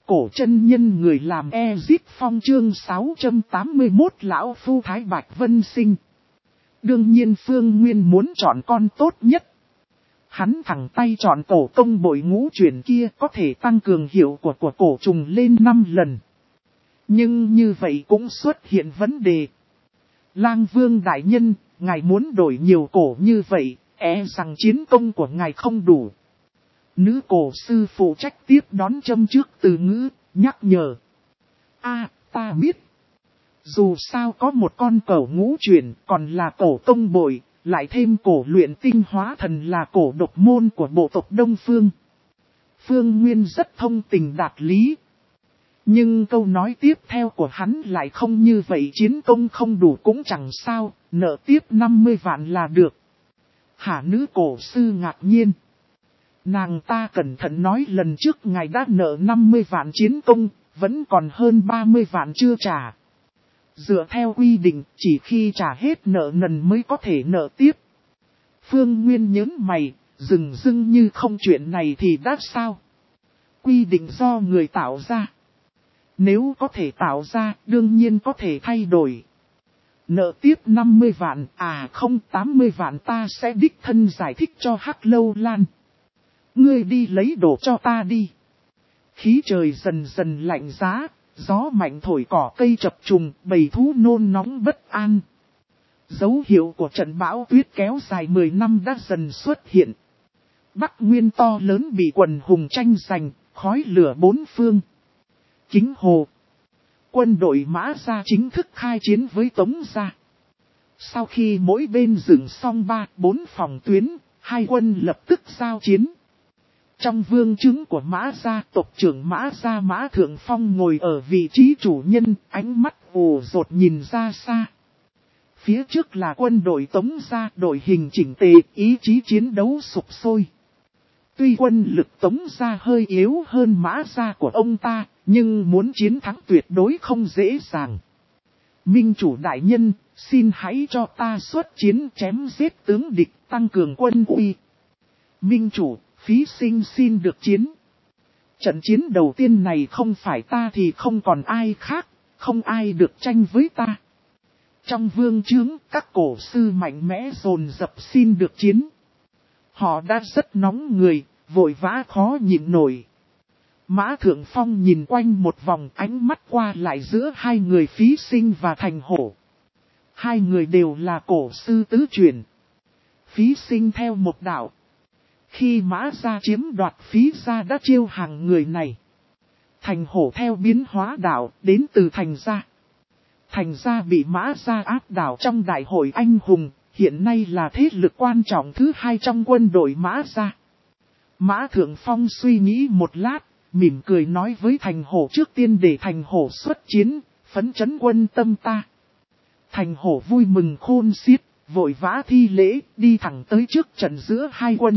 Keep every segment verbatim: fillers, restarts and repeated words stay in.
cổ chân nhân người làm Ezip Phong chương sáu trăm tám mươi mốt Lão Phu Thái Bạch Vân Sinh. Đương nhiên Phương Nguyên muốn chọn con tốt nhất. Hắn thẳng tay chọn cổ công bội ngũ chuyển kia có thể tăng cường hiệu của của cổ trùng lên năm lần. Nhưng như vậy cũng xuất hiện vấn đề. Lang Vương đại nhân, ngài muốn đổi nhiều cổ như vậy, e rằng chiến công của ngài không đủ. Nữ cổ sư phụ trách tiếp đón châm trước từ ngữ, nhắc nhở. A, ta biết. Dù sao có một con cổ ngũ chuyển, còn là cổ công bội, lại thêm cổ luyện tinh hóa thần là cổ độc môn của bộ tộc Đông Phương. Phương Nguyên rất thông tình đạt lý. Nhưng câu nói tiếp theo của hắn lại không như vậy, chiến công không đủ cũng chẳng sao, nợ tiếp năm mươi vạn là được. Hả, nữ cổ sư ngạc nhiên. Nàng ta cẩn thận nói lần trước ngài đã nợ năm mươi vạn chiến công, vẫn còn hơn ba mươi vạn chưa trả. Dựa theo quy định, chỉ khi trả hết nợ nần mới có thể nợ tiếp. Phương Nguyên nhớn mày, dừng dưng như không, chuyện này thì đã sao? Quy định do người tạo ra. Nếu có thể tạo ra, đương nhiên có thể thay đổi. Nợ tiếp năm mươi vạn, à không, tám mươi vạn ta sẽ đích thân giải thích cho Hắc Lâu Lan. Ngươi đi lấy đồ cho ta đi. Khí trời dần dần lạnh giá, gió mạnh thổi cỏ cây chập trùng, bầy thú nôn nóng bất an. Dấu hiệu của trận bão tuyết kéo dài mười năm đã dần xuất hiện. Bắc Nguyên to lớn bị quần hùng tranh giành, khói lửa bốn phương. Kính Hồ. Quân đội Mã Gia chính thức khai chiến với Tống Gia. Sau khi mỗi bên dựng xong ba, bốn phòng tuyến, hai quân lập tức giao chiến. Trong vương chứng của Mã Gia, tộc trưởng Mã Gia Mã Thượng Phong ngồi ở vị trí chủ nhân, ánh mắt ù rột nhìn ra xa. Phía trước là quân đội Tống Gia, đội hình chỉnh tề, ý chí chiến đấu sục sôi. Tuy quân lực Tống Gia hơi yếu hơn Mã Gia của ông ta, nhưng muốn chiến thắng tuyệt đối không dễ dàng. Minh chủ đại nhân, xin hãy cho ta xuất chiến chém giết tướng địch, tăng cường quân uy. Minh chủ, Phí Sinh xin được chiến. Trận chiến đầu tiên này không phải ta thì không còn ai khác, không ai được tranh với ta. Trong vương trướng, các cổ sư mạnh mẽ dồn dập xin được chiến. Họ đã rất nóng người, vội vã khó nhịn nổi. Mã Thượng Phong nhìn quanh một vòng, ánh mắt qua lại giữa hai người Phí Sinh và Thành Hổ. Hai người đều là cổ sư tứ truyền. Phí Sinh theo một đạo. Khi Mã Gia chiếm đoạt Phí Gia đã chiêu hàng người này. Thành Hổ theo biến hóa đạo đến từ Thành Gia. Thành Gia bị Mã Gia áp đảo trong đại hội anh hùng, hiện nay là thế lực quan trọng thứ hai trong quân đội Mã Gia. Mã Thượng Phong suy nghĩ một lát, mỉm cười nói với Thành Hổ trước tiên để Thành Hổ xuất chiến, phấn chấn quân tâm ta. Thành Hổ vui mừng khôn xiết, vội vã thi lễ, đi thẳng tới trước trận giữa hai quân.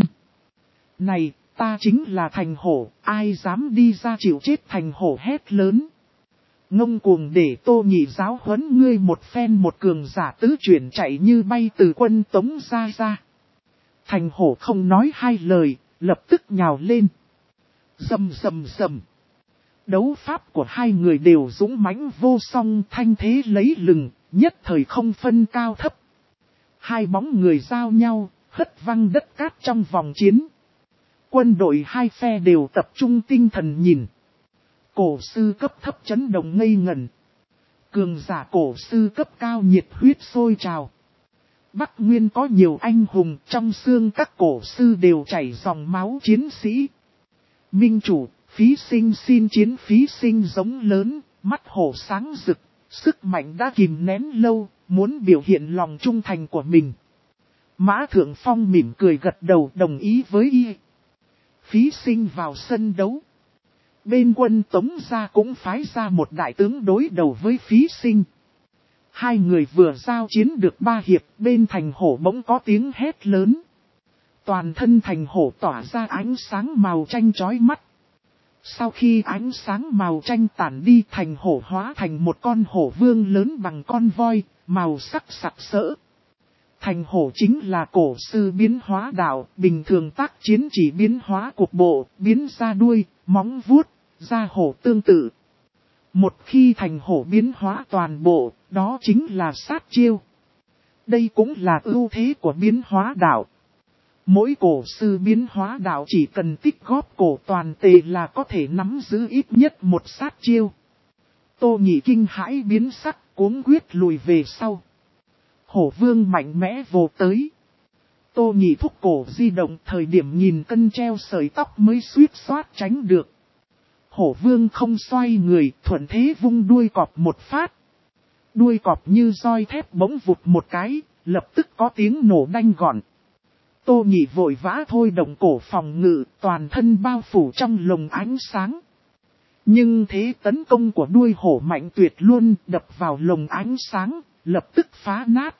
Này, ta chính là Thành Hổ, ai dám đi ra chịu chết? Thành Hổ hét lớn. Ngông cuồng, để Tô Nhị giáo huấn ngươi một phen. Một cường giả tứ chuyển chạy như bay từ quân Tống Gia ra. Thành Hổ không nói hai lời, lập tức nhào lên. Rầm rầm rầm. Đấu pháp của hai người đều dũng mãnh vô song, thanh thế lấy lừng, nhất thời không phân cao thấp. Hai bóng người giao nhau, hất văng đất cát trong vòng chiến. Quân đội hai phe đều tập trung tinh thần nhìn. Cổ sư cấp thấp chấn động ngây ngẩn. Cường giả cổ sư cấp cao nhiệt huyết sôi trào. Bắc Nguyên có nhiều anh hùng, trong xương các cổ sư đều chảy dòng máu chiến sĩ. Minh chủ, Phí Sinh xin chiến. Phí Sinh giống lớn, mắt hổ sáng rực, sức mạnh đã kìm nén lâu, muốn biểu hiện lòng trung thành của mình. Mã Thượng Phong mỉm cười gật đầu đồng ý với y. Phí Sinh vào sân đấu. Bên quân Tống Gia cũng phái ra một đại tướng đối đầu với Phí Sinh. Hai người vừa giao chiến được ba hiệp, bên Thành Hổ bỗng có tiếng hét lớn. Toàn thân Thành Hổ tỏa ra ánh sáng màu tranh chói mắt. Sau khi ánh sáng màu tranh tản đi, Thành Hổ hóa thành một con hổ vương lớn bằng con voi, màu sắc sặc sỡ. Thành Hổ chính là cổ sư biến hóa đạo, bình thường tác chiến chỉ biến hóa cục bộ, biến ra đuôi, móng vuốt, gia hổ tương tự. Một khi thành hổ biến hóa toàn bộ, đó chính là sát chiêu. Đây cũng là ưu thế của biến hóa đạo. Mỗi cổ sư biến hóa đạo chỉ cần tích góp cổ toàn tề là có thể nắm giữ ít nhất một sát chiêu. Tô Nhị kinh hãi biến sắc, cuống quyết lùi về sau. Hổ vương mạnh mẽ vồ tới. Tô Nhị thúc cổ di động, thời điểm nhìn cân treo sợi tóc mới suýt xoát tránh được. Hổ vương không xoay người, thuận thế vung đuôi cọp một phát. Đuôi cọp như roi thép bỗng vụt một cái, lập tức có tiếng nổ đanh gọn. Tô Nhị vội vã thôi động cổ phòng ngự, toàn thân bao phủ trong lồng ánh sáng. Nhưng thế tấn công của đuôi hổ mạnh tuyệt luôn, đập vào lồng ánh sáng, lập tức phá nát.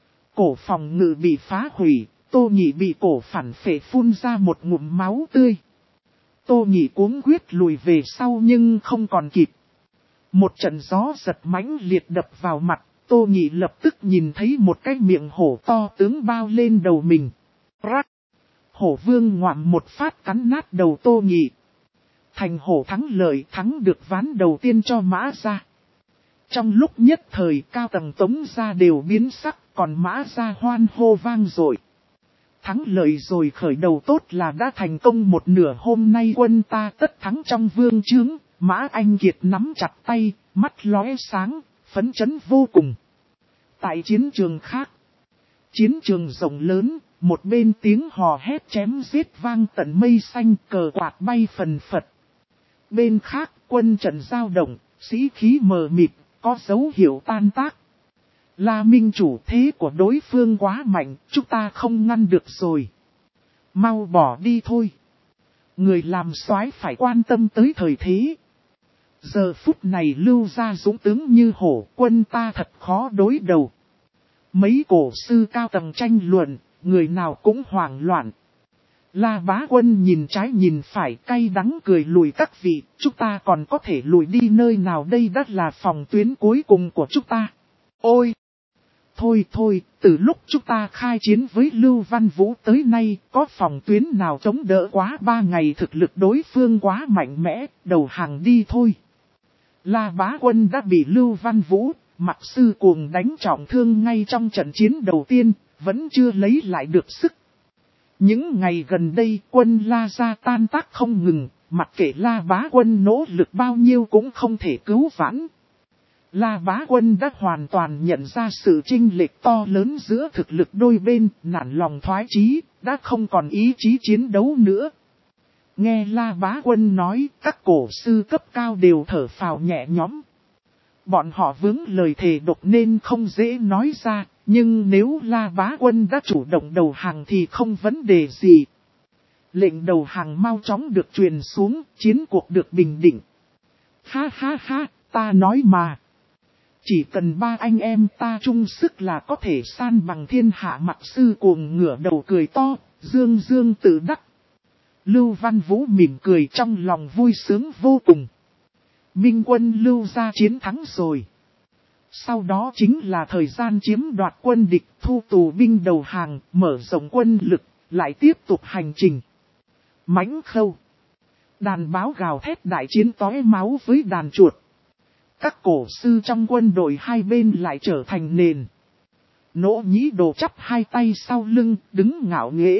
Cổ phòng ngự bị phá hủy, Tô Nhị bị cổ phản phệ phun ra một ngụm máu tươi. Tô Nhị cuống quyết lùi về sau nhưng không còn kịp. Một trận gió giật mãnh liệt đập vào mặt, Tô Nhị lập tức nhìn thấy một cái miệng hổ to tướng bao lên đầu mình. Rắc! Hổ vương ngoạm một phát cắn nát đầu Tô Nhị. Thành hổ thắng lợi, thắng được ván đầu tiên cho Mã Gia. Trong lúc nhất thời cao tầng Tống Gia đều biến sắc, còn Mã Gia hoan hô vang dội. Thắng lợi rồi, khởi đầu tốt là đã thành công một nửa. Hôm nay quân ta tất thắng trong vương trướng. Mã Anh Kiệt nắm chặt tay, mắt lóe sáng, phấn chấn vô cùng. Tại chiến trường khác, chiến trường rộng lớn, một bên tiếng hò hét chém giết vang tận mây xanh, cờ quạt bay phần phật. Bên khác, quân trận giao động, sĩ khí mờ mịt, có dấu hiệu tan tác. La Minh chủ, thế của đối phương quá mạnh, chúng ta không ngăn được rồi. Mau bỏ đi thôi. Người làm soái phải quan tâm tới thời thế. Giờ phút này Lưu gia dũng tướng như hổ, quân ta thật khó đối đầu. Mấy cổ sư cao tầng tranh luận, người nào cũng hoảng loạn. La Bá Quân nhìn trái nhìn phải, cay đắng cười lùi các vị, chúng ta còn có thể lùi đi nơi nào, đây đã là phòng tuyến cuối cùng của chúng ta. Ôi! Thôi thôi, từ lúc chúng ta khai chiến với Lưu Văn Vũ tới nay, có phòng tuyến nào chống đỡ quá ba ngày, thực lực đối phương quá mạnh mẽ, đầu hàng đi thôi. La Bá Quân đã bị Lưu Văn Vũ, Mặc Sư Cuồng đánh trọng thương ngay trong trận chiến đầu tiên, vẫn chưa lấy lại được sức. Những ngày gần đây quân La gia tan tác không ngừng, mặc kệ La Bá Quân nỗ lực bao nhiêu cũng không thể cứu vãn. La Bá Quân đã hoàn toàn nhận ra sự chênh lệch to lớn giữa thực lực đôi bên, nản lòng thoái chí, đã không còn ý chí chiến đấu nữa. Nghe La Bá Quân nói, các cổ sư cấp cao đều thở phào nhẹ nhõm. Bọn họ vướng lời thề độc nên không dễ nói ra, nhưng nếu La Bá Quân đã chủ động đầu hàng thì không vấn đề gì. Lệnh đầu hàng mau chóng được truyền xuống, chiến cuộc được bình định. Ha ha ha, ta nói mà. Chỉ cần ba anh em ta chung sức là có thể san bằng thiên hạ. Mặc Sư Cuồng ngửa đầu cười to, dương dương tự đắc. Lưu Văn Vũ mỉm cười trong lòng vui sướng vô cùng. Minh quân Lưu gia chiến thắng rồi. Sau đó chính là thời gian chiếm đoạt quân địch, thu tù binh đầu hàng, mở rộng quân lực, lại tiếp tục hành trình. Mãnh Khâu. Đàn báo gào thét đại chiến tóe máu với đàn chuột. Các cổ sư trong quân đội hai bên lại trở thành nền. Nỗ Nhĩ Đồ chắp hai tay sau lưng, đứng ngạo nghễ.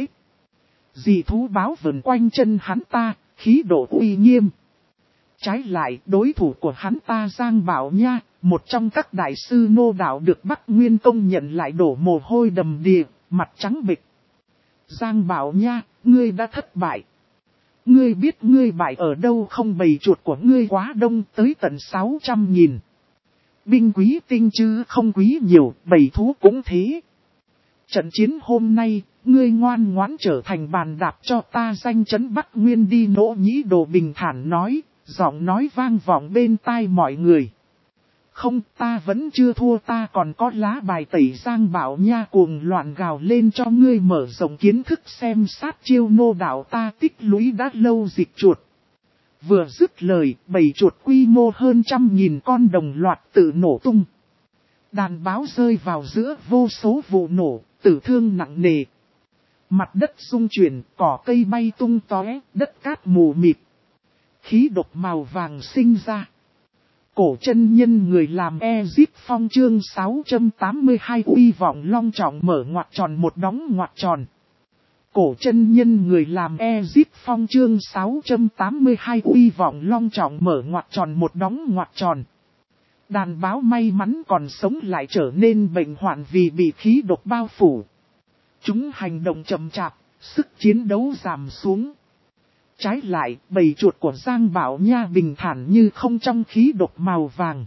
Dị thú báo vần quanh chân hắn ta, khí độ uy nghiêm. Trái lại, đối thủ của hắn ta Giang Bảo Nha, một trong các đại sư nô đạo được Bắc Nguyên công nhận, lại đổ mồ hôi đầm đìa, mặt trắng bệch. Giang Bảo Nha, ngươi đã thất bại. Ngươi biết ngươi bại ở đâu không? Bầy chuột của ngươi quá đông, tới tận sáu trăm nghìn. Binh quý tinh chứ không quý nhiều, bầy thú cũng thế. Trận chiến hôm nay, ngươi ngoan ngoãn trở thành bàn đạp cho ta danh chấn Bắc Nguyên đi. Nỗ Nhĩ Đồ bình thản nói, giọng nói vang vọng bên tai mọi người. Không, ta vẫn chưa thua, ta còn có lá bài tẩy. Giang Bảo Nha cuồng loạn gào lên, cho ngươi mở rộng kiến thức xem sát chiêu nô đạo ta tích lũy đã lâu dịch chuột. Vừa dứt lời, bầy chuột quy mô hơn trăm nghìn con đồng loạt tự nổ tung. Đàn báo rơi vào giữa vô số vụ nổ, tử thương nặng nề. Mặt đất rung chuyển, cỏ cây bay tung tóe, đất cát mù mịt. khí độc màu vàng sinh ra. Cổ chân nhân người làm Ezip Phong chương sáu trăm tám mươi hai uy vọng long trọng mở ngoặc tròn một đóng ngoặc tròn. Cổ chân nhân người làm Ezip Phong chương sáu trăm tám mươi hai uy vọng long trọng mở ngoặc tròn một đóng ngoặc tròn. Đàn báo may mắn còn sống lại trở nên bệnh hoạn vì bị khí độc bao phủ. Chúng hành động chậm chạp, sức chiến đấu giảm xuống. Trái lại, bầy chuột của Giang Bảo Nha bình thản như không trong khí độc màu vàng.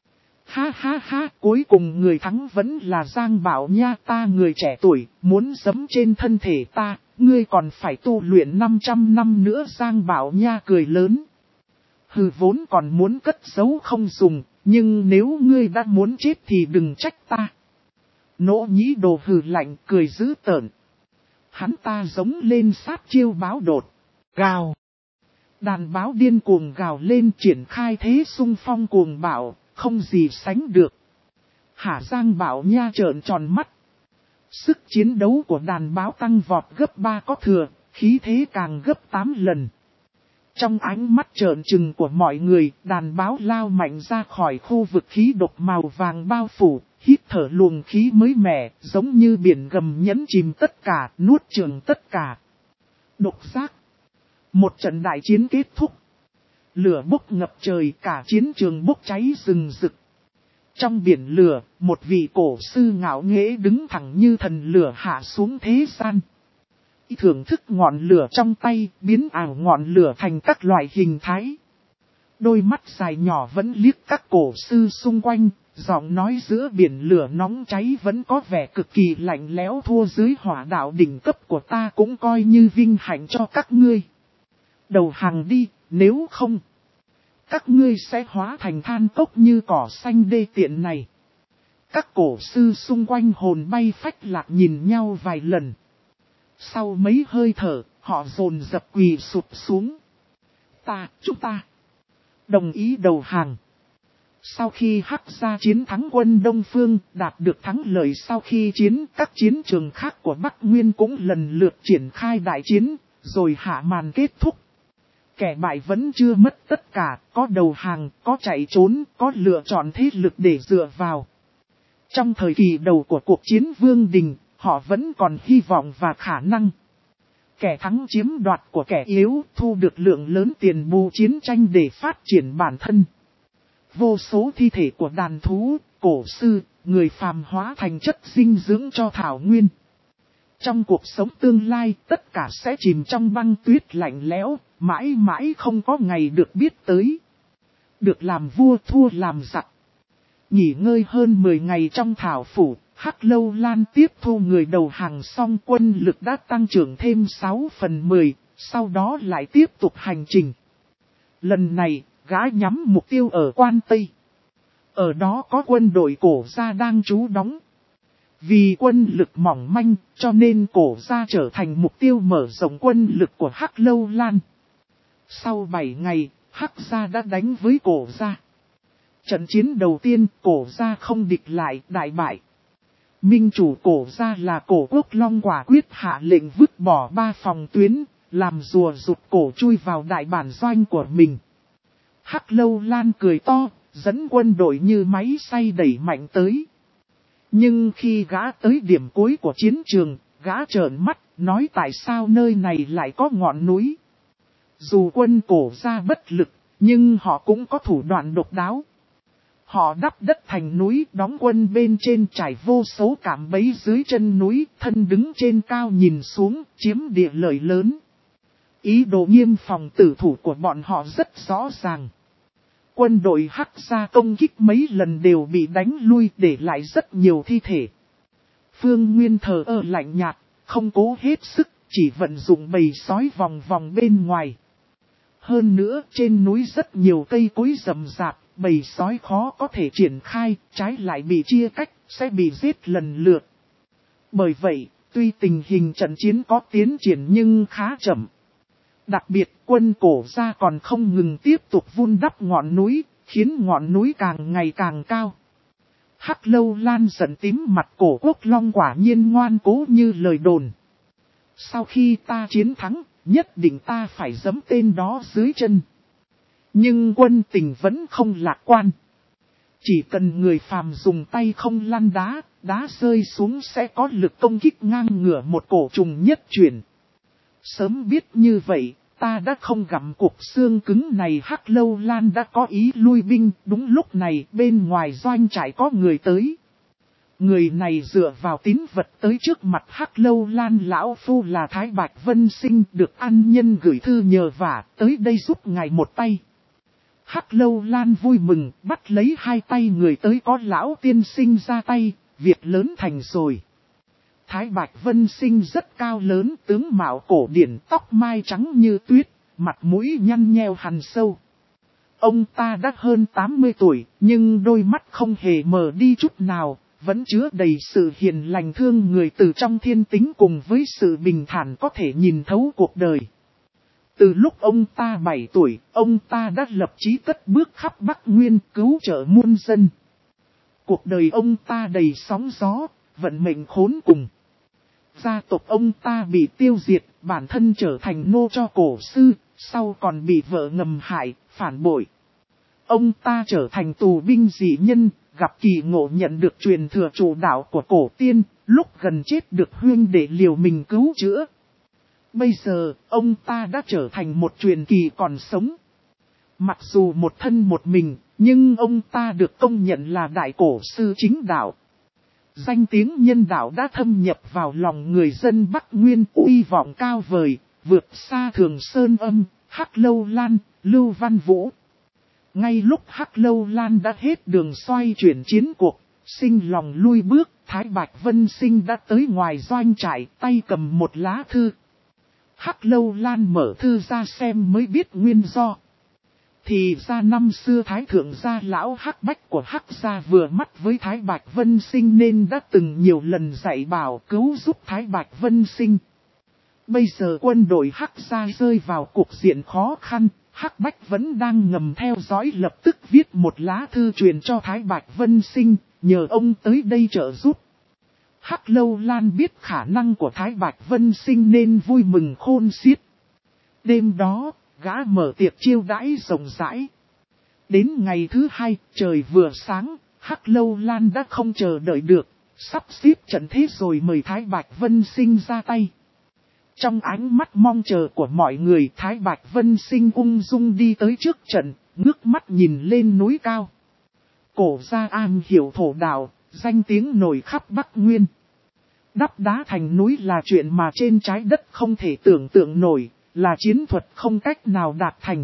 Ha ha ha, cuối cùng người thắng vẫn là Giang Bảo Nha, ta người trẻ tuổi, muốn giẫm trên thân thể ta, ngươi còn phải tu luyện năm trăm năm nữa. Giang Bảo Nha cười lớn. Hừ, vốn còn muốn cất giấu không dùng, nhưng nếu ngươi đã muốn chết thì đừng trách ta. Nỗ Nhĩ Đồ hừ lạnh cười dữ tợn. Hắn ta giống lên sát chiêu báo đột. Gào. Đàn báo điên cuồng gào lên triển khai thế xung phong cuồng bạo, không gì sánh được. Hả, Giang Bảo Nha trợn tròn mắt. Sức chiến đấu của đàn báo tăng vọt gấp ba có thừa, khí thế càng gấp tám lần. Trong ánh mắt trợn trừng của mọi người, đàn báo lao mạnh ra khỏi khu vực khí độc màu vàng bao phủ, hít thở luồng khí mới mẻ, giống như biển gầm nhấn chìm tất cả, nuốt chửng tất cả. Độc giác. Một trận đại chiến kết thúc. Lửa bốc ngập trời, cả chiến trường bốc cháy rừng rực. Trong biển lửa, một vị cổ sư ngạo nghễ đứng thẳng như thần lửa hạ xuống thế gian. Thưởng thức ngọn lửa trong tay, biến ảo ngọn lửa thành các loại hình thái. Đôi mắt dài nhỏ vẫn liếc các cổ sư xung quanh, giọng nói giữa biển lửa nóng cháy vẫn có vẻ cực kỳ lạnh lẽo, thua dưới hỏa đạo đỉnh cấp của ta cũng coi như vinh hạnh cho các ngươi. Đầu hàng đi, nếu không, các ngươi sẽ hóa thành than cốc như cỏ xanh đê tiện này. Các cổ sư xung quanh hồn bay phách lạc nhìn nhau vài lần. Sau mấy hơi thở, họ dồn dập quỳ sụp xuống. Ta, chúng ta, đồng ý đầu hàng. Sau khi Hắc Gia chiến thắng quân Đông Phương, đạt được thắng lợi sau khi chiến, các chiến trường khác của Bắc Nguyên cũng lần lượt triển khai đại chiến, rồi hạ màn kết thúc. Kẻ bại vẫn chưa mất tất cả, có đầu hàng, có chạy trốn, có lựa chọn thế lực để dựa vào. Trong thời kỳ đầu của cuộc chiến Vương Đình, họ vẫn còn hy vọng và khả năng. Kẻ thắng chiếm đoạt của kẻ yếu, thu được lượng lớn tiền bù chiến tranh để phát triển bản thân. Vô số thi thể của đàn thú, cổ sư, người phàm hóa thành chất dinh dưỡng cho thảo nguyên. Trong cuộc sống tương lai, tất cả sẽ chìm trong băng tuyết lạnh lẽo, mãi mãi không có ngày được biết tới. Được làm vua thua làm giặc. Nghỉ ngơi hơn mười ngày trong thảo phủ, Hắc Lâu Lan tiếp thu người đầu hàng xong, quân lực đã tăng trưởng thêm sáu phần mười, sau đó lại tiếp tục hành trình. Lần này, gã nhắm mục tiêu ở Quan Tây. Ở đó có quân đội Cổ Gia đang trú đóng. Vì quân lực mỏng manh, cho nên Cổ Gia trở thành mục tiêu mở rộng quân lực của Hắc Lâu Lan. Sau bảy ngày, Hắc Gia đã đánh với Cổ Gia. Trận chiến đầu tiên, Cổ Gia không địch lại, đại bại. Minh chủ Cổ Gia là Cổ Quốc Long quả quyết hạ lệnh vứt bỏ ba phòng tuyến, làm rùa rụt cổ chui vào đại bản doanh của mình. Hắc Lâu Lan cười to, dẫn quân đội như máy xay đẩy mạnh tới. Nhưng khi gã tới điểm cuối của chiến trường, gã trợn mắt, nói tại sao nơi này lại có ngọn núi. Dù quân Cổ Gia bất lực, nhưng họ cũng có thủ đoạn độc đáo. Họ đắp đất thành núi, đóng quân bên trên, trải vô số cạm bẫy dưới chân núi, thân đứng trên cao nhìn xuống, chiếm địa lợi lớn. Ý đồ nghiêm phòng tử thủ của bọn họ rất rõ ràng. Quân đội Hắc Gia công kích mấy lần đều bị đánh lui, để lại rất nhiều thi thể. Phương Nguyên thờ ơ lạnh nhạt, không cố hết sức, chỉ vận dụng bầy sói vòng vòng bên ngoài. Hơn nữa, trên núi rất nhiều cây cối rậm rạp, bầy sói khó có thể triển khai, trái lại bị chia cách, sẽ bị giết lần lượt. Bởi vậy, tuy tình hình trận chiến có tiến triển nhưng khá chậm. Đặc biệt, quân Cổ Gia còn không ngừng tiếp tục vun đắp ngọn núi, khiến ngọn núi càng ngày càng cao. Hắc Lâu Lan giận tím mặt, Cổ Quốc Long quả nhiên ngoan cố như lời đồn. Sau khi ta chiến thắng, nhất định ta phải giẫm tên đó dưới chân. Nhưng quân tình vẫn không lạc quan. Chỉ cần người phàm dùng tay không lăn đá, đá rơi xuống sẽ có lực công kích ngang ngửa một cổ trùng nhất chuyển. Sớm biết như vậy, ta đã không gặm cục xương cứng này. Hắc Lâu Lan đã có ý lui binh. Đúng lúc này bên ngoài doanh trại có người tới. Người này dựa vào tín vật tới trước mặt Hắc Lâu Lan lão phu là Thái Bạch Vân Sinh, được ăn nhân gửi thư nhờ vả tới đây giúp ngài một tay. Hắc Lâu Lan vui mừng, bắt lấy hai tay người tới, có lão tiên sinh ra tay, việc lớn thành rồi. Thái Bạch Vân Sinh rất cao lớn, tướng mạo cổ điển, tóc mai trắng như tuyết, mặt mũi nhăn nheo hằn sâu. Ông ta đã hơn tám mươi tuổi, nhưng đôi mắt không hề mờ đi chút nào, vẫn chứa đầy sự hiền lành thương người, từ trong thiên tính cùng với sự bình thản có thể nhìn thấu cuộc đời. Từ lúc ông ta bảy tuổi, ông ta đã lập chí cất bước khắp Bắc Nguyên cứu trợ muôn dân. Cuộc đời ông ta đầy sóng gió, vận mệnh khốn cùng. Gia tộc ông ta bị tiêu diệt, bản thân trở thành nô cho cổ sư, sau còn bị vợ ngầm hại, phản bội. Ông ta trở thành tù binh dị nhân, gặp kỳ ngộ nhận được truyền thừa chủ đạo của cổ tiên, lúc gần chết được huynh đệ liều mình cứu chữa. Bây giờ, ông ta đã trở thành một truyền kỳ còn sống. Mặc dù một thân một mình, nhưng ông ta được công nhận là đại cổ sư chính đạo. Danh tiếng nhân đạo đã thâm nhập vào lòng người dân Bắc Nguyên, uy vọng cao vời, vượt xa Thường Sơn Âm, Hắc Lâu Lan, Lưu Văn Vũ. Ngay lúc Hắc Lâu Lan đã hết đường xoay chuyển chiến cuộc, sinh lòng lui bước, Thái Bạch Vân Sinh đã tới ngoài doanh trại, tay cầm một lá thư. Hắc Lâu Lan mở thư ra xem mới biết nguyên do. Thì ra năm xưa Thái Thượng gia lão Hắc Bách của Hắc gia vừa mắt với Thái Bạch Vân Sinh nên đã từng nhiều lần dạy bảo cứu giúp Thái Bạch Vân Sinh. Bây giờ quân đội Hắc gia rơi vào cuộc diện khó khăn, Hắc Bách vẫn đang ngầm theo dõi, lập tức viết một lá thư truyền cho Thái Bạch Vân Sinh, nhờ ông tới đây trợ giúp. Hắc Lâu Lan biết khả năng của Thái Bạch Vân Sinh nên vui mừng khôn xiết. Đêm đó, gã mở tiệc chiêu đãi rộng rãi. Đến ngày thứ hai, trời vừa sáng, Hắc Lâu Lan đã không chờ đợi được, sắp xếp trận thế rồi mời Thái Bạch Vân Sinh ra tay. Trong ánh mắt mong chờ của mọi người, Thái Bạch Vân Sinh ung dung đi tới trước trận, ngước mắt nhìn lên núi cao. Cổ gia am hiểu thổ đạo, danh tiếng nổi khắp Bắc Nguyên. Đắp đá thành núi là chuyện mà trên trái đất không thể tưởng tượng nổi, là chiến thuật không cách nào đạt thành.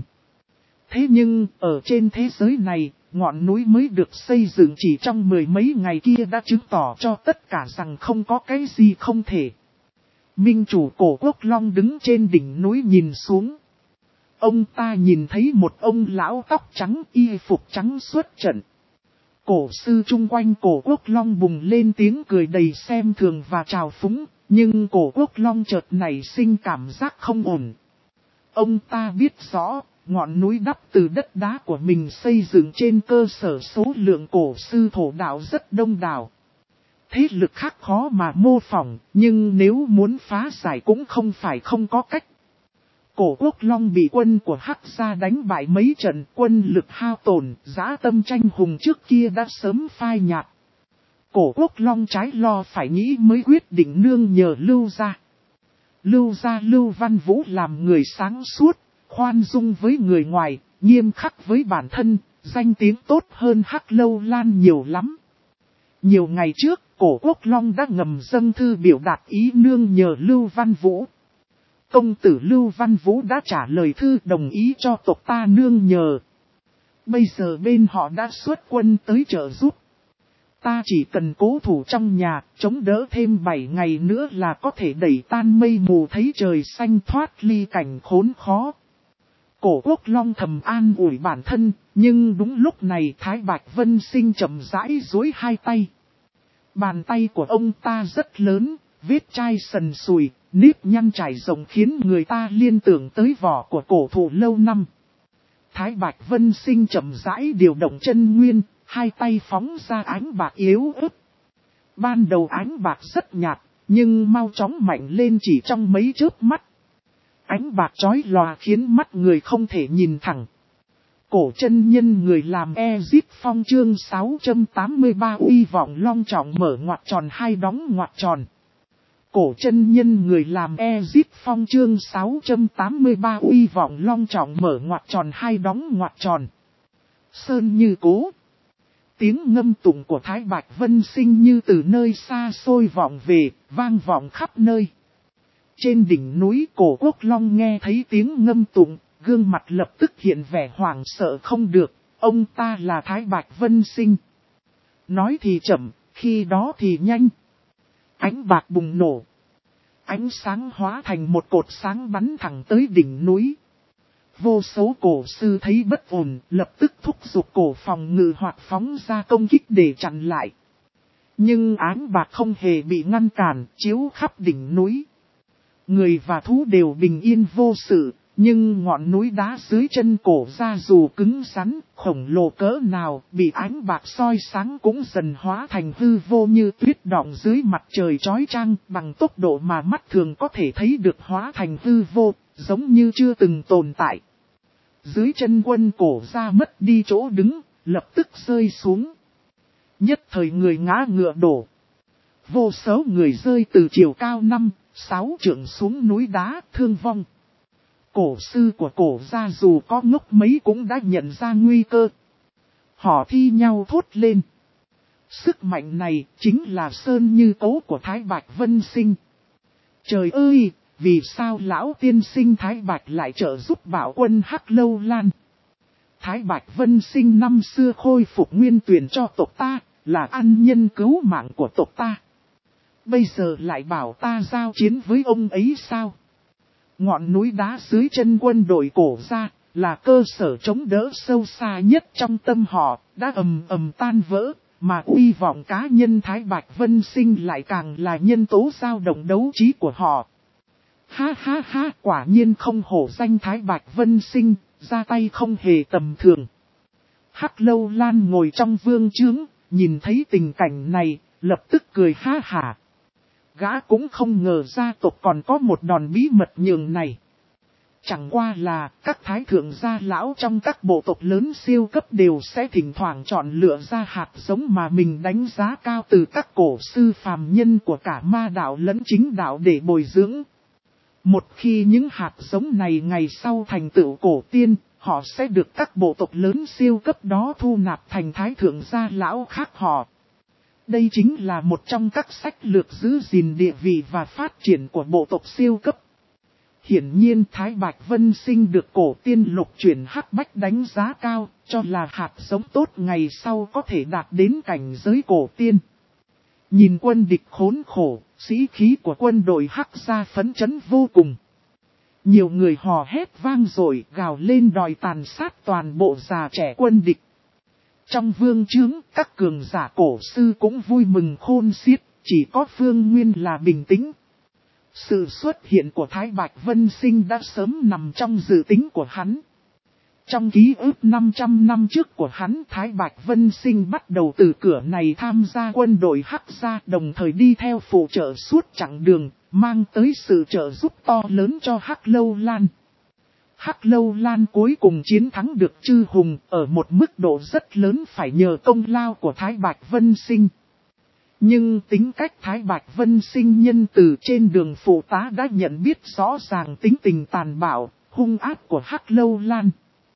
Thế nhưng, ở trên thế giới này, ngọn núi mới được xây dựng chỉ trong mười mấy ngày kia đã chứng tỏ cho tất cả rằng không có cái gì không thể. Minh chủ cổ Quốc Long đứng trên đỉnh núi nhìn xuống. Ông ta nhìn thấy một ông lão tóc trắng, y phục trắng xuất trận. Cổ sư chung quanh cổ Quốc Long bùng lên tiếng cười đầy xem thường và trào phúng, nhưng cổ Quốc Long chợt nảy sinh cảm giác không ổn. Ông ta biết rõ, ngọn núi đắp từ đất đá của mình xây dựng trên cơ sở số lượng cổ sư thổ đạo rất đông đảo. Thế lực khác khó mà mô phỏng, nhưng nếu muốn phá giải cũng không phải không có cách. Cổ Quốc Long bị quân của Hắc gia đánh bại mấy trận, quân lực hao tổn, dã tâm tranh hùng trước kia đã sớm phai nhạt. Cổ Quốc Long trái lo phải nghĩ mới quyết định nương nhờ Lưu gia. Lưu gia Lưu Văn Vũ làm người sáng suốt, khoan dung với người ngoài, nghiêm khắc với bản thân, danh tiếng tốt hơn Hắc Lâu Lan nhiều lắm. Nhiều ngày trước, Cổ Quốc Long đã ngầm dâng thư biểu đạt ý nương nhờ Lưu Văn Vũ. Công tử Lưu Văn Vũ đã trả lời thư đồng ý cho tộc ta nương nhờ. Bây giờ bên họ đã xuất quân tới trợ giúp. Ta chỉ cần cố thủ trong nhà, chống đỡ thêm bảy ngày nữa là có thể đẩy tan mây mù, thấy trời xanh, thoát ly cảnh khốn khó. Cổ Quốc Long thầm an ủi bản thân, nhưng đúng lúc này Thái Bạch Vân Sinh chậm rãi duỗi hai tay. Bàn tay của ông ta rất lớn, vết chai sần sùi, nếp nhăn trải rộng khiến người ta liên tưởng tới vỏ của cổ thụ lâu năm. Thái Bạch Vân Sinh chậm rãi điều động chân nguyên, hai tay phóng ra ánh bạc yếu ớt. Ban đầu ánh bạc rất nhạt, nhưng mau chóng mạnh lên chỉ trong mấy chớp mắt. Ánh bạc chói lòa khiến mắt người không thể nhìn thẳng. Cổ chân nhân người làm Ezip Phong chương sáu trăm tám mươi ba uy vọng long trọng mở ngoặc tròn hai đóng ngoặc tròn. Cổ chân nhân người làm Ezip Phong chương sáu trăm tám mươi ba uy vọng long trọng mở ngoặc tròn hai đóng ngoặc tròn. Sơn như cố. Tiếng ngâm tụng của Thái Bạch Vân Sinh như từ nơi xa xôi vọng về, vang vọng khắp nơi. Trên đỉnh núi Cổ Quốc Long nghe thấy tiếng ngâm tụng, gương mặt lập tức hiện vẻ hoảng sợ không được, ông ta là Thái Bạch Vân Sinh. Nói thì chậm, khi đó thì nhanh. Ánh bạc bùng nổ. Ánh sáng hóa thành một cột sáng bắn thẳng tới đỉnh núi. Vô số cổ sư thấy bất ổn, lập tức thúc giục cổ phòng ngự hoặc phóng ra công kích để chặn lại. Nhưng ánh bạc không hề bị ngăn cản, chiếu khắp đỉnh núi. Người và thú đều bình yên vô sự, nhưng ngọn núi đá dưới chân cổ ra dù cứng rắn, khổng lồ cỡ nào, bị ánh bạc soi sáng cũng dần hóa thành hư vô như tuyết đọng dưới mặt trời chói chang, bằng tốc độ mà mắt thường có thể thấy được hóa thành hư vô, giống như chưa từng tồn tại. Dưới chân quân cổ ra mất đi chỗ đứng, lập tức rơi xuống. Nhất thời người ngã ngựa đổ. Vô số người rơi từ chiều cao năm, sáu trượng xuống núi đá, thương vong. Cổ sư của cổ gia dù có ngốc mấy cũng đã nhận ra nguy cơ. Họ thi nhau thốt lên. Sức mạnh này chính là sơn như cố của Thái Bạch Vân Sinh. Trời ơi, vì sao lão tiên sinh Thái Bạch lại trợ giúp bảo quân Hắc Lâu Lan? Thái Bạch Vân Sinh năm xưa khôi phục nguyên tuyển cho tộc ta, là ân nhân cứu mạng của tộc ta. Bây giờ lại bảo ta giao chiến với ông ấy sao? Ngọn núi đá dưới chân quân đội cổ ra, là cơ sở chống đỡ sâu xa nhất trong tâm họ, đã ầm ầm tan vỡ, mà uy vọng cá nhân Thái Bạch Vân Sinh lại càng là nhân tố dao động đấu trí của họ. Ha ha ha, quả nhiên không hổ danh Thái Bạch Vân Sinh, ra tay không hề tầm thường. Hắc Lâu Lan ngồi trong vương trướng, nhìn thấy tình cảnh này, lập tức cười ha hả. Gã cũng không ngờ gia tộc còn có một đòn bí mật nhường này. Chẳng qua là các thái thượng gia lão trong các bộ tộc lớn siêu cấp đều sẽ thỉnh thoảng chọn lựa ra hạt giống mà mình đánh giá cao từ các cổ sư phàm nhân của cả ma đạo lẫn chính đạo để bồi dưỡng. Một khi những hạt giống này ngày sau thành tựu cổ tiên, họ sẽ được các bộ tộc lớn siêu cấp đó thu nạp thành thái thượng gia lão khác họ. Đây chính là một trong các sách lược giữ gìn địa vị và phát triển của bộ tộc siêu cấp. Hiển nhiên Thái Bạch Vân Sinh được cổ tiên Lục Chuyển Hắc Bách đánh giá cao, cho là hạt giống tốt ngày sau có thể đạt đến cảnh giới cổ tiên. Nhìn quân địch khốn khổ, sĩ khí của quân đội Hắc gia phấn chấn vô cùng. Nhiều người hò hét vang dội gào lên đòi tàn sát toàn bộ già trẻ quân địch. Trong vương trướng, các cường giả cổ sư cũng vui mừng khôn xiết, chỉ có Phương Nguyên là bình tĩnh. Sự xuất hiện của Thái Bạch Vân Sinh đã sớm nằm trong dự tính của hắn. Trong ký ức năm trăm năm trước của hắn, Thái Bạch Vân Sinh bắt đầu từ cửa này tham gia quân đội Hắc gia, đồng thời đi theo phụ trợ suốt chặng đường, mang tới sự trợ giúp to lớn cho Hắc Lâu Lan. Hắc Lâu Lan cuối cùng chiến thắng được Chư Hùng ở một mức độ rất lớn phải nhờ công lao của Thái Bạch Vân Sinh. Nhưng tính cách Thái Bạch Vân Sinh nhân từ trên đường phụ tá đã nhận biết rõ ràng tính tình tàn bạo, hung ác của Hắc Lâu Lan.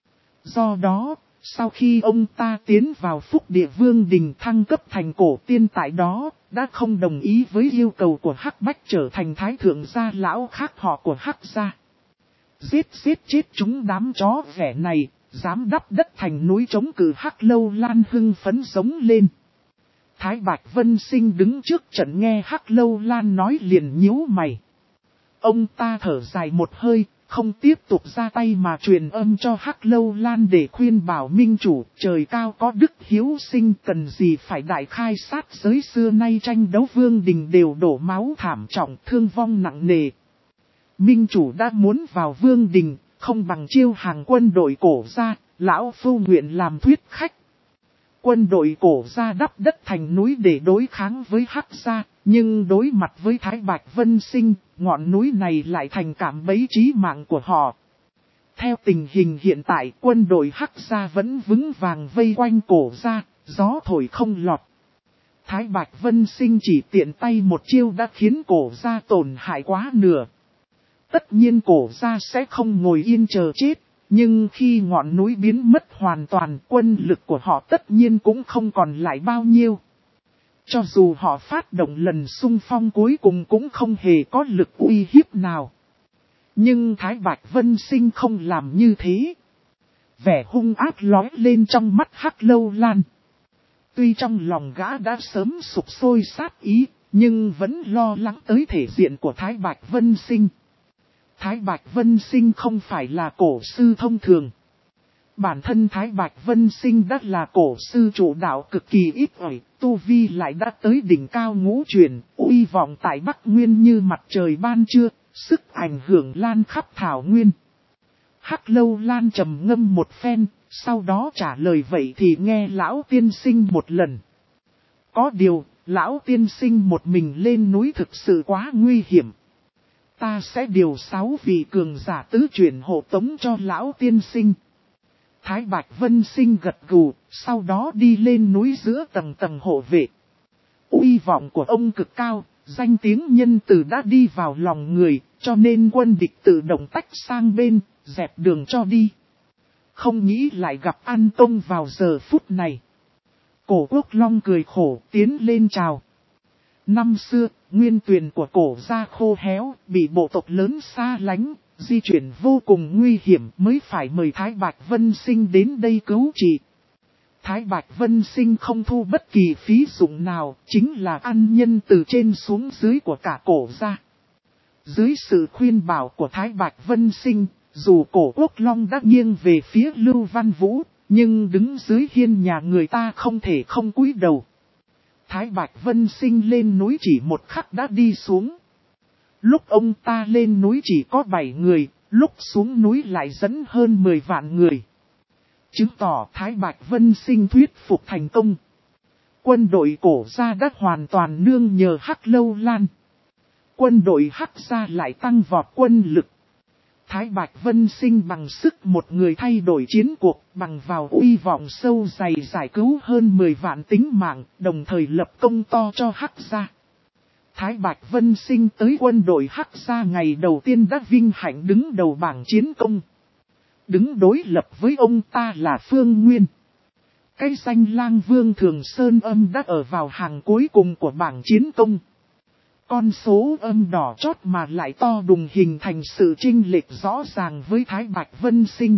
Do đó, sau khi ông ta tiến vào Phúc Địa Vương Đình thăng cấp thành cổ tiên tại đó, đã không đồng ý với yêu cầu của Hắc Bách trở thành Thái Thượng gia lão khác họ của Hắc gia. Giết giết chết chúng đám chó ghẻ này, dám đắp đất thành núi chống cự Hắc Lâu Lan hưng phấn giống lên. Thái Bạch Vân Sinh đứng trước trận nghe Hắc Lâu Lan nói liền nhíu mày. Ông ta thở dài một hơi, không tiếp tục ra tay mà truyền âm cho Hắc Lâu Lan để khuyên bảo minh chủ, trời cao có đức hiếu sinh, cần gì phải đại khai sát giới, xưa nay tranh đấu vương đình đều đổ máu thảm trọng, thương vong nặng nề. Minh chủ đã muốn vào vương đình, không bằng chiêu hàng quân đội cổ ra, lão phu nguyện làm thuyết khách. Quân đội cổ ra đắp đất thành núi để đối kháng với Hắc gia, nhưng đối mặt với Thái Bạch Vân Sinh, ngọn núi này lại thành cảm bẫy chí mạng của họ. Theo tình hình hiện tại, quân đội Hắc gia vẫn vững vàng vây quanh cổ gia, gió thổi không lọt. Thái Bạch Vân Sinh chỉ tiện tay một chiêu đã khiến cổ gia tổn hại quá nửa. Tất nhiên cổ gia sẽ không ngồi yên chờ chết, nhưng khi ngọn núi biến mất hoàn toàn, quân lực của họ tất nhiên cũng không còn lại bao nhiêu. Cho dù họ phát động lần xung phong cuối cùng cũng không hề có lực uy hiếp nào. Nhưng Thái Bạch Vân Sinh không làm như thế. Vẻ hung ác lóe lên trong mắt Hắc Lâu Lan. Tuy trong lòng gã đã sớm sục sôi sát ý, nhưng vẫn lo lắng tới thể diện của Thái Bạch Vân Sinh. Thái Bạch Vân Sinh không phải là cổ sư thông thường. Bản thân Thái Bạch Vân Sinh đã là cổ sư chủ đạo cực kỳ ít ỏi, tu vi lại đã tới đỉnh cao ngũ truyền, uy vọng tại Bắc Nguyên như mặt trời ban trưa, sức ảnh hưởng lan khắp thảo nguyên. Hắc Lâu Lan trầm ngâm một phen, sau đó trả lời vậy thì nghe lão tiên sinh một lần. Có điều, lão tiên sinh một mình lên núi thực sự quá nguy hiểm. Ta sẽ điều sáu vị cường giả tứ chuyển hộ tống cho lão tiên sinh. Thái Bạch Vân Sinh gật gù, sau đó đi lên núi giữa tầng tầng hộ vệ. Uy vọng của ông cực cao, danh tiếng nhân từ đã đi vào lòng người, cho nên quân địch tự động tách sang bên, dẹp đường cho đi. Không nghĩ lại gặp An Tông vào giờ phút này. Cổ Quốc Long cười khổ tiến lên chào. Năm xưa, nguyên tuyền của cổ gia khô héo, bị bộ tộc lớn xa lánh, di chuyển vô cùng nguy hiểm mới phải mời Thái Bạch Vân Sinh đến đây cứu trị. Thái Bạch Vân Sinh không thu bất kỳ phí dụng nào, chính là ăn nhân từ trên xuống dưới của cả cổ gia. Dưới sự khuyên bảo của Thái Bạch Vân Sinh, dù cổ Quốc Long đã nghiêng về phía Lưu Văn Vũ, nhưng đứng dưới hiên nhà người ta không thể không cúi đầu. Thái Bạch Vân Sinh lên núi chỉ một khắc đã đi xuống. Lúc ông ta lên núi chỉ có bảy người, lúc xuống núi lại dẫn hơn mười vạn người. Chứng tỏ Thái Bạch Vân Sinh thuyết phục thành công. Quân đội cổ gia đã hoàn toàn nương nhờ Hắc Lâu Lan. Quân đội Hắc gia lại tăng vọt quân lực. Thái Bạch Vân Sinh bằng sức một người thay đổi chiến cuộc, bằng vào uy vọng sâu dày giải cứu hơn mười vạn tính mạng, đồng thời lập công to cho Hắc gia. Thái Bạch Vân Sinh tới quân đội Hắc gia ngày đầu tiên đã vinh hạnh đứng đầu bảng chiến công. Đứng đối lập với ông ta là Phương Nguyên. Cái danh lang vương Thường Sơn Âm đã ở vào hàng cuối cùng của bảng chiến công. Con số âm đỏ chót mà lại to đùng hình thành sự chênh lệch rõ ràng với Thái Bạch Vân Sinh.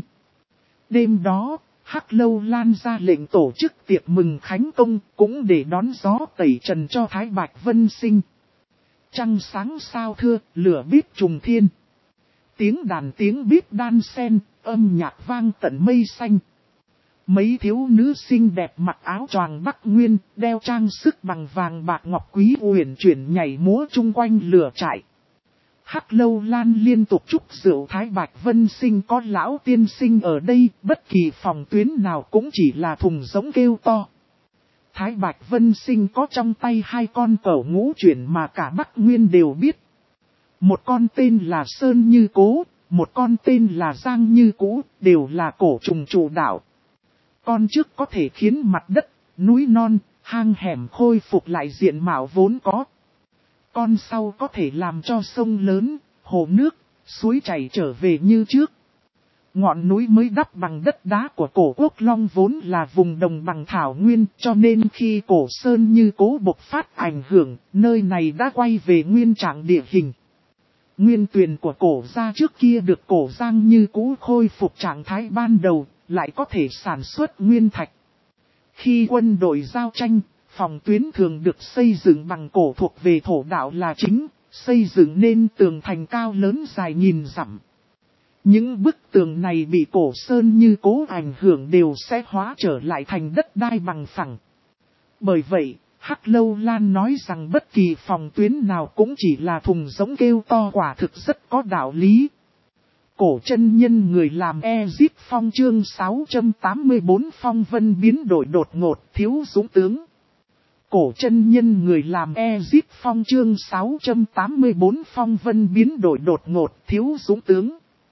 Đêm đó, Hắc Lâu Lan ra lệnh tổ chức tiệc mừng khánh công cũng để đón gió tẩy trần cho Thái Bạch Vân Sinh. Trăng sáng sao thưa, lửa bếp trùng thiên. Tiếng đàn tiếng bếp đan sen, âm nhạc vang tận mây xanh. Mấy thiếu nữ xinh đẹp mặc áo choàng Bắc Nguyên, đeo trang sức bằng vàng bạc ngọc quý uyển chuyển nhảy múa chung quanh lửa trại. Hắc Lâu Lan liên tục chúc rượu Thái Bạch Vân Sinh có lão tiên sinh ở đây, bất kỳ phòng tuyến nào cũng chỉ là thùng giống kêu to. Thái Bạch Vân Sinh có trong tay hai con cẩu ngũ chuyển mà cả Bắc Nguyên đều biết. Một con tên là Sơn Như Cố, một con tên là Giang Như Cũ, đều là cổ trùng chủ đạo. Con trước có thể khiến mặt đất, núi non, hang hẻm khôi phục lại diện mạo vốn có. Con sau có thể làm cho sông lớn, hồ nước, suối chảy trở về như trước. Ngọn núi mới đắp bằng đất đá của cổ Quốc Long vốn là vùng đồng bằng thảo nguyên, cho nên khi cổ Sơn Như Cố bộc phát ảnh hưởng, nơi này đã quay về nguyên trạng địa hình. Nguyên tuyền của cổ gia trước kia được cổ Giang Như Cũ khôi phục trạng thái ban đầu, lại có thể sản xuất nguyên thạch. Khi quân đội giao tranh, phòng tuyến thường được xây dựng bằng cổ thuộc về thổ đạo là chính, xây dựng nên tường thành cao lớn dài nghìn dặm. Những bức tường này bị cổ Sơn Như Cố ảnh hưởng đều sẽ hóa trở lại thành đất đai bằng phẳng. Bởi vậy, Hắc Lâu Lan nói rằng bất kỳ phòng tuyến nào cũng chỉ là thùng giống kêu to quả thực rất có đạo lý. Cổ chân nhân người làm Ezip Phong chương sáu trăm tám mươi tư phong vân biến đổi đột ngột thiếu dũng tướng. Cổ chân nhân người làm Ezip Phong chương sáu trăm tám mươi tư phong vân biến đổi đột ngột thiếu dũng tướng.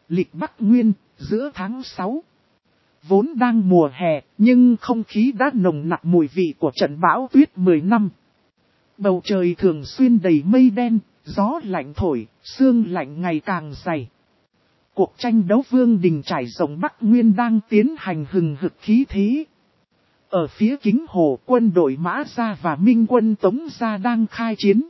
lịch Bắc Nguyên, giữa tháng sáu. Vốn đang mùa hè, nhưng không khí đã nồng nặc mùi vị của trận bão tuyết mười năm. Bầu trời thường xuyên đầy mây đen, gió lạnh thổi, sương lạnh ngày càng dày. Cuộc tranh đấu vương đình trải rộng Bắc Nguyên đang tiến hành hừng hực khí thế. Ở phía Kính Hồ, quân đội Mã Gia và Minh quân Tống Gia đang khai chiến.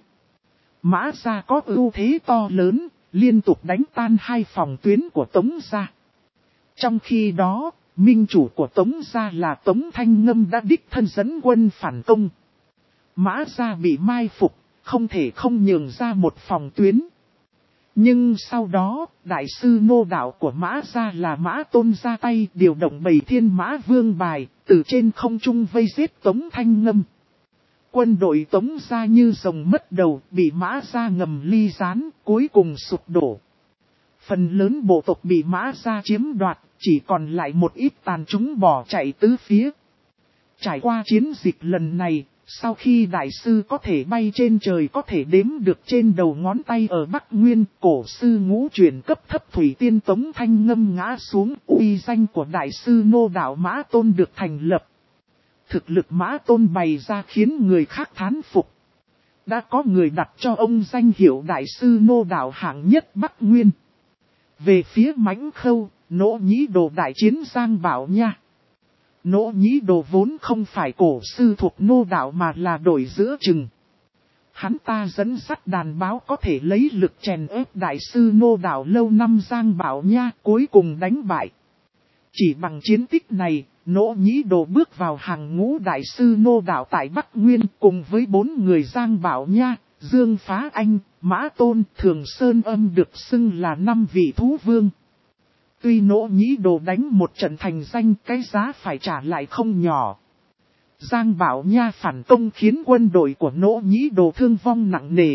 Mã Gia có ưu thế to lớn, liên tục đánh tan hai phòng tuyến của Tống Gia. Trong khi đó, minh chủ của Tống Gia là Tống Thanh Ngâm đã đích thân dẫn quân phản công. Mã Gia bị mai phục, không thể không nhường ra một phòng tuyến. Nhưng sau đó, đại sư nô đạo của Mã Gia là Mã Tôn ra tay điều động bảy thiên mã vương bài, từ trên không trung vây giết Tống Thanh Ngâm. Quân đội Tống Gia như rồng mất đầu, bị Mã Gia ngầm ly gián, cuối cùng sụp đổ. Phần lớn bộ tộc bị Mã Gia chiếm đoạt, chỉ còn lại một ít tàn chúng bỏ chạy tứ phía. Trải qua chiến dịch lần này, sau khi đại sư có thể bay trên trời có thể đếm được trên đầu ngón tay ở Bắc Nguyên, cổ sư ngũ chuyển cấp thấp Thủy Tiên Tống Thanh Ngâm ngã xuống, uy danh của đại sư nô đạo Mã Tôn được thành lập. Thực lực Mã Tôn bày ra khiến người khác thán phục. Đã có người đặt cho ông danh hiệu đại sư nô đạo hạng nhất Bắc Nguyên. Về phía Mãnh Khâu, Nỗ Nhĩ Đồ đại chiến Giang Bảo Nha. Nỗ Nhĩ Đồ vốn không phải cổ sư thuộc nô đạo mà là đổi giữa chừng. Hắn ta dẫn dắt đàn báo có thể lấy lực chèn ép đại sư nô đạo lâu năm Giang Bảo Nha, cuối cùng đánh bại. Chỉ bằng chiến tích này, Nỗ Nhĩ Đồ bước vào hàng ngũ đại sư nô đạo tại Bắc Nguyên cùng với bốn người Giang Bảo Nha, Dương Phá Anh, Mã Tôn, Thường Sơn Âm được xưng là năm vị thú vương. Tuy Nỗ Nhĩ Đồ đánh một trận thành danh, cái giá phải trả lại không nhỏ. Giang Bảo Nha phản công khiến quân đội của Nỗ Nhĩ Đồ thương vong nặng nề.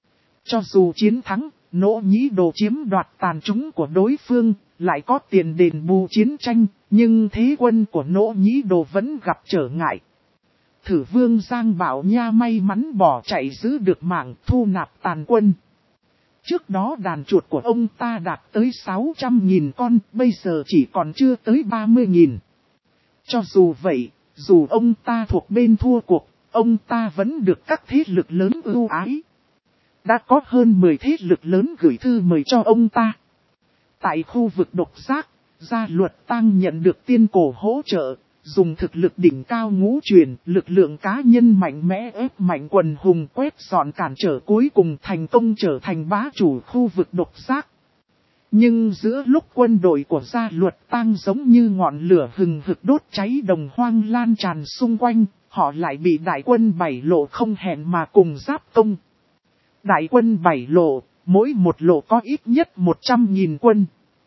Cho dù chiến thắng, Nỗ Nhĩ Đồ chiếm đoạt tàn trúng của đối phương, lại có tiền đền bù chiến tranh, nhưng thế quân của Nỗ Nhĩ Đồ vẫn gặp trở ngại. Thử vương Giang Bảo Nha may mắn bỏ chạy giữ được mạng, thu nạp tàn quân. Trước đó đàn chuột của ông ta đạt tới sáu trăm nghìn con, bây giờ chỉ còn chưa tới ba mươi nghìn. Cho dù vậy, dù ông ta thuộc bên thua cuộc, ông ta vẫn được các thế lực lớn ưu ái. Đã có hơn mười thế lực lớn gửi thư mời cho ông ta. Tại khu vực độc giác, Gia Luật Tăng nhận được tiên cổ hỗ trợ, dùng thực lực đỉnh cao ngũ truyền, lực lượng cá nhân mạnh mẽ ép mạnh quần hùng quét dọn cản trở, cuối cùng thành công trở thành bá chủ khu vực độc giác. Nhưng giữa lúc quân đội của Gia Luật Tăng giống như ngọn lửa hừng hực đốt cháy đồng hoang lan tràn xung quanh, họ lại bị đại quân bảy lộ không hẹn mà cùng giáp công. Đại quân bảy lộ, mỗi một lộ có ít nhất một trăm nghìn quân.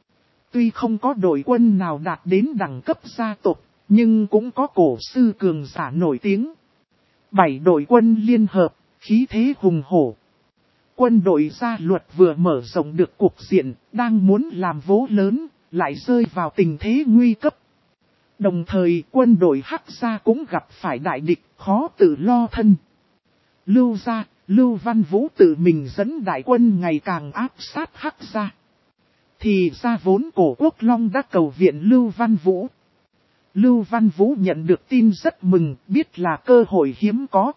Tuy không có đội quân nào đạt đến đẳng cấp gia tộc, nhưng cũng có cổ sư cường giả nổi tiếng. Bảy đội quân liên hợp, khí thế hùng hổ. Quân đội Gia Luật vừa mở rộng được cuộc diện, đang muốn làm vố lớn, lại rơi vào tình thế nguy cấp. Đồng thời quân đội Hắc Gia cũng gặp phải đại địch, khó tự lo thân. Lưu Gia, Lưu Văn Vũ tự mình dẫn đại quân ngày càng áp sát Hắc Gia. Thì ra vốn cổ Quốc Long đã cầu viện Lưu Văn Vũ. Lưu Văn Vũ nhận được tin rất mừng, biết là cơ hội hiếm có.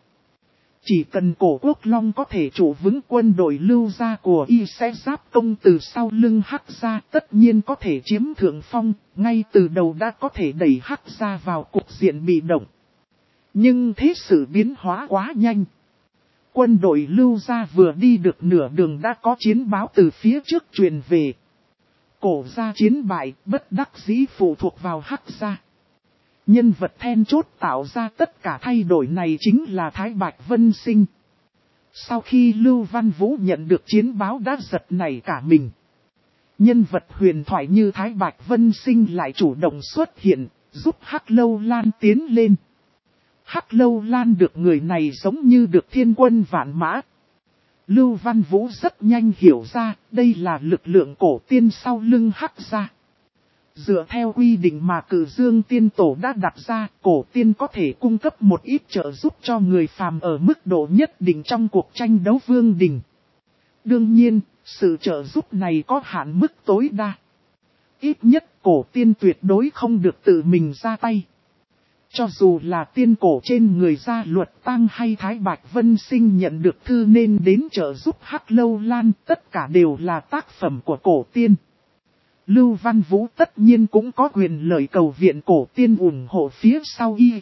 Chỉ cần cổ Quốc Long có thể trụ vững quân đội Lưu gia của y sẽ giáp công từ sau lưng Hắc gia, tất nhiên có thể chiếm thượng phong, ngay từ đầu đã có thể đẩy Hắc gia vào cục diện bị động. Nhưng thế sự biến hóa quá nhanh. Quân đội Lưu gia vừa đi được nửa đường đã có chiến báo từ phía trước truyền về. Cổ gia chiến bại, bất đắc dĩ phụ thuộc vào Hắc gia. Nhân vật then chốt tạo ra tất cả thay đổi này chính là Thái Bạch Vân Sinh. Sau khi Lưu Văn Vũ nhận được chiến báo đã giật nảy cả mình. Nhân vật huyền thoại như Thái Bạch Vân Sinh lại chủ động xuất hiện, giúp Hắc Lâu Lan tiến lên. Hắc Lâu Lan được người này giống như được thiên quân vạn mã. Lưu Văn Vũ rất nhanh hiểu ra, đây là lực lượng cổ tiên sau lưng Hắc gia. Dựa theo quy định mà Cử Dương Tiên Tổ đã đặt ra, cổ tiên có thể cung cấp một ít trợ giúp cho người phàm ở mức độ nhất định trong cuộc tranh đấu vương đình. Đương nhiên, sự trợ giúp này có hạn mức tối đa. Ít nhất cổ tiên tuyệt đối không được tự mình ra tay. Cho dù là tiên cổ trên người gia luật tang hay Thái Bạch Vân Sinh nhận được thư nên đến trợ giúp Hắc Lâu Lan, tất cả đều là tác phẩm của cổ tiên. Lưu Văn Vũ tất nhiên cũng có quyền lợi cầu viện cổ tiên ủng hộ phía sau y.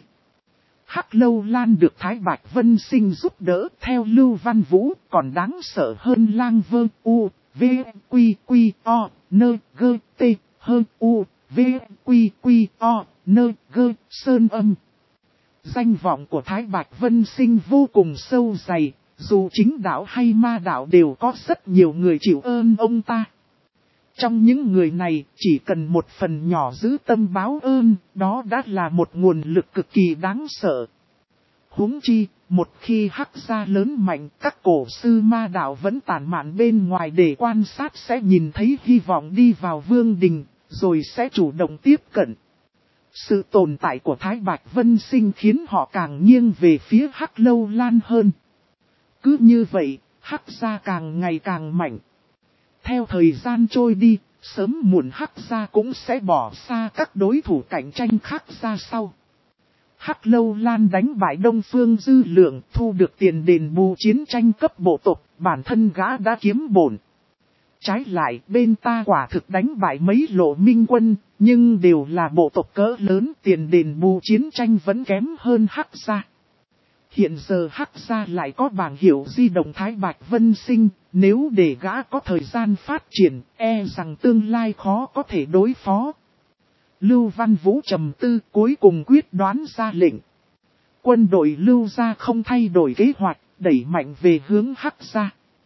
Hắc Lâu Lan được Thái Bạch Vân Sinh giúp đỡ theo Lưu Văn Vũ còn đáng sợ hơn Lang Vơ U, V, Quy, Quy, O, Nơ, Gơ, T, Hơ, U, V, Quy, Quy, O, Nơ, Gơ, Sơn Âm. Danh vọng của Thái Bạch Vân Sinh vô cùng sâu dày, dù chính đạo hay ma đạo đều có rất nhiều người chịu ơn ông ta. Trong những người này, chỉ cần một phần nhỏ giữ tâm báo ơn, đó đã là một nguồn lực cực kỳ đáng sợ. Huống chi, một khi Hắc gia lớn mạnh, các cổ sư ma đạo vẫn tản mạn bên ngoài để quan sát sẽ nhìn thấy hy vọng đi vào vương đình, rồi sẽ chủ động tiếp cận. Sự tồn tại của Thái Bạch Vân Sinh khiến họ càng nghiêng về phía Hắc Lâu Lan hơn. Cứ như vậy, Hắc gia càng ngày càng mạnh. Theo thời gian trôi đi, sớm muộn Hắc gia cũng sẽ bỏ xa các đối thủ cạnh tranh khác ra sau. Hắc Lâu Lan đánh bại Đông Phương Dư Lượng, thu được tiền đền bù chiến tranh cấp bộ tộc, bản thân gã đã kiếm bổn. Trái lại, bên ta quả thực đánh bại mấy lộ minh quân, nhưng đều là bộ tộc cỡ lớn, tiền đền bù chiến tranh vẫn kém hơn Hắc gia. Hiện giờ Hắc gia lại có bảng hiệu di động Thái Bạch Vân Sinh, nếu để gã có thời gian phát triển, e rằng tương lai khó có thể đối phó. Lưu Văn Vũ trầm tư cuối cùng quyết đoán ra lệnh. Quân đội Lưu gia không thay đổi kế hoạch, đẩy mạnh về hướng Hắc gia.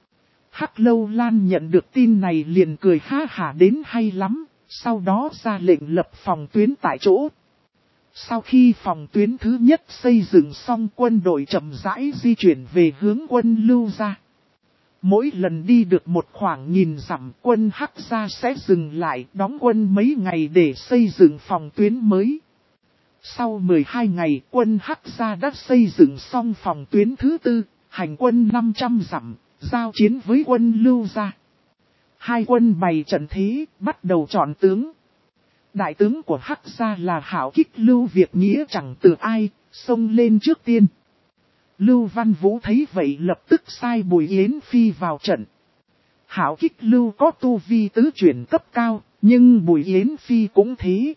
Hắc Lâu Lan nhận được tin này liền cười ha hả đến hay lắm, sau đó ra lệnh lập phòng tuyến tại chỗ. Sau khi phòng tuyến thứ nhất xây dựng xong, quân đội chậm rãi di chuyển về hướng quân Lưu gia. Mỗi lần đi được một khoảng nghìn dặm, quân Hắc gia sẽ dừng lại đóng quân mấy ngày để xây dựng phòng tuyến mới. Sau mười hai ngày, quân Hắc gia đã xây dựng xong phòng tuyến thứ tư, hành quân năm trăm dặm, giao chiến với quân Lưu gia. Hai quân bày trận thế, bắt đầu chọn tướng. Đại tướng của Hắc gia là Hảo Kích Lưu Việt Nghĩa chẳng từ ai, xông lên trước tiên. Lưu Văn Vũ thấy vậy lập tức sai Bùi Yến Phi vào trận. Hảo Kích Lưu có tu vi tứ chuyển cấp cao, nhưng Bùi Yến Phi cũng thế.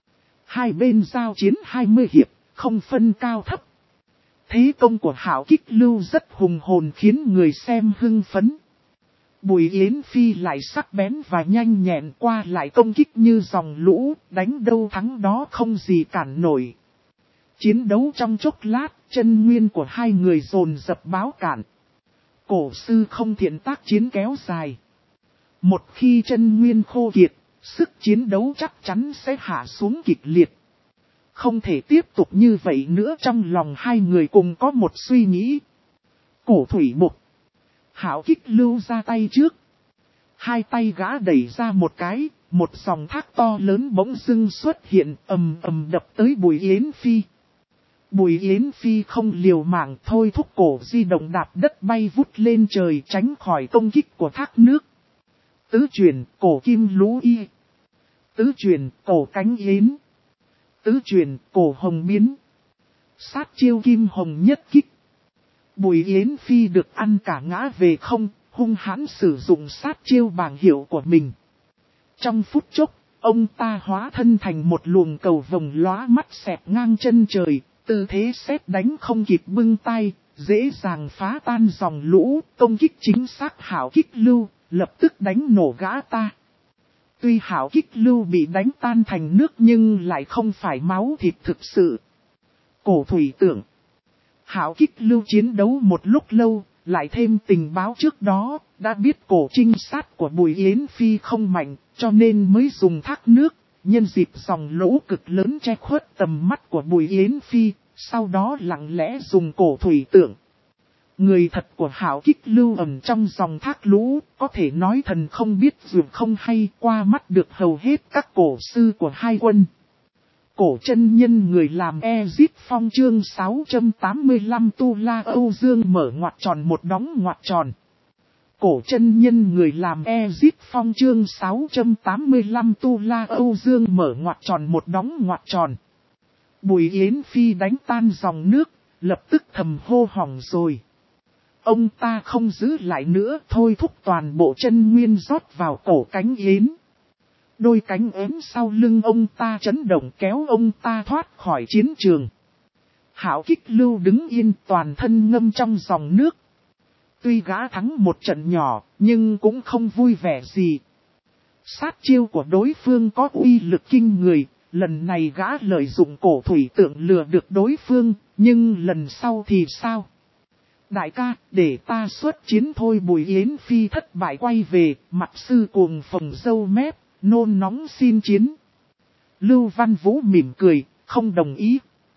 Hai bên giao chiến hai mươi hiệp, không phân cao thấp. Thế công của Hảo Kích Lưu rất hùng hồn khiến người xem hưng phấn. Bùi Yến Phi lại sắc bén và nhanh nhẹn qua lại công kích như dòng lũ, đánh đâu thắng đó không gì cản nổi. Chiến đấu trong chốc lát, chân nguyên của hai người dồn dập báo cản. Cổ sư không thiện tác chiến kéo dài. Một khi chân nguyên khô kiệt, sức chiến đấu chắc chắn sẽ hạ xuống kịch liệt. Không thể tiếp tục như vậy nữa, trong lòng hai người cùng có một suy nghĩ. Cổ thủy mục. Hảo Kích Lưu ra tay trước. Hai tay gã đẩy ra một cái, một dòng thác to lớn bỗng dưng xuất hiện ầm ầm đập tới Bùi Yến Phi. Bùi Yến Phi không liều mạng thôi thúc cổ di động đạp đất bay vút lên trời tránh khỏi công kích của thác nước. Tứ truyền cổ kim lũ y. Tứ truyền cổ cánh yến. Tứ truyền cổ hồng biến. Sát chiêu kim hồng nhất kích. Bùi Yến Phi được ăn cả ngã về không, hung hãn sử dụng sát chiêu bảng hiệu của mình. Trong phút chốc, ông ta hóa thân thành một luồng cầu vồng lóa mắt xẹt ngang chân trời, tư thế sét đánh không kịp bưng tay, dễ dàng phá tan dòng lũ, công kích chính xác Hảo Kích Lưu, lập tức đánh nổ gã ta. Tuy Hảo Kích Lưu bị đánh tan thành nước nhưng lại không phải máu thịt thực sự. Cổ thủy tưởng. Hảo Kích Lưu chiến đấu một lúc lâu, lại thêm tình báo trước đó, đã biết cổ trinh sát của Bùi Yến Phi không mạnh, cho nên mới dùng thác nước, nhân dịp dòng lũ cực lớn che khuất tầm mắt của Bùi Yến Phi, sau đó lặng lẽ dùng cổ thủy tượng. Người thật của Hảo Kích Lưu ẩn trong dòng thác lũ, có thể nói thần không biết dường không hay, qua mắt được hầu hết các cổ sư của hai quân. Cổ chân nhân người làm Ezip Phong chương sáu trăm tám mươi lăm Tu La Âu Dương mở ngoặt tròn một đóng ngoặt tròn. cổ chân nhân người làm Ezip Phong chương sáu trăm tám mươi lăm Tu La Âu Dương mở ngoặc tròn một đóng ngoặc tròn. Bùi Yến Phi đánh tan dòng nước, lập tức thầm hô hỏng rồi. Ông ta không giữ lại nữa, thôi thúc toàn bộ chân nguyên rót vào cổ cánh Yến. Đôi cánh ếm sau lưng ông ta chấn động kéo ông ta thoát khỏi chiến trường. Hạo Kích Lưu đứng yên toàn thân ngâm trong dòng nước. Tuy gã thắng một trận nhỏ, nhưng cũng không vui vẻ gì. Sát chiêu của đối phương có uy lực kinh người, lần này gã lợi dụng cổ thủy tượng lừa được đối phương, nhưng lần sau thì sao? Đại ca, để ta xuất chiến thôi. Bùi Yến Phi thất bại quay về, mặt sư cuồng phồng râu mép, nôn nóng xin chiến. Lưu Văn Vũ mỉm cười, không đồng ý.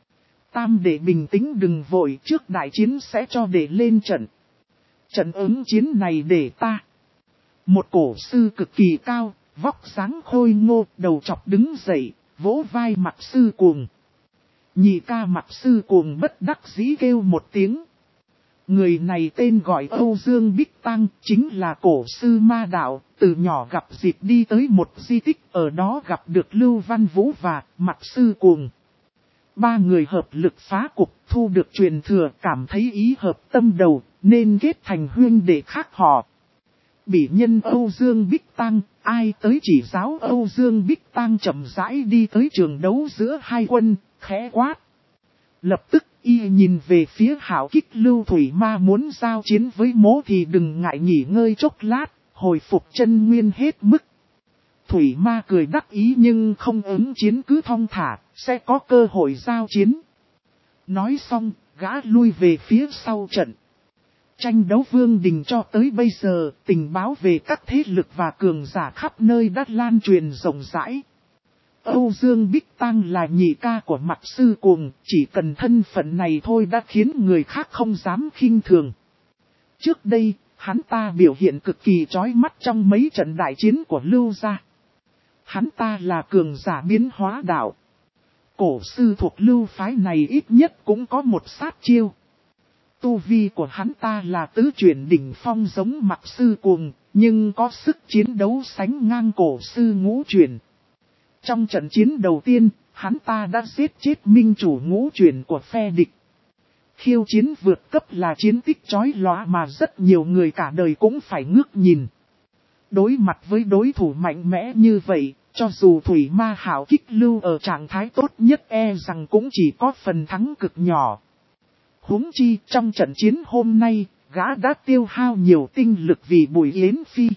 Tam đệ bình tĩnh đừng vội, trước đại chiến sẽ cho đệ lên trận. Trận ứng chiến này để ta. Một cổ sư cực kỳ cao, vóc dáng khôi ngô, đầu chọc đứng dậy, vỗ vai mặt sư cuồng. Nhị ca mặt sư cuồng bất đắc dĩ kêu một tiếng. Người này tên gọi Âu Dương Bích Tăng, chính là cổ sư ma đạo, từ nhỏ gặp dịp đi tới một di tích, ở đó gặp được Lưu Văn Vũ và mặt sư cuồng. Ba người hợp lực phá cục, thu được truyền thừa, cảm thấy ý hợp tâm đầu, nên kết thành huynh đệ khác họ. Bỉ nhân Âu Dương Bích Tăng, ai tới chỉ giáo Âu Dương Bích Tăng chậm rãi đi tới trường đấu giữa hai quân, khẽ quát. Lập tức y nhìn về phía Hạo Kích Lưu. Thủy Ma muốn giao chiến với mố thì đừng ngại nghỉ ngơi chốc lát, hồi phục chân nguyên hết mức. Thủy Ma cười đắc ý nhưng không ứng chiến cứ thong thả, sẽ có cơ hội giao chiến. Nói xong, gã lui về phía sau trận. Tranh đấu vương đình cho tới bây giờ, tình báo về các thế lực và cường giả khắp nơi đã lan truyền rộng rãi. Âu Dương Bích Tăng là nhị ca của mặt sư cuồng, chỉ cần thân phận này thôi đã khiến người khác không dám khinh thường. Trước đây, hắn ta biểu hiện cực kỳ chói mắt trong mấy trận đại chiến của Lưu gia. Hắn ta là cường giả biến hóa đạo. Cổ sư thuộc Lưu phái này ít nhất cũng có một sát chiêu. Tu vi của hắn ta là tứ chuyển đỉnh phong giống mặt sư cuồng, nhưng có sức chiến đấu sánh ngang cổ sư ngũ chuyển. Trong trận chiến đầu tiên, hắn ta đã giết chết minh chủ ngũ chuyển của phe địch. Khiêu chiến vượt cấp là chiến tích chói lóa mà rất nhiều người cả đời cũng phải ngước nhìn. Đối mặt với đối thủ mạnh mẽ như vậy, cho dù Thủy Ma Hạo Kích Lưu ở trạng thái tốt nhất e rằng cũng chỉ có phần thắng cực nhỏ. Huống chi trong trận chiến hôm nay, gã đã tiêu hao nhiều tinh lực vì Bùi Yến Phi.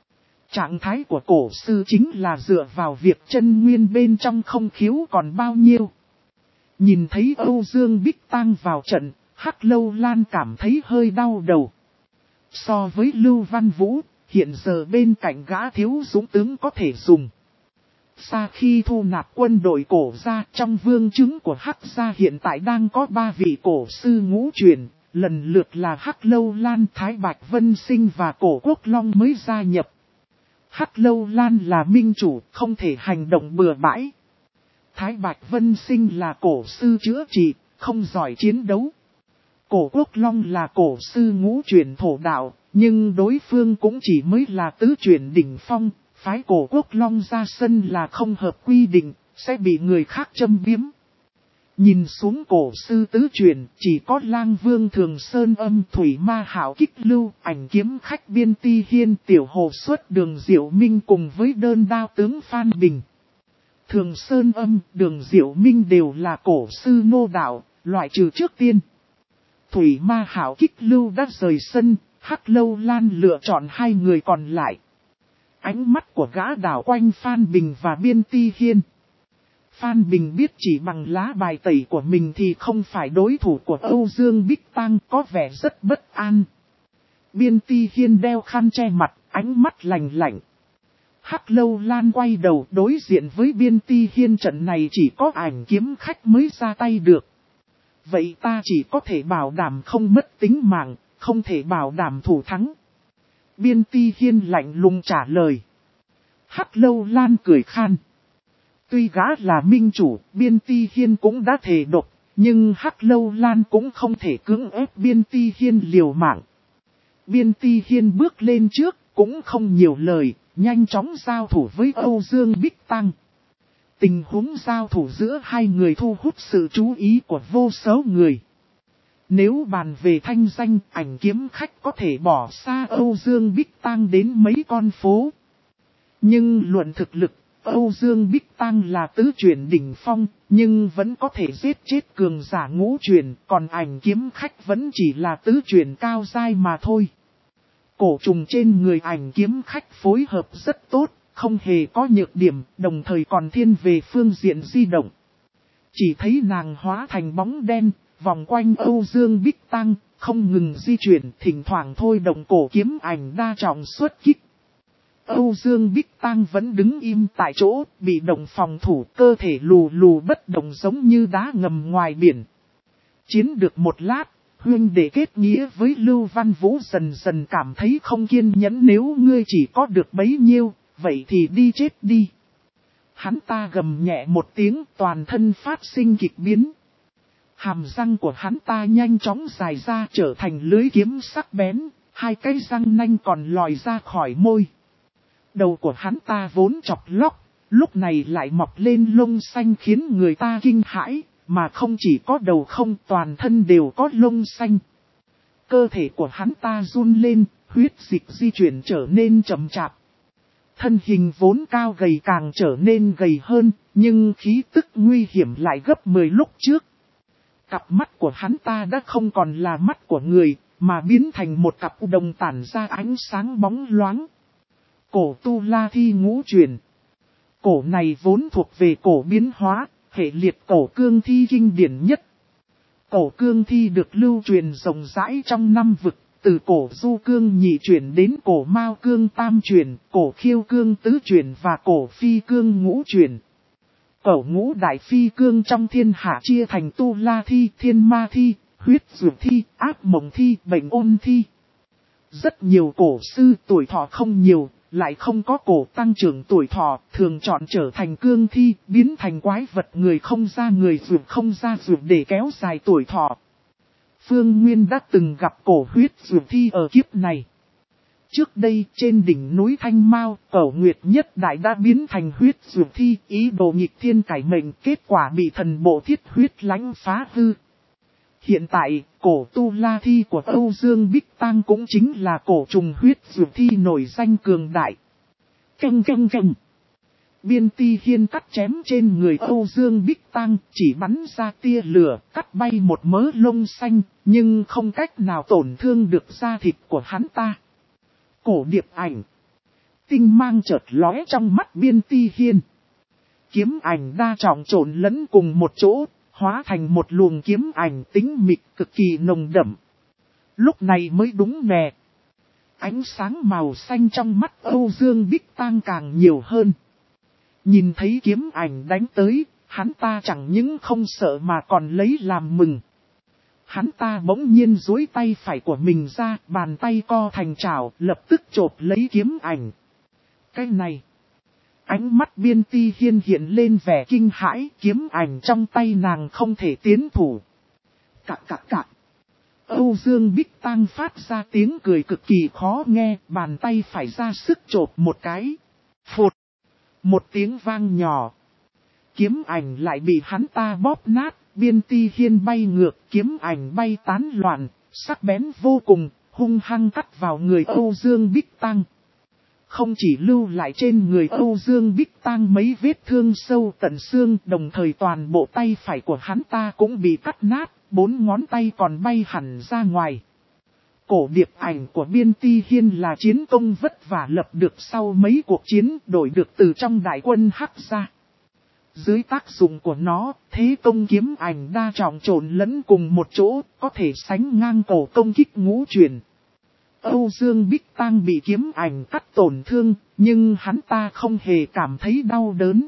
Trạng thái của cổ sư chính là dựa vào việc chân nguyên bên trong không khiếu còn bao nhiêu. Nhìn thấy Âu Dương Bích Tăng vào trận, Hắc Lâu Lan cảm thấy hơi đau đầu. So với Lưu Văn Vũ, hiện giờ bên cạnh gã thiếu dũng tướng có thể dùng. Sau khi thu nạp quân đội cổ ra, trong vương chứng của Hắc gia hiện tại đang có ba vị cổ sư ngũ truyền, lần lượt là Hắc Lâu Lan, Thái Bạch Vân Sinh và Cổ Quốc Long mới gia nhập. Hắc Lâu Lan là minh chủ, không thể hành động bừa bãi. Thái Bạch Vân Sinh là cổ sư chữa trị, không giỏi chiến đấu. Cổ Quốc Long là cổ sư ngũ truyền thổ đạo, nhưng đối phương cũng chỉ mới là tứ truyền đỉnh phong. Phái Cổ Quốc Long ra sân là không hợp quy định, sẽ bị người khác châm biếm. Nhìn xuống cổ sư tứ truyền, chỉ có Lang Vương Thường Sơn Âm, Thủy Ma Hạo Kích Lưu, Ảnh Kiếm Khách Biên Ti Hiên, Tiểu Hồ Xuất, Đường Diệu Minh cùng với đơn đao tướng Phan Bình. Thường Sơn Âm, Đường Diệu Minh đều là cổ sư nô đạo, loại trừ trước tiên. Thủy Ma Hạo Kích Lưu đã rời sân, Hắc Lâu Lan lựa chọn hai người còn lại. Ánh mắt của gã đảo quanh Phan Bình và Biên Ti Hiên. Phan Bình biết chỉ bằng lá bài tẩy của mình thì không phải đối thủ của Âu Dương Bích Tăng, có vẻ rất bất an. Biên Ti Hiên đeo khăn che mặt, ánh mắt lạnh lạnh. Hắc Lâu Lan quay đầu đối diện với Biên Ti Hiên, trận này chỉ có Ảnh Kiếm Khách mới ra tay được. Vậy ta chỉ có thể bảo đảm không mất tính mạng, không thể bảo đảm thủ thắng. Biên Ti Hiên lạnh lùng trả lời. Hắc Lâu Lan cười khan. Tuy gã là minh chủ, Biên Ti Hiên cũng đã thề độc, nhưng Hắc Lâu Lan cũng không thể cưỡng ép Biên Ti Hiên liều mạng. Biên Ti Hiên bước lên trước, cũng không nhiều lời, nhanh chóng giao thủ với Âu Dương Bích Tăng. Tình huống giao thủ giữa hai người thu hút sự chú ý của vô số người. Nếu bàn về thanh danh, Ảnh Kiếm Khách có thể bỏ xa Âu Dương Bích Tăng đến mấy con phố. Nhưng luận thực lực, Âu Dương Bích Tăng là tứ chuyển đỉnh phong, nhưng vẫn có thể giết chết cường giả ngũ chuyển, còn Ảnh Kiếm Khách vẫn chỉ là tứ chuyển cao giai mà thôi. Cổ trùng trên người Ảnh Kiếm Khách phối hợp rất tốt, không hề có nhược điểm, đồng thời còn thiên về phương diện di động. Chỉ thấy nàng hóa thành bóng đen, vòng quanh Âu Dương Bích Tăng, không ngừng di chuyển, thỉnh thoảng thôi động cổ kiếm ảnh đa trọng xuất kích. Âu Dương Bích Tăng vẫn đứng im tại chỗ, bị động phòng thủ, cơ thể lù lù bất động giống như đá ngầm ngoài biển. Chiến được một lát, huynh đệ kết nghĩa với Lưu Văn Vũ dần dần cảm thấy không kiên nhẫn, nếu ngươi chỉ có được bấy nhiêu, vậy thì đi chết đi. Hắn ta gầm nhẹ một tiếng, toàn thân phát sinh kịch biến. Hàm răng của hắn ta nhanh chóng dài ra trở thành lưới kiếm sắc bén, hai cái răng nanh còn lòi ra khỏi môi. Đầu của hắn ta vốn chọc lóc, lúc này lại mọc lên lông xanh khiến người ta kinh hãi, mà không chỉ có đầu không, toàn thân đều có lông xanh. Cơ thể của hắn ta run lên, huyết dịch di chuyển trở nên chậm chạp. Thân hình vốn cao gầy càng trở nên gầy hơn, nhưng khí tức nguy hiểm lại gấp mười lúc trước. Cặp mắt của hắn ta đã không còn là mắt của người, mà biến thành một cặp đồng tản ra ánh sáng bóng loáng. Cổ Tu La Thi ngũ truyền. Cổ này vốn thuộc về cổ biến hóa, hệ liệt cổ cương thi kinh điển nhất. Cổ cương thi được lưu truyền rộng rãi trong năm vực, từ cổ du cương nhị truyền đến cổ mao cương tam truyền, cổ khiêu cương tứ truyền và cổ phi cương ngũ truyền. Cổ ngũ đại phi cương trong thiên hạ chia thành Tu La Thi, Thiên Ma Thi, Huyết Dược Thi, Ác Mộng Thi, Bệnh Ôn Thi. Rất nhiều cổ sư tuổi thọ không nhiều, lại không có cổ tăng trưởng tuổi thọ, thường chọn trở thành cương thi, biến thành quái vật người không ra người dược không ra dược để kéo dài tuổi thọ. Phương Nguyên đã từng gặp cổ huyết dược thi ở kiếp này. Trước đây, trên đỉnh núi Thanh Mao, Cẩu Nguyệt Nhất Đại đã biến thành huyết dược thi, ý đồ nghịch thiên cải mệnh, kết quả bị thần bộ thiết huyết lãnh phá hư. Hiện tại, cổ Tu La Thi của Âu Dương Bích Tăng cũng chính là cổ trùng huyết dược thi nổi danh cường đại. Căng căng căng. Biên Ti Hiên cắt chém trên người Âu Dương Bích Tăng, chỉ bắn ra tia lửa, cắt bay một mớ lông xanh, nhưng không cách nào tổn thương được da thịt của hắn ta. Cổ điệp ảnh. Tinh mang chợt lóe trong mắt Biên Ti Hiên. Kiếm ảnh đa trọng trộn lẫn cùng một chỗ, hóa thành một luồng kiếm ảnh tính mịch cực kỳ nồng đậm. Lúc này mới đúng nè. Ánh sáng màu xanh trong mắt Âu Dương Bích Tăng càng nhiều hơn. Nhìn thấy kiếm ảnh đánh tới, hắn ta chẳng những không sợ mà còn lấy làm mừng. Hắn ta bỗng nhiên duỗi tay phải của mình ra, bàn tay co thành chảo, lập tức chộp lấy kiếm ảnh. Cái này, ánh mắt Biên Ti Hiên hiện lên vẻ kinh hãi, kiếm ảnh trong tay nàng không thể tiến thủ. Cạc cạc cạc. Âu Dương Bích Tăng phát ra tiếng cười cực kỳ khó nghe, bàn tay phải ra sức chộp một cái. Phụt. Một tiếng vang nhỏ. Kiếm ảnh lại bị hắn ta bóp nát, Biên Ti Hiên bay ngược, kiếm ảnh bay tán loạn, sắc bén vô cùng, hung hăng cắt vào người Âu Dương Bích Tăng. Không chỉ lưu lại trên người Âu Dương Bích Tăng mấy vết thương sâu tận xương, đồng thời toàn bộ tay phải của hắn ta cũng bị cắt nát, bốn ngón tay còn bay hẳn ra ngoài. Cổ điệp ảnh của Biên Ti Hiên là chiến công vất vả lập được sau mấy cuộc chiến, đổi được từ trong đại quân Hắc ra. Dưới tác dụng của nó, thế công kiếm ảnh đa trọng trộn lẫn cùng một chỗ, có thể sánh ngang cổ công kích ngũ truyền. Âu Dương Bích Tăng bị kiếm ảnh cắt tổn thương, nhưng hắn ta không hề cảm thấy đau đớn.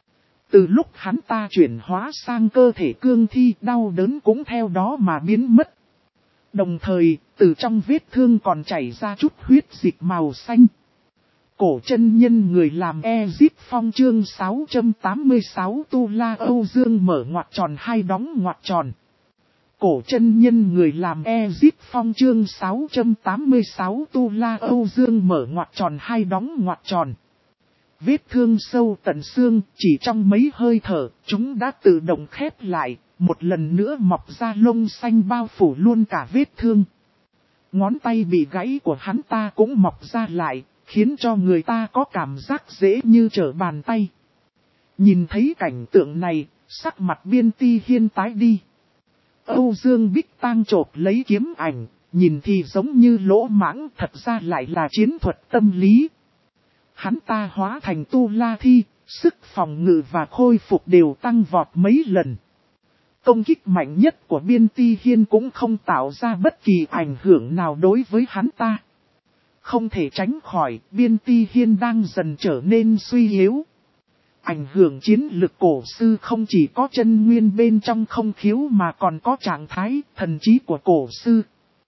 Từ lúc hắn ta chuyển hóa sang cơ thể cương thi, đau đớn cũng theo đó mà biến mất. Đồng thời, từ trong vết thương còn chảy ra chút huyết dịch màu xanh. Cổ chân nhân người làm Ezip Phong chương sáu trăm tám mươi sáu Tu La Âu Dương mở ngoặc tròn hai đóng ngoặc tròn. Cổ chân nhân người làm Ezip Phong chương sáu trăm tám mươi sáu Tu La Âu Dương mở ngoặc tròn hai đóng ngoặc tròn. Vết thương sâu tận xương, chỉ trong mấy hơi thở, chúng đã tự động khép lại, một lần nữa mọc ra lông xanh bao phủ luôn cả vết thương. Ngón tay bị gãy của hắn ta cũng mọc ra lại, khiến cho người ta có cảm giác dễ như trở bàn tay. Nhìn thấy cảnh tượng này, sắc mặt Biên Ti Hiên tái đi. Âu Dương Bích Tang chộp lấy kiếm ảnh, nhìn thì giống như lỗ mãng, thật ra lại là chiến thuật tâm lý. Hắn ta hóa thành tu la thi, sức phòng ngự và khôi phục đều tăng vọt mấy lần. Công kích mạnh nhất của Biên Ti Hiên cũng không tạo ra bất kỳ ảnh hưởng nào đối với hắn ta. Không thể tránh khỏi, Biên Ti Hiên đang dần trở nên suy yếu. Ảnh hưởng chiến lực cổ sư không chỉ có chân nguyên bên trong không khiếu mà còn có trạng thái, thần trí của cổ sư.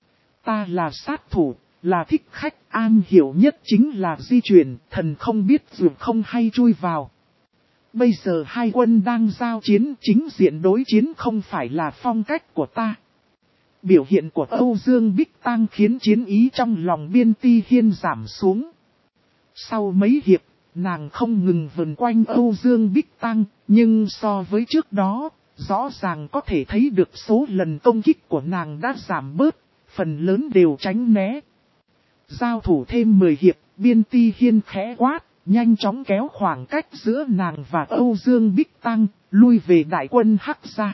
Ta là sát thủ, là thích khách, an hiểu nhất chính là di chuyển, thần không biết dù không hay chui vào. Bây giờ hai quân đang giao chiến, chính diện đối chiến không phải là phong cách của ta. Biểu hiện của Âu Dương Bích Tang khiến chiến ý trong lòng Biên Ti Hiên giảm xuống. Sau mấy hiệp, nàng không ngừng vần quanh Âu Dương Bích Tang, nhưng so với trước đó, rõ ràng có thể thấy được số lần công kích của nàng đã giảm bớt, phần lớn đều tránh né. Giao thủ thêm mười hiệp, Biên Ti Hiên khẽ quát, nhanh chóng kéo khoảng cách giữa nàng và Âu Dương Bích Tang, lui về đại quân Hắc Gia.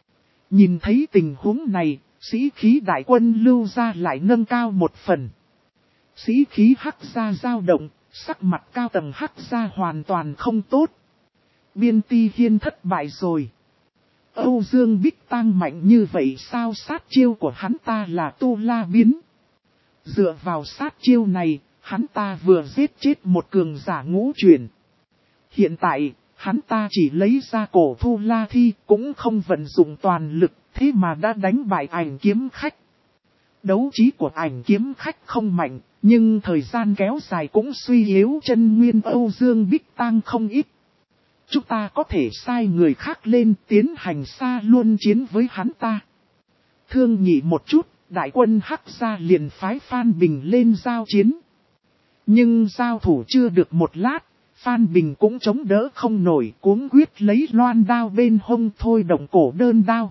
Nhìn thấy tình huống này, sĩ khí đại quân Lưu Gia lại nâng cao một phần. Sĩ khí Hắc Gia dao động, sắc mặt cao tầng Hắc Gia hoàn toàn không tốt. Biên Ti Hiên thất bại rồi. Âu Dương Bích Tang mạnh như vậy sao? Sát chiêu của hắn ta là Tu La biến. Dựa vào sát chiêu này, hắn ta vừa giết chết một cường giả ngũ chuyển. Hiện tại, hắn ta chỉ lấy ra cổ Tu La thi, cũng không vận dụng toàn lực, thế mà đã đánh bại Ảnh Kiếm Khách. Đấu trí của Ảnh Kiếm Khách không mạnh, nhưng thời gian kéo dài cũng suy yếu chân nguyên Âu Dương Bích Tang không ít. Chúng ta có thể sai người khác lên tiến hành xa luôn chiến với hắn ta. Thương nhị một chút, đại quân Hắc Gia liền phái Phan Bình lên giao chiến. Nhưng giao thủ chưa được một lát, Phan Bình cũng chống đỡ không nổi, cuống quyết lấy loan đao bên hông thôi động cổ đơn đao.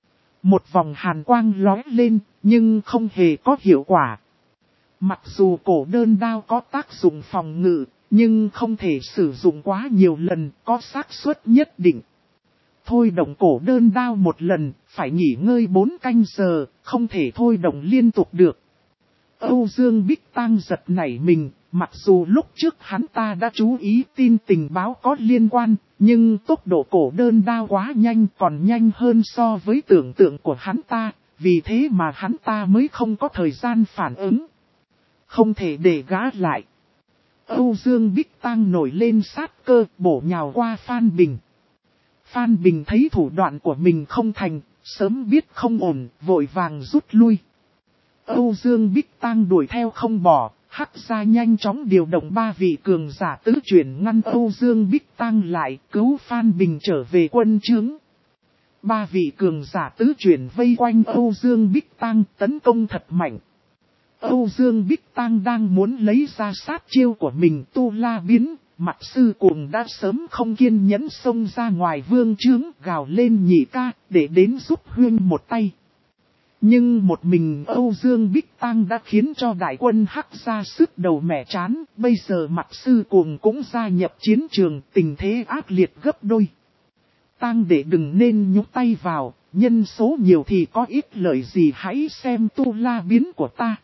Một vòng hàn quang lóe lên, nhưng không hề có hiệu quả. Mặc dù cổ đơn đao có tác dụng phòng ngự, nhưng không thể sử dụng quá nhiều lần, có xác suất nhất định. Thôi động cổ đơn đao một lần, phải nghỉ ngơi bốn canh giờ, không thể thôi động liên tục được. Âu Dương Bích Tang giật nảy mình, mặc dù lúc trước hắn ta đã chú ý tin tình báo có liên quan, nhưng tốc độ cổ đơn đao quá nhanh, còn nhanh hơn so với tưởng tượng của hắn ta, vì thế mà hắn ta mới không có thời gian phản ứng. Không thể để gã lại. Âu Dương Bích Tang nổi lên sát cơ, bổ nhào qua Phan Bình. Phan Bình thấy thủ đoạn của mình không thành, sớm biết không ổn, vội vàng rút lui. Âu Dương Bích Tang đuổi theo không bỏ, Hắc Gia nhanh chóng điều động ba vị cường giả tứ chuyển ngăn Âu Dương Bích Tang lại, cứu Phan Bình trở về quân trướng. Ba vị cường giả tứ chuyển vây quanh Âu Dương Bích Tang tấn công thật mạnh. Âu Dương Bích Tang đang muốn lấy ra sát chiêu của mình Tu La biến, mặt sư cuồng đã sớm không kiên nhẫn xông ra ngoài vương trướng gào lên nhị ca để đến giúp huyên một tay. Nhưng một mình Âu Dương Bích Tang đã khiến cho đại quân Hắc Gia sức đầu mẻ chán, bây giờ mặt sư cuồng cũng gia nhập chiến trường, tình thế ác liệt gấp đôi. Tang để đừng nên nhúc tay vào, nhân số nhiều thì có ít lợi gì, hãy xem Tu La biến của ta.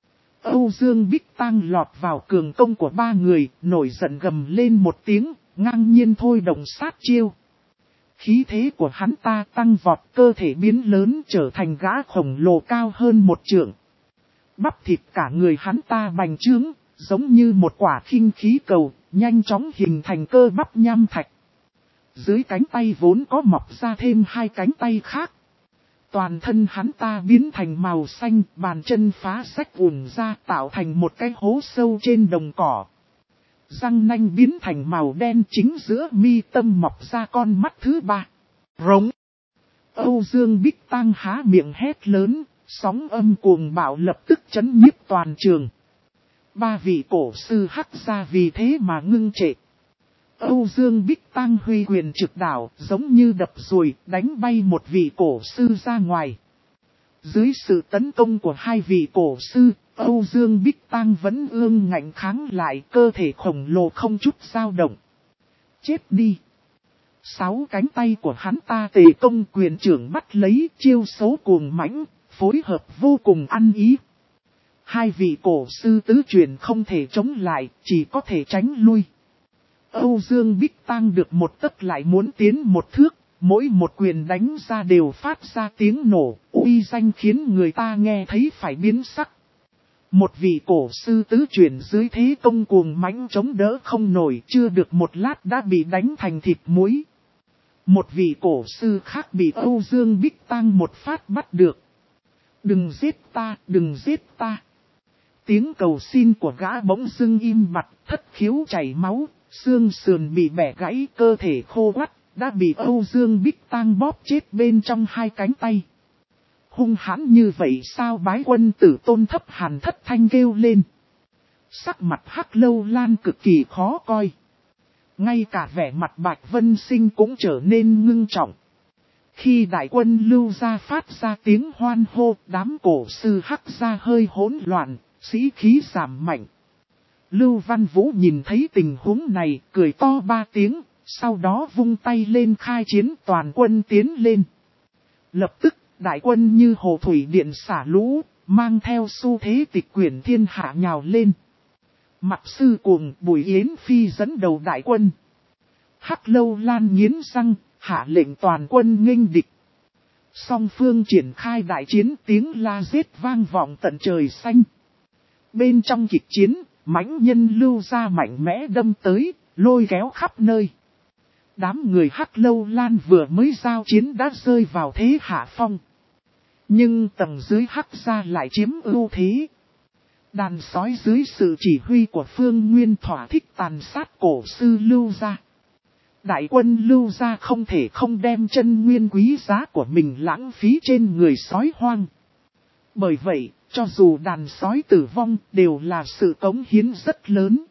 Âu Dương Bích Tang lọt vào cường công của ba người, nổi giận gầm lên một tiếng, ngang nhiên thôi động sát chiêu. Khí thế của hắn ta tăng vọt, cơ thể biến lớn trở thành gã khổng lồ cao hơn một trượng. Bắp thịt cả người hắn ta bành trướng, giống như một quả khinh khí cầu, nhanh chóng hình thành cơ bắp nham thạch. Dưới cánh tay vốn có mọc ra thêm hai cánh tay khác. Toàn thân hắn ta biến thành màu xanh, bàn chân phá rách ùn ra tạo thành một cái hố sâu trên đồng cỏ. Răng nanh biến thành màu đen, chính giữa mi tâm mọc ra con mắt thứ ba. Rống. Âu Dương Bích Tăng há miệng hét lớn, sóng âm cuồng bạo lập tức chấn nhiếp toàn trường. Ba vị cổ sư hắc ra vì thế mà ngưng trệ. Âu Dương Bích Tăng huy quyền trực đảo, giống như đập ruồi, đánh bay một vị cổ sư ra ngoài. Dưới sự tấn công của hai vị cổ sư, Âu Dương Bích Tăng vẫn ương ngạnh kháng lại, cơ thể khổng lồ không chút dao động. Chết đi! Sáu cánh tay của hắn ta tề công quyền trưởng bắt lấy, chiêu số cuồng mãnh, phối hợp vô cùng ăn ý. Hai vị cổ sư tứ truyền không thể chống lại, chỉ có thể tránh lui. Âu Dương Bích Tăng được một tấc lại muốn tiến một thước, mỗi một quyền đánh ra đều phát ra tiếng nổ, uy danh khiến người ta nghe thấy phải biến sắc. Một vị cổ sư tứ truyền dưới thế công cuồng mãnh chống đỡ không nổi, chưa được một lát đã bị đánh thành thịt muối. Một vị cổ sư khác bị Âu Dương Bích Tăng một phát bắt được. Đừng giết ta, đừng giết ta. Tiếng cầu xin của gã bỗng dưng im bặt, thất khiếu chảy máu, xương sườn bị bẻ gãy, cơ thể khô quắt, đã bị Âu Dương Bích Tăng bóp chết bên trong hai cánh tay. Hung hãn như vậy sao? Bái Quân Tử Tôn thấp hàn thất thanh kêu lên. Sắc mặt Hắc Lâu Lan cực kỳ khó coi. Ngay cả vẻ mặt Bạch Vân Sinh cũng trở nên ngưng trọng. Khi đại quân Lưu Gia phát ra tiếng hoan hô, đám cổ sư Hắc Gia hơi hỗn loạn, sĩ khí giảm mạnh. Lưu Văn Vũ nhìn thấy tình huống này, cười to ba tiếng, sau đó vung tay lên khai chiến, toàn quân tiến lên. Lập tức, đại quân như hồ thủy điện xả lũ, mang theo xu thế tịch quyển thiên hạ nhào lên. Mặt sư cuồng Bùi Yến Phi dẫn đầu đại quân. Hắc Lâu Lan nghiến răng, hạ lệnh toàn quân nghênh địch. Song phương triển khai đại chiến, tiếng la giết vang vọng tận trời xanh. Bên trong kịch chiến, mãnh nhân Lưu Gia mạnh mẽ đâm tới, lôi kéo khắp nơi. Đám người Hắc Lâu Lan vừa mới giao chiến đã rơi vào thế hạ phong. Nhưng tầng dưới Hắc Gia lại chiếm ưu thế. Đàn sói dưới sự chỉ huy của Phương Nguyên thỏa thích tàn sát cổ sư Lưu Gia. Đại quân Lưu Gia không thể không đem chân nguyên quý giá của mình lãng phí trên người sói hoang. Bởi vậy, cho dù đàn sói tử vong đều là sự cống hiến rất lớn.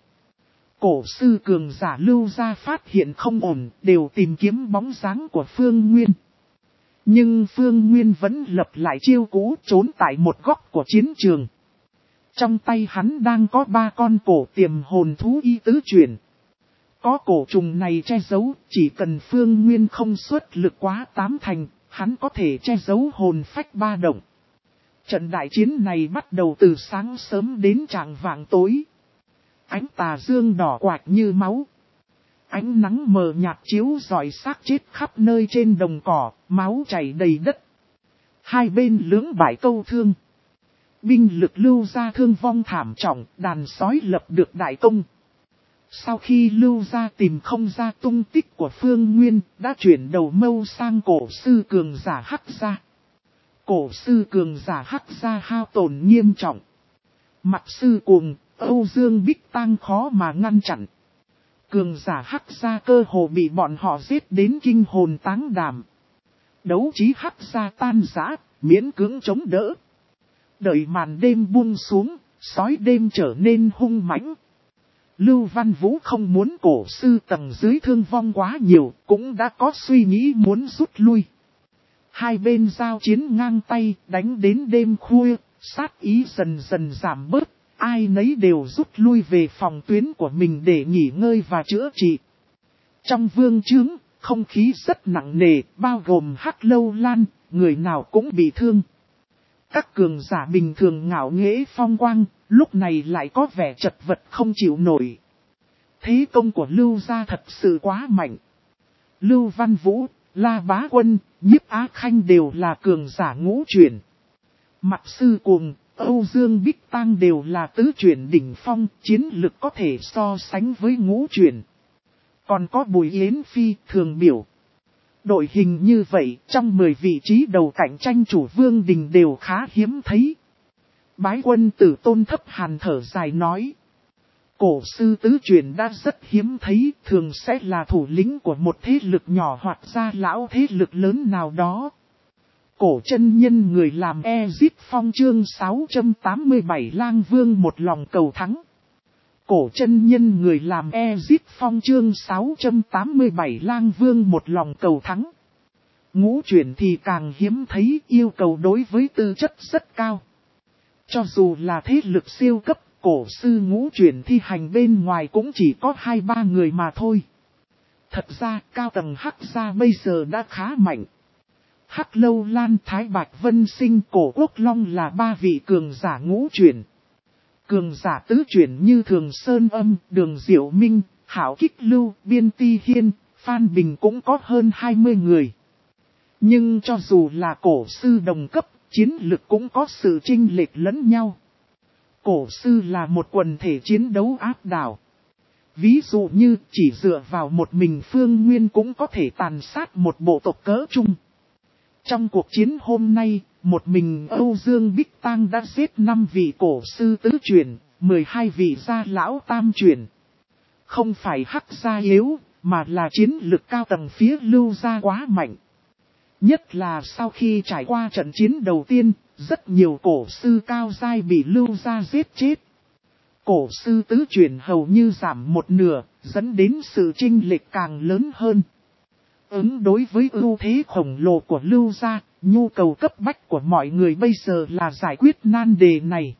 Cổ sư cường giả Lưu Gia phát hiện không ổn, đều tìm kiếm bóng dáng của Phương Nguyên. Nhưng Phương Nguyên vẫn lập lại chiêu cũ, trốn tại một góc của chiến trường. Trong tay hắn đang có ba con cổ tiềm hồn thú y tứ chuyển. Có cổ trùng này che giấu, chỉ cần Phương Nguyên không xuất lực quá tám thành, hắn có thể che giấu hồn phách ba động. Trận đại chiến này bắt đầu từ sáng sớm đến chạng vạng tối. Ánh tà dương đỏ quạch như máu. Ánh nắng mờ nhạt chiếu rọi xác chết khắp nơi trên đồng cỏ, máu chảy đầy đất. Hai bên lưỡng bại câu thương. Binh lực Lưu Gia thương vong thảm trọng, đàn sói lập được đại công. Sau khi Lưu Gia tìm không ra tung tích của Phương Nguyên, đã chuyển đầu mâu sang cổ sư cường giả Hắc Gia. Cổ sư cường giả Hắc Gia hao tổn nghiêm trọng. Mặt sư cuồng, Âu Dương Bích Tăng khó mà ngăn chặn. Cường giả Hắc Gia cơ hồ bị bọn họ giết đến kinh hồn táng đảm. Đấu trí Hắc Gia tan rã, miễn cưỡng chống đỡ. Đợi màn đêm buông xuống, sói đêm trở nên hung mãnh. Lưu Văn Vũ không muốn cổ sư tầng dưới thương vong quá nhiều, cũng đã có suy nghĩ muốn rút lui. Hai bên giao chiến ngang tay, đánh đến đêm khuya, sát ý dần dần giảm bớt, ai nấy đều rút lui về phòng tuyến của mình để nghỉ ngơi và chữa trị. Trong vương trướng, không khí rất nặng nề, bao gồm Hắc Lâu Lan, người nào cũng bị thương. Các cường giả bình thường ngạo nghễ phong quang, lúc này lại có vẻ chật vật không chịu nổi. Thế công của Lưu Gia thật sự quá mạnh. Lưu Văn Vũ, La Bá Quân, Nhiếp Á Khanh đều là cường giả ngũ chuyển. Mặt sư cuồng, Âu Dương Bích Tăng đều là tứ chuyển đỉnh phong, chiến lực có thể so sánh với ngũ chuyển. Còn có Bùi Yến Phi thường biểu. Đội hình như vậy, trong mười vị trí đầu cạnh tranh chủ vương đình đều khá hiếm thấy. Bái Quân Tử Tôn thấp hàn thở dài nói. Cổ sư tứ truyền đã rất hiếm thấy, thường sẽ là thủ lĩnh của một thế lực nhỏ hoặc gia lão thế lực lớn nào đó. Cổ chân nhân người làm Ezip Phong chương sáu trăm tám mươi bảy Lang Vương một lòng cầu thắng. Cổ chân nhân người làm Ezip Phong chương sáu trăm tám mươi bảy Lang Vương một lòng cầu thắng. Ngũ chuyển thì càng hiếm thấy, yêu cầu đối với tư chất rất cao. Cho dù là thế lực siêu cấp, cổ sư ngũ chuyển thi hành bên ngoài cũng chỉ có hai ba người mà thôi. Thật ra cao tầng Hắc gia bây giờ đã khá mạnh. Hắc Lâu Lan, Thái Bạch Vân Sinh, Cổ Quốc Long là ba vị cường giả ngũ chuyển. Cường giả tứ chuyển như Thường Sơn Âm, Đường Diệu Minh, Hảo Kích Lưu, Biên Ti Hiên, Phan Bình cũng có hơn hai mươi người. Nhưng cho dù là cổ sư đồng cấp, chiến lực cũng có sự chênh lệch lẫn nhau. Cổ sư là một quần thể chiến đấu áp đảo. Ví dụ như chỉ dựa vào một mình Phương Nguyên cũng có thể tàn sát một bộ tộc cỡ trung. Trong cuộc chiến hôm nay, một mình Âu Dương Bích Tang đã giết năm vị cổ sư tứ chuyển, mười hai vị gia lão tam chuyển. Không phải Hắc gia yếu, mà là chiến lực cao tầng phía Lưu gia quá mạnh. Nhất là sau khi trải qua trận chiến đầu tiên, rất nhiều cổ sư cao giai bị Lưu gia giết chết. Cổ sư tứ chuyển hầu như giảm một nửa, dẫn đến sự chênh lệch càng lớn hơn. Ứng đối với ưu thế khổng lồ của Lưu gia, nhu cầu cấp bách của mọi người bây giờ là giải quyết nan đề này.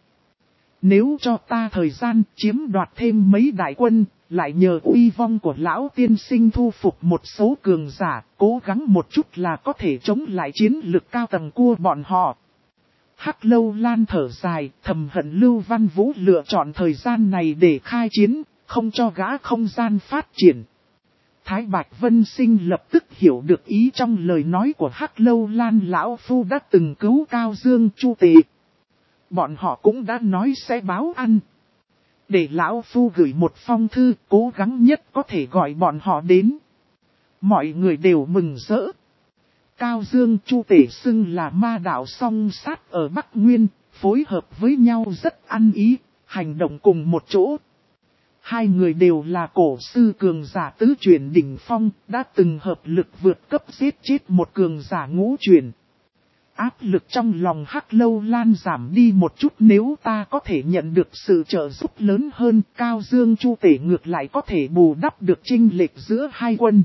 Nếu cho ta thời gian chiếm đoạt thêm mấy đại quân, lại nhờ uy vong của lão tiên sinh thu phục một số cường giả, cố gắng một chút là có thể chống lại chiến lực cao tầng của bọn họ. Hắc Lâu Lan thở dài, thầm hận Lưu Văn Vũ lựa chọn thời gian này để khai chiến, không cho gã không gian phát triển. Thái Bạch Vân Sinh lập tức hiểu được ý trong lời nói của Hắc Lâu Lan lão phu đã từng cứu Cao Dương Chu Tề. Bọn họ cũng đã nói sẽ báo ăn. Để lão phu gửi một phong thư, cố gắng nhất có thể gọi bọn họ đến. Mọi người đều mừng rỡ. Cao Dương Chu Tể xưng là ma đạo song sát ở Bắc Nguyên, phối hợp với nhau rất ăn ý, hành động cùng một chỗ. Hai người đều là cổ sư cường giả tứ chuyển đỉnh phong, đã từng hợp lực vượt cấp giết chết một cường giả ngũ chuyển. Áp lực trong lòng Hắc Lâu Lan giảm đi một chút, nếu ta có thể nhận được sự trợ giúp lớn hơn, Cao Dương Chu Tể ngược lại có thể bù đắp được chênh lệch giữa hai quân.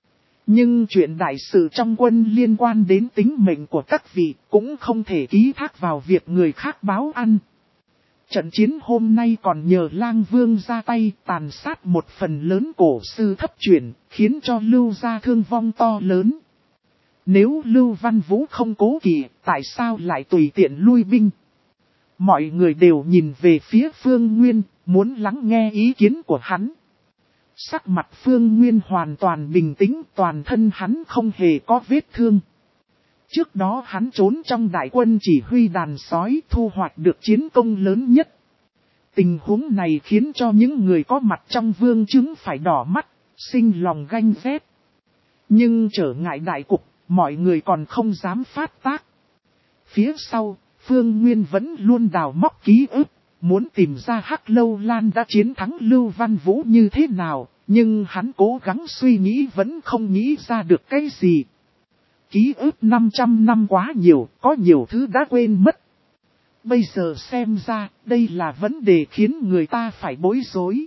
Nhưng chuyện đại sự trong quân liên quan đến tính mệnh của các vị cũng không thể ký thác vào việc người khác báo ăn. Trận chiến hôm nay còn nhờ Lang Vương ra tay tàn sát một phần lớn cổ sư thấp chuyển, khiến cho Lưu gia thương vong to lớn. Nếu Lưu Văn Vũ không cố kỵ, tại sao lại tùy tiện lui binh? Mọi người đều nhìn về phía Phương Nguyên, muốn lắng nghe ý kiến của hắn. Sắc mặt Phương Nguyên hoàn toàn bình tĩnh, toàn thân hắn không hề có vết thương. Trước đó hắn trốn trong đại quân chỉ huy đàn sói, thu hoạch được chiến công lớn nhất. Tình huống này khiến cho những người có mặt trong vương chứng phải đỏ mắt, sinh lòng ganh ghét. Nhưng trở ngại đại cục, mọi người còn không dám phát tác. Phía sau, Phương Nguyên vẫn luôn đào móc ký ức, muốn tìm ra Hắc Lâu Lan đã chiến thắng Lưu Văn Vũ như thế nào, nhưng hắn cố gắng suy nghĩ vẫn không nghĩ ra được cái gì. Ký ức năm trăm năm quá nhiều, có nhiều thứ đã quên mất. Bây giờ xem ra, đây là vấn đề khiến người ta phải bối rối.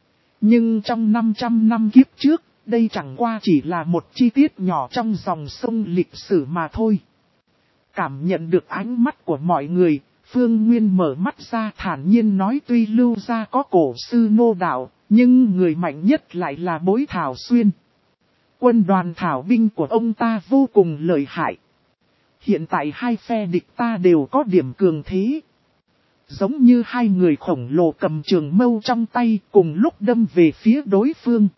Nhưng trong năm trăm năm kiếp trước, đây chẳng qua chỉ là một chi tiết nhỏ trong dòng sông lịch sử mà thôi. Cảm nhận được ánh mắt của mọi người, Phương Nguyên mở mắt ra thản nhiên nói, tuy Lưu gia có cổ sư nô đạo, nhưng người mạnh nhất lại là Bối Thảo Xuyên. Quân đoàn thảo binh của ông ta vô cùng lợi hại. Hiện tại hai phe địch ta đều có điểm cường thế. Giống như hai người khổng lồ cầm trường mâu trong tay cùng lúc đâm về phía đối phương.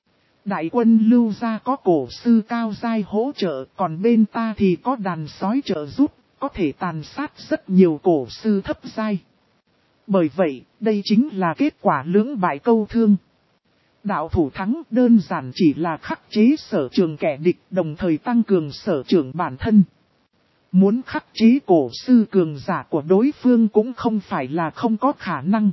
Đại quân Lưu gia có cổ sư cao giai hỗ trợ, còn bên ta thì có đàn sói trợ giúp, có thể tàn sát rất nhiều cổ sư thấp giai. Bởi vậy, đây chính là kết quả lưỡng bại câu thương. Đạo thủ thắng đơn giản chỉ là khắc chế sở trường kẻ địch, đồng thời tăng cường sở trường bản thân. Muốn khắc chế cổ sư cường giả của đối phương cũng không phải là không có khả năng.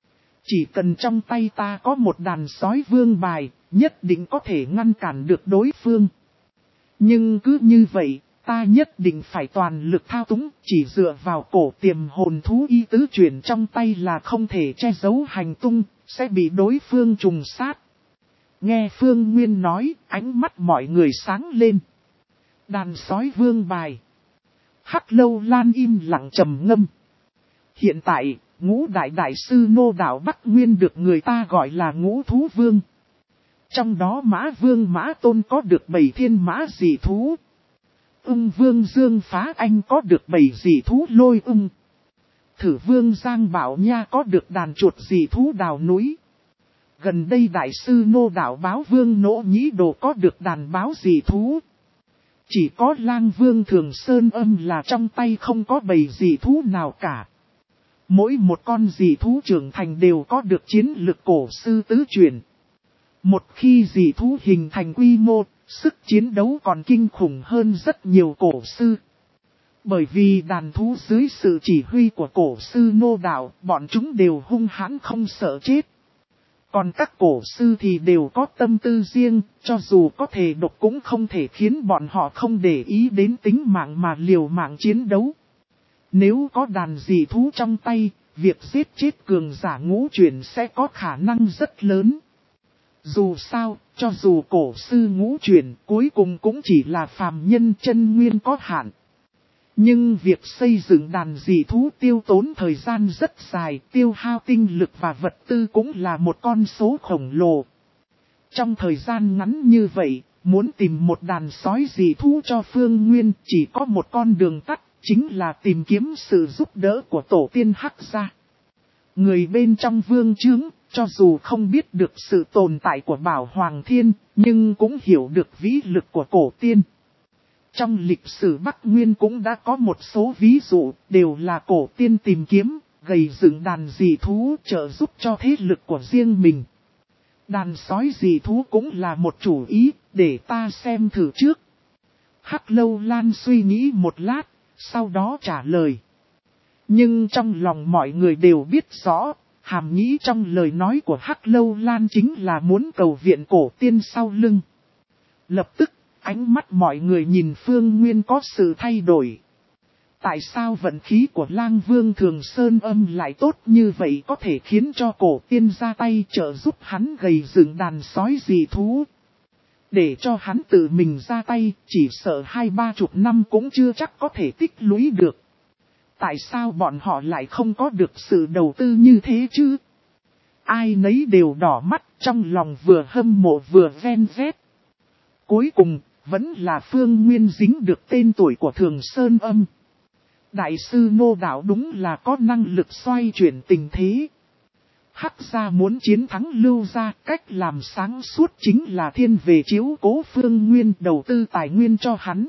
Chỉ cần trong tay ta có một đàn sói vương bài, nhất định có thể ngăn cản được đối phương. Nhưng cứ như vậy, Ta nhất định phải toàn lực thao túng, chỉ dựa vào cổ tiềm hồn thú y tứ chuyển trong tay là không thể che giấu hành tung, sẽ bị đối phương trùng sát. Nghe Phương Nguyên nói, ánh mắt mọi người sáng lên. Đàn sói vương bài. Hắc Lâu Lan im lặng trầm ngâm. Hiện tại, ngũ đại đại sư Nô Đảo Bắc Nguyên được người ta gọi là ngũ thú vương. Trong đó Mã Vương Mã Tôn có được bảy thiên mã dị thú. Ung Vương Dương Phá Anh có được bảy dị thú lôi ung. Thử Vương Giang Bảo Nha có được đàn chuột dị thú đào núi. Gần đây đại sư Nô Đảo Báo Vương Nỗ Nhĩ Đồ có được đàn báo dị thú. Chỉ có Lang Vương Thường Sơn Âm là trong tay không có bầy dị thú nào cả. Mỗi một con dị thú trưởng thành đều có được chiến lực cổ sư tứ chuyển. Một khi dị thú hình thành quy mô, sức chiến đấu còn kinh khủng hơn rất nhiều cổ sư. Bởi vì đàn thú dưới sự chỉ huy của cổ sư Nô Đảo, bọn chúng đều hung hãn không sợ chết. Còn các cổ sư thì đều có tâm tư riêng, cho dù có thể độc cũng không thể khiến bọn họ không để ý đến tính mạng mà liều mạng chiến đấu. Nếu có đàn dị thú trong tay, việc giết chết cường giả ngũ chuyển sẽ có khả năng rất lớn. Dù sao, cho dù cổ sư ngũ chuyển cuối cùng cũng chỉ là phàm nhân chân nguyên có hạn. Nhưng việc xây dựng đàn dị thú tiêu tốn thời gian rất dài, tiêu hao tinh lực và vật tư cũng là một con số khổng lồ. Trong thời gian ngắn như vậy, muốn tìm một đàn sói dị thú cho Phương Nguyên chỉ có một con đường tắt, chính là tìm kiếm sự giúp đỡ của tổ tiên Hắc gia. Người bên trong vương trướng, cho dù không biết được sự tồn tại của Bảo Hoàng Thiên, nhưng cũng hiểu được vĩ lực của cổ tiên. Trong lịch sử Bắc Nguyên cũng đã có một số ví dụ, đều là cổ tiên tìm kiếm, gầy dựng đàn dị thú trợ giúp cho thế lực của riêng mình. Đàn sói dị thú cũng là một chủ ý, để ta xem thử trước. Hắc Lâu Lan suy nghĩ một lát, sau đó trả lời. Nhưng trong lòng mọi người đều biết rõ, hàm nghĩ trong lời nói của Hắc Lâu Lan chính là muốn cầu viện cổ tiên sau lưng. Lập tức, ánh mắt mọi người nhìn Phương Nguyên có sự thay đổi. Tại sao vận khí của Lang Vương Thường Sơn Âm lại tốt như vậy có thể khiến cho cổ tiên ra tay trợ giúp hắn gầy dựng đàn sói dị thú? Để cho hắn tự mình ra tay, chỉ sợ hai ba chục năm cũng chưa chắc có thể tích lũy được. Tại sao bọn họ lại không có được sự đầu tư như thế chứ? Ai nấy đều đỏ mắt, trong lòng vừa hâm mộ vừa ven vét. Cuối cùng, vẫn là Phương Nguyên dính được tên tuổi của Thường Sơn Âm. Đại sư Nô Đảo đúng là có năng lực xoay chuyển tình thế. Hắc gia muốn chiến thắng Lưu gia, cách làm sáng suốt chính là thiên về chiếu cố Phương Nguyên đầu tư tài nguyên cho hắn.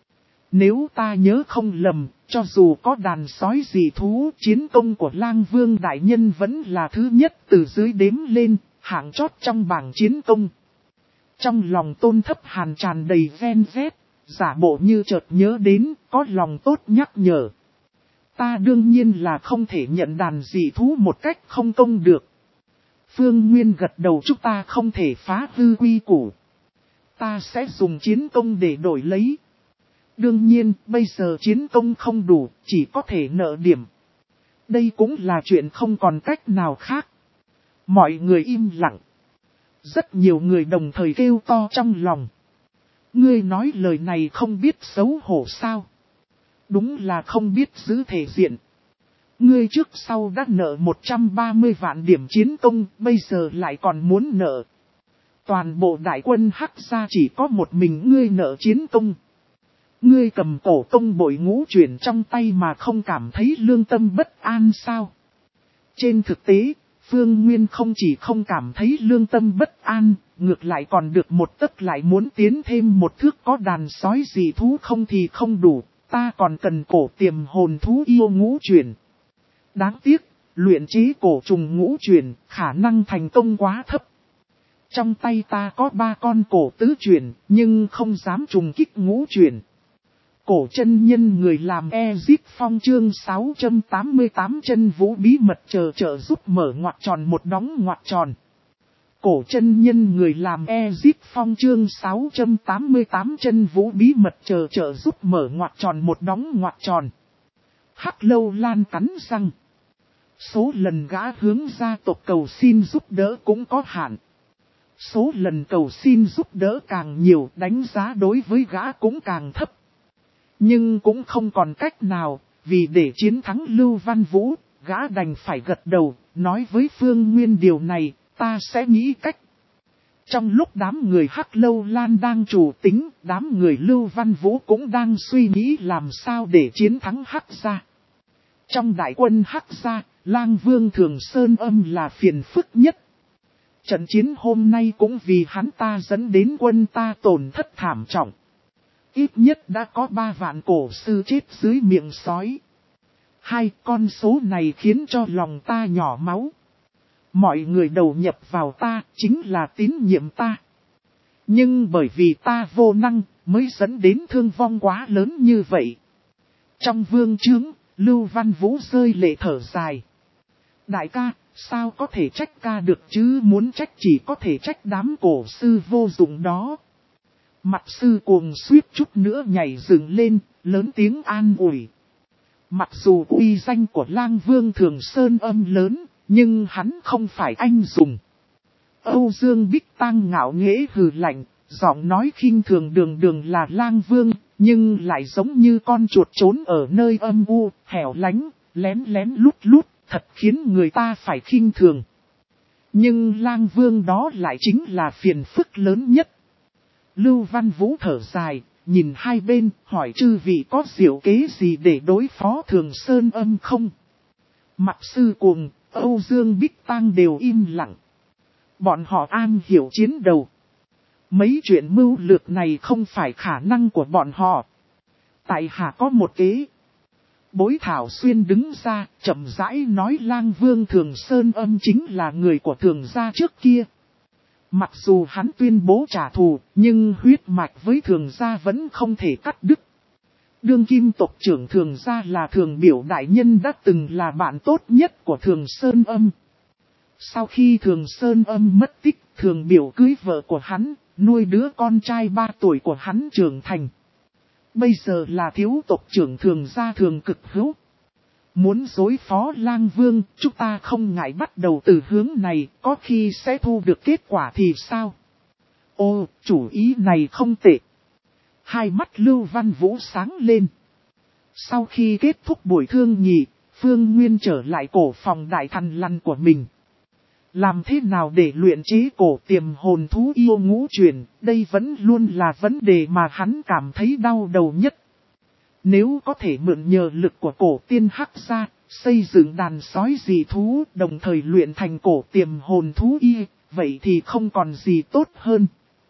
Nếu ta nhớ không lầm, cho dù có đàn sói dị thú, chiến công của Lang Vương đại nhân vẫn là thứ nhất từ dưới đếm lên, hạng chót trong bảng chiến công. Trong lòng Tôn Thấp Hàn tràn đầy ven vét, giả bộ như chợt nhớ đến, có lòng tốt nhắc nhở. Ta đương nhiên là không thể nhận đàn dị thú một cách không công được. Phương Nguyên gật đầu, chúng ta không thể phá hư quy củ. Ta sẽ dùng chiến công để đổi lấy. Đương nhiên, bây giờ chiến công không đủ, chỉ có thể nợ điểm. Đây cũng là chuyện không còn cách nào khác. Mọi người im lặng. Rất nhiều người đồng thời kêu to trong lòng. Ngươi nói lời này không biết xấu hổ sao? Đúng là không biết giữ thể diện. Ngươi trước sau đã nợ một trăm ba mươi vạn điểm chiến công, bây giờ lại còn muốn nợ. Toàn bộ đại quân Hắc gia chỉ có một mình ngươi nợ chiến công. Ngươi cầm cổ công bội ngũ chuyển trong tay mà không cảm thấy lương tâm bất an sao? Trên thực tế, Phương Nguyên không chỉ không cảm thấy lương tâm bất an, ngược lại còn được một tấc lại muốn tiến thêm một thước. Có đàn sói dị thú không thì không đủ, ta còn cần cổ tiềm hồn thú yêu ngũ chuyển. Đáng tiếc, luyện chế cổ trùng ngũ chuyển, khả năng thành công quá thấp. Trong tay ta có ba con cổ tứ chuyển, nhưng không dám trùng kích ngũ chuyển. Cổ chân nhân người làm Ezip Phong chương sáu trăm tám mươi tám chân vũ bí mật chờ trợ giúp mở ngoặc tròn một đóng ngoặc tròn. cổ chân nhân người làm Ezic Phong chương sáu trăm tám mươi tám chân vũ bí mật chờ trợ giúp mở ngoặc tròn một đóng ngoặc tròn. Hắc Lâu Lan cắn răng. Số lần gã hướng gia tộc cầu xin giúp đỡ cũng có hạn. Số lần cầu xin giúp đỡ càng nhiều, đánh giá đối với gã cũng càng thấp. Nhưng cũng không còn cách nào, vì để chiến thắng Lưu Văn Vũ, gã đành phải gật đầu, nói với Phương Nguyên điều này, ta sẽ nghĩ cách. Trong lúc đám người Hắc Lâu Lan đang chủ tính, đám người Lưu Văn Vũ cũng đang suy nghĩ làm sao để chiến thắng Hắc gia. Trong đại quân Hắc gia, Lang Vương Thường Sơn Âm là phiền phức nhất. Trận chiến hôm nay cũng vì hắn ta dẫn đến quân ta tổn thất thảm trọng. Ít nhất đã có ba vạn cổ sư chết dưới miệng sói. Hai con số này khiến cho lòng ta nhỏ máu. Mọi người đầu nhập vào ta chính là tín nhiệm ta. Nhưng bởi vì ta vô năng mới dẫn đến thương vong quá lớn như vậy. Trong vương trướng, Lưu Văn Vũ rơi lệ thở dài. Đại ca, sao có thể trách ca được chứ, muốn trách chỉ có thể trách đám cổ sư vô dụng đó. Mặt sư cuồng suýt chút nữa nhảy dựng lên, lớn tiếng an ủi. Mặc dù uy danh của Lang Vương Thường Sơn Âm lớn, nhưng hắn không phải anh hùng. Âu Dương Bích Tăng ngạo nghễ hừ lạnh, giọng nói khinh thường đường đường là Lang Vương, nhưng lại giống như con chuột trốn ở nơi âm u, hẻo lánh, lén lén lút lút, thật khiến người ta phải khinh thường. Nhưng Lang Vương đó lại chính là phiền phức lớn nhất. Lưu Văn Vũ thở dài, nhìn hai bên, hỏi chư vị có diệu kế gì để đối phó Thường Sơn Âm không? Mặt sư cuồng, Âu Dương Bích Tăng đều im lặng. Bọn họ an hiểu chiến đầu. Mấy chuyện mưu lược này không phải khả năng của bọn họ. Tại hạ có một kế. Bối Thảo Xuyên đứng ra, chậm rãi nói Lang Vương Thường Sơn Âm chính là người của Thường gia trước kia. Mặc dù hắn tuyên bố trả thù, nhưng huyết mạch với Thường gia vẫn không thể cắt đứt. Đương kim tộc trưởng Thường gia là Thường Biểu đại nhân đã từng là bạn tốt nhất của Thường Sơn Âm. Sau khi Thường Sơn Âm mất tích, Thường Biểu cưới vợ của hắn, nuôi đứa con trai ba tuổi của hắn trưởng thành. Bây giờ là thiếu tộc trưởng Thường gia Thường Cực Hữu. Muốn đối phó Lang Vương, chúng ta không ngại bắt đầu từ hướng này, có khi sẽ thu được kết quả thì sao? Ô, chủ ý này không tệ. Hai mắt Lưu Văn Vũ sáng lên. Sau khi kết thúc buổi thương nhị, Phương Nguyên trở lại cổ phòng đại thần lằn của mình. Làm thế nào để luyện chế cổ tiềm hồn thú yêu ngũ truyền, đây vẫn luôn là vấn đề mà hắn cảm thấy đau đầu nhất. Nếu có thể mượn nhờ lực của cổ tiên Hắc gia, xây dựng đàn sói dị thú, đồng thời luyện thành cổ tiềm hồn thú y, vậy thì không còn gì tốt hơn.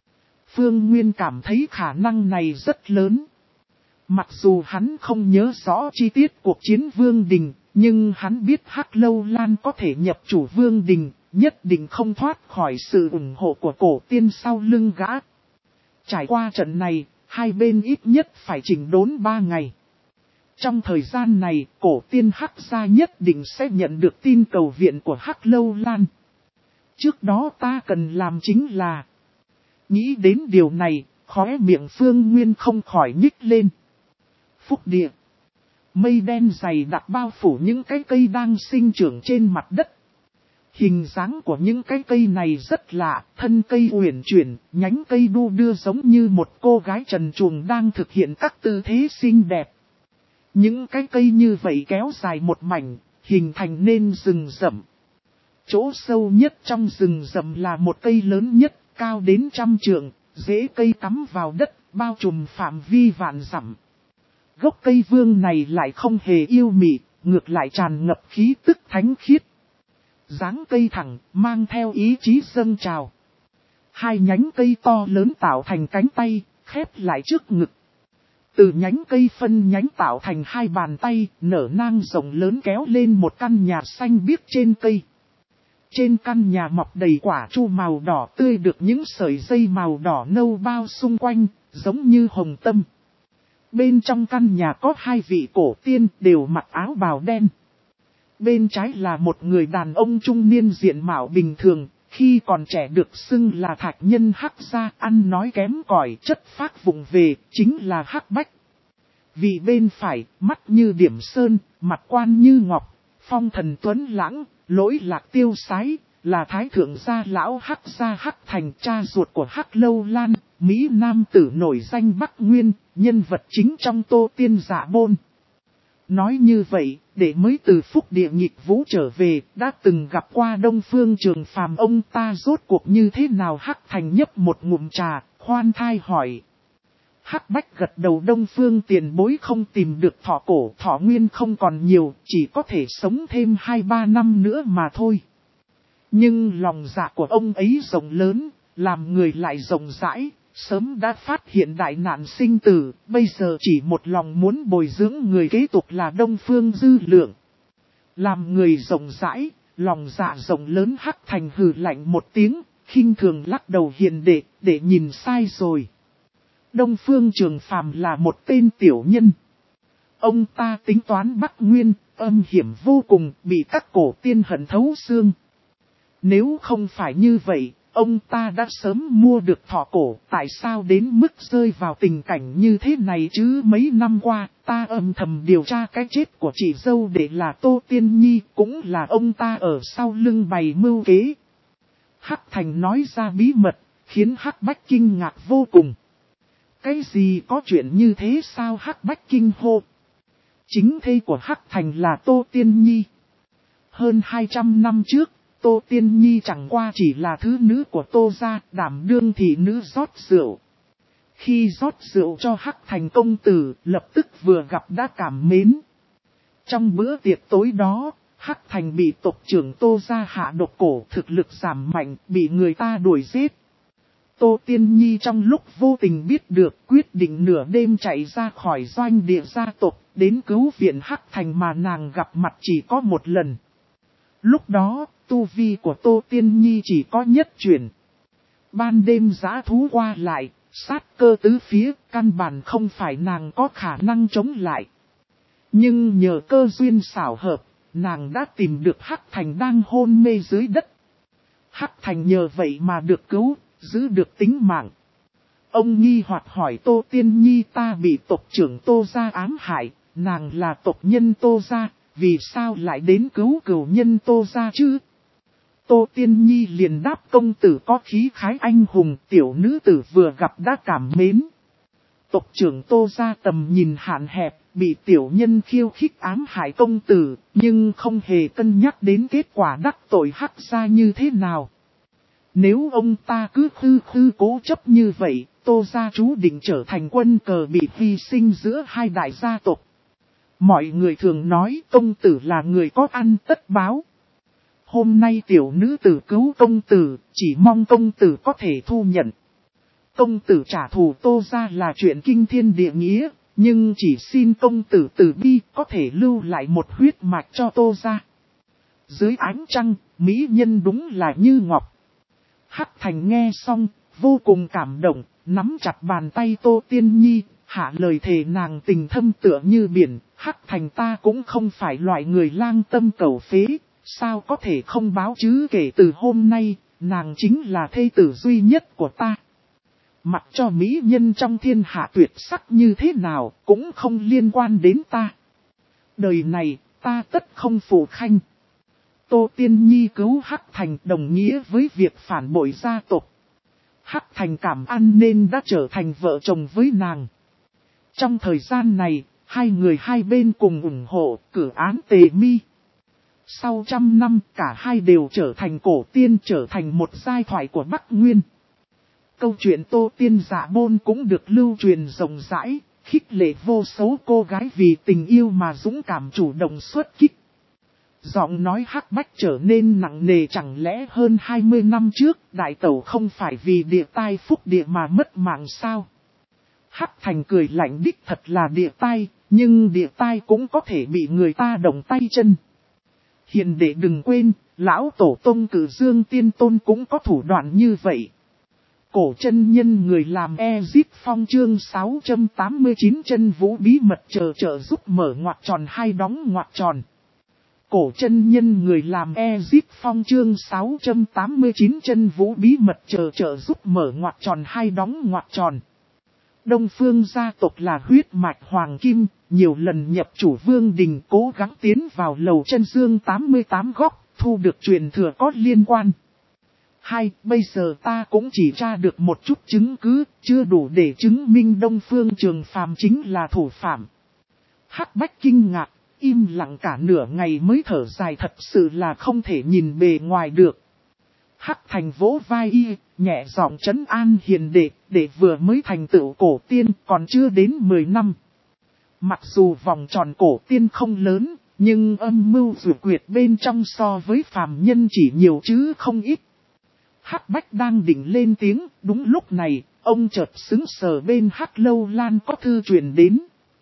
Phương Nguyên cảm thấy khả năng này rất lớn. Mặc dù hắn không nhớ rõ chi tiết cuộc chiến Vương Đình, nhưng hắn biết Hắc Lâu Lan có thể nhập chủ Vương Đình, nhất định không thoát khỏi sự ủng hộ của cổ tiên sau lưng gã. Trải qua trận này, hai bên ít nhất phải chỉnh đốn ba ngày. Trong thời gian này, cổ tiên Hắc gia nhất định sẽ nhận được tin cầu viện của Hắc Lâu Lan. Trước đó ta cần làm chính là... Nghĩ đến điều này, khóe miệng Phương Nguyên không khỏi nhích lên. Phúc địa. Mây đen dày đặc bao phủ những cái cây đang sinh trưởng trên mặt đất. Hình dáng của những cái cây này rất lạ, thân cây uyển chuyển, nhánh cây đu đưa giống như một cô gái trần truồng đang thực hiện các tư thế xinh đẹp. Những cái cây như vậy kéo dài một mảnh, hình thành nên rừng rậm. Chỗ sâu nhất trong rừng rậm là một cây lớn nhất, cao đến trăm trượng, rễ cây cắm vào đất, bao trùm phạm vi vạn dặm. Gốc cây vương này lại không hề yêu mị, ngược lại tràn ngập khí tức thánh khiết. Dáng cây thẳng, mang theo ý chí dâng trào. Hai nhánh cây to lớn tạo thành cánh tay, khép lại trước ngực. Từ nhánh cây phân nhánh tạo thành hai bàn tay, nở nang rộng lớn kéo lên một căn nhà xanh biếc trên cây. Trên căn nhà mọc đầy quả chu màu đỏ tươi được những sợi dây màu đỏ nâu bao xung quanh, giống như hồng tâm. Bên trong căn nhà có hai vị cổ tiên đều mặc áo bào đen. Bên trái là một người đàn ông trung niên diện mạo bình thường, Khi còn trẻ được xưng là thạch nhân Hắc gia, ăn nói kém cỏi, chất phác vụng về, chính là Hắc Bách. Vì bên phải, mắt như điểm sơn, mặt quan như ngọc, phong thần tuấn lãng, lỗi lạc tiêu sái, là thái thượng gia lão Hắc gia Hắc Thành, cha ruột của Hắc Lâu Lan, Mỹ Nam tử nổi danh Bắc Nguyên, nhân vật chính trong Tô Tiên Dạ Bôn. Nói như vậy, để mới từ phúc địa nghịch vũ trở về, đã từng gặp qua Đông Phương Trường Phàm, ông ta rốt cuộc như thế nào? Hắc Thành nhấp một ngụm trà, khoan thai hỏi. Hắc Bách gật đầu. Đông Phương tiền bối không tìm được thọ cổ, thọ nguyên không còn nhiều, chỉ có thể sống thêm hai ba năm nữa mà thôi. Nhưng lòng dạ của ông ấy rộng lớn, làm người lại rộng rãi, sớm đã phát hiện đại nạn sinh tử, bây giờ chỉ một lòng muốn bồi dưỡng người kế tục là Đông Phương Dư Lượng. Làm người rộng rãi, lòng dạ rộng lớn. Hắc Thành hừ lạnh một tiếng, khinh thường lắc đầu. Hiền đệ, để nhìn sai rồi. Đông Phương Trường Phàm là một tên tiểu nhân. Ông ta tính toán Bắc Nguyên, âm hiểm vô cùng, bị các cổ tiên hận thấu xương. Nếu không phải như vậy, ông ta đã sớm mua được thọ cổ, tại sao đến mức rơi vào tình cảnh như thế này chứ? Mấy năm qua, ta âm thầm điều tra cái chết của chị dâu để là Tô Tiên Nhi, cũng là ông ta ở sau lưng bày mưu kế. Hắc Thành nói ra bí mật, khiến Hắc Bách kinh ngạc vô cùng. Cái gì, có chuyện như thế sao? Hắc Bách kinh hô. Chính thê của Hắc Thành là Tô Tiên Nhi. Hơn hai trăm năm trước, Tô Tiên Nhi chẳng qua chỉ là thứ nữ của Tô gia, đảm đương thị nữ rót rượu. Khi rót rượu cho Hắc Thành công tử, lập tức vừa gặp đã cảm mến. Trong bữa tiệc tối đó, Hắc Thành bị tộc trưởng Tô gia hạ độc cổ, thực lực giảm mạnh, bị người ta đuổi giết. Tô Tiên Nhi trong lúc vô tình biết được, quyết định nửa đêm chạy ra khỏi doanh địa gia tộc, đến cứu viện Hắc Thành mà nàng gặp mặt chỉ có một lần. Lúc đó, tu vi của Tô Tiên Nhi chỉ có nhất chuyển. Ban đêm dã thú qua lại, sát cơ tứ phía, căn bản không phải nàng có khả năng chống lại. Nhưng nhờ cơ duyên xảo hợp, nàng đã tìm được Hắc Thành đang hôn mê dưới đất. Hắc Thành nhờ vậy mà được cứu, giữ được tính mạng. Ông nghi hoặc hỏi Tô Tiên Nhi, ta bị tộc trưởng Tô gia ám hại, nàng là tộc nhân Tô gia, vì sao lại đến cứu cửu nhân Tô gia chứ? Tô Tiên Nhi liền đáp, công tử có khí khái anh hùng, tiểu nữ tử vừa gặp đã cảm mến. Tộc trưởng Tô gia tầm nhìn hạn hẹp, bị tiểu nhân khiêu khích ám hại công tử, nhưng không hề cân nhắc đến kết quả đắc tội Hắc gia như thế nào. Nếu ông ta cứ khư khư cố chấp như vậy, Tô gia chú định trở thành quân cờ bị hy sinh giữa hai đại gia tộc. Mọi người thường nói công tử là người có ăn tất báo. Hôm nay tiểu nữ tử cứu công tử, chỉ mong công tử có thể thu nhận. Công tử trả thù Tô gia là chuyện kinh thiên địa nghĩa, nhưng chỉ xin công tử từ bi có thể lưu lại một huyết mạch cho Tô gia. Dưới ánh trăng, mỹ nhân đúng là như ngọc. Hắc Thành nghe xong, vô cùng cảm động, nắm chặt bàn tay Tô Tiên Nhi, hạ lời thề nàng tình thâm tựa như biển. Hắc Thành, ta cũng không phải loại người lang tâm cầu phế, sao có thể không báo chứ? Kể từ hôm nay, nàng chính là thê tử duy nhất của ta. Mặc cho mỹ nhân trong thiên hạ tuyệt sắc như thế nào, cũng không liên quan đến ta. Đời này, ta tất không phụ khanh. Tô Tiên Nhi cứu Hắc Thành đồng nghĩa với việc phản bội gia tộc. Hắc Thành cảm ăn nên đã trở thành vợ chồng với nàng. Trong thời gian này, hai người hai bên cùng ủng hộ cử án Tề Mi. Sau trăm năm, cả hai đều trở thành cổ tiên, trở thành một giai thoại của Bắc Nguyên. Câu chuyện Tô Tiên Dạ Bôn cũng được lưu truyền rộng rãi, khích lệ vô số cô gái vì tình yêu mà dũng cảm chủ động xuất kích. Giọng nói Hắc Bách trở nên nặng nề, chẳng lẽ hơn hai mươi năm trước, đại tẩu không phải vì địa tai phúc địa mà mất mạng sao? Hắc Thành cười lạnh, đích thật là địa tai, nhưng địa tai cũng có thể bị người ta động tay chân. Hiền đệ đừng quên, lão tổ tông Cử Dương Tiên Tôn cũng có thủ đoạn như vậy. Cổ chân nhân người làm Ezip Phong chương sáu trăm tám mươi chín chân vũ bí mật chờ trợ giúp mở ngoặc tròn hai đóng ngoặc tròn. cổ chân nhân người làm Ezip Phong chương sáu trăm tám mươi chín chân vũ bí mật chờ trợ giúp mở ngoặc tròn hai đóng ngoặc tròn. Đông Phương gia tộc là huyết mạch hoàng kim, nhiều lần nhập chủ vương đình cố gắng tiến vào lầu chân dương tám mươi tám góc, thu được truyền thừa có liên quan. Hai, bây giờ ta cũng chỉ tra được một chút chứng cứ, chưa đủ để chứng minh Đông Phương Trường Phàm chính là thủ phạm. Hắc Bách kinh ngạc, im lặng cả nửa ngày mới thở dài, thật sự là không thể nhìn bề ngoài được. Hắc Thành vỗ vai y, nhẹ giọng trấn an hiền đệ, đệ vừa mới thành tựu cổ tiên còn chưa đến mười năm. Mặc dù vòng tròn cổ tiên không lớn, nhưng âm mưu dược quyệt bên trong so với phàm nhân chỉ nhiều chứ không ít. Hắc Bách đang định lên tiếng, đúng lúc này, ông chợt sững sờ bên Hắc Lâu Lan có thư truyền đến.